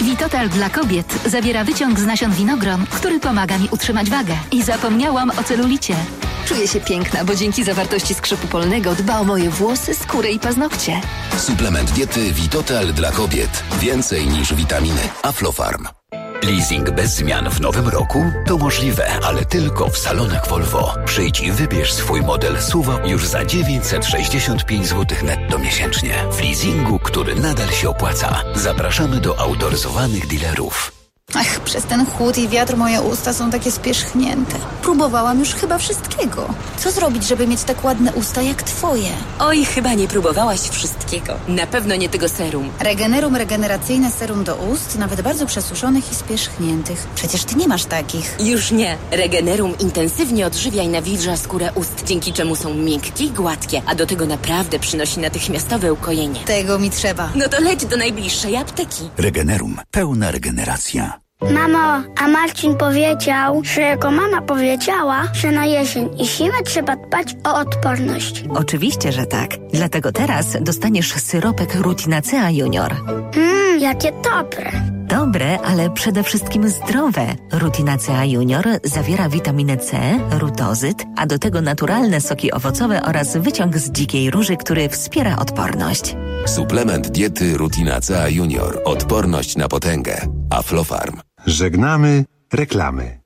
Vitotal dla kobiet zawiera wyciąg z nasion winogron, który pomaga mi utrzymać wagę. I zapomniałam o celulicie. Czuję się piękna, bo dzięki zawartości skrzypu polnego dba o moje włosy, skórę i paznokcie. Suplement diety Vitotal dla kobiet. Więcej niż witaminy. Aflofarm. Leasing bez zmian w nowym roku? To możliwe, ale tylko w salonach Volvo. Przyjdź i wybierz swój model S U V już za dziewięćset sześćdziesiąt pięć złotych netto miesięcznie. W leasingu, który nadal się opłaca. Zapraszamy do autoryzowanych dealerów. Ach, przez ten chłód i wiatr moje usta są takie spierzchnięte. Próbowałam już chyba wszystkiego. Co zrobić, żeby mieć tak ładne usta jak twoje? Oj, chyba nie próbowałaś wszystkiego. Na pewno nie tego serum. Regenerum regeneracyjne serum do ust, nawet bardzo przesuszonych i spierzchniętych. Przecież ty nie masz takich. Już nie. Regenerum intensywnie odżywia i nawilża skórę ust, dzięki czemu są miękkie i gładkie, a do tego naprawdę przynosi natychmiastowe ukojenie. Tego mi trzeba. No to leć do najbliższej apteki. Regenerum. Pełna regeneracja. Mamo, a Marcin powiedział, że jego mama powiedziała, że na jesień i zimę trzeba dbać o odporność. Oczywiście, że tak. Dlatego teraz dostaniesz syropek Rutinacea Junior. Mmm, jakie dobre. Dobre, ale przede wszystkim zdrowe. Rutinacea Junior zawiera witaminę C, rutozyt, a do tego naturalne soki owocowe oraz wyciąg z dzikiej róży, który wspiera odporność. Suplement diety Rutinacea Junior. Odporność na potęgę. Aflofarm. Żegnamy reklamy.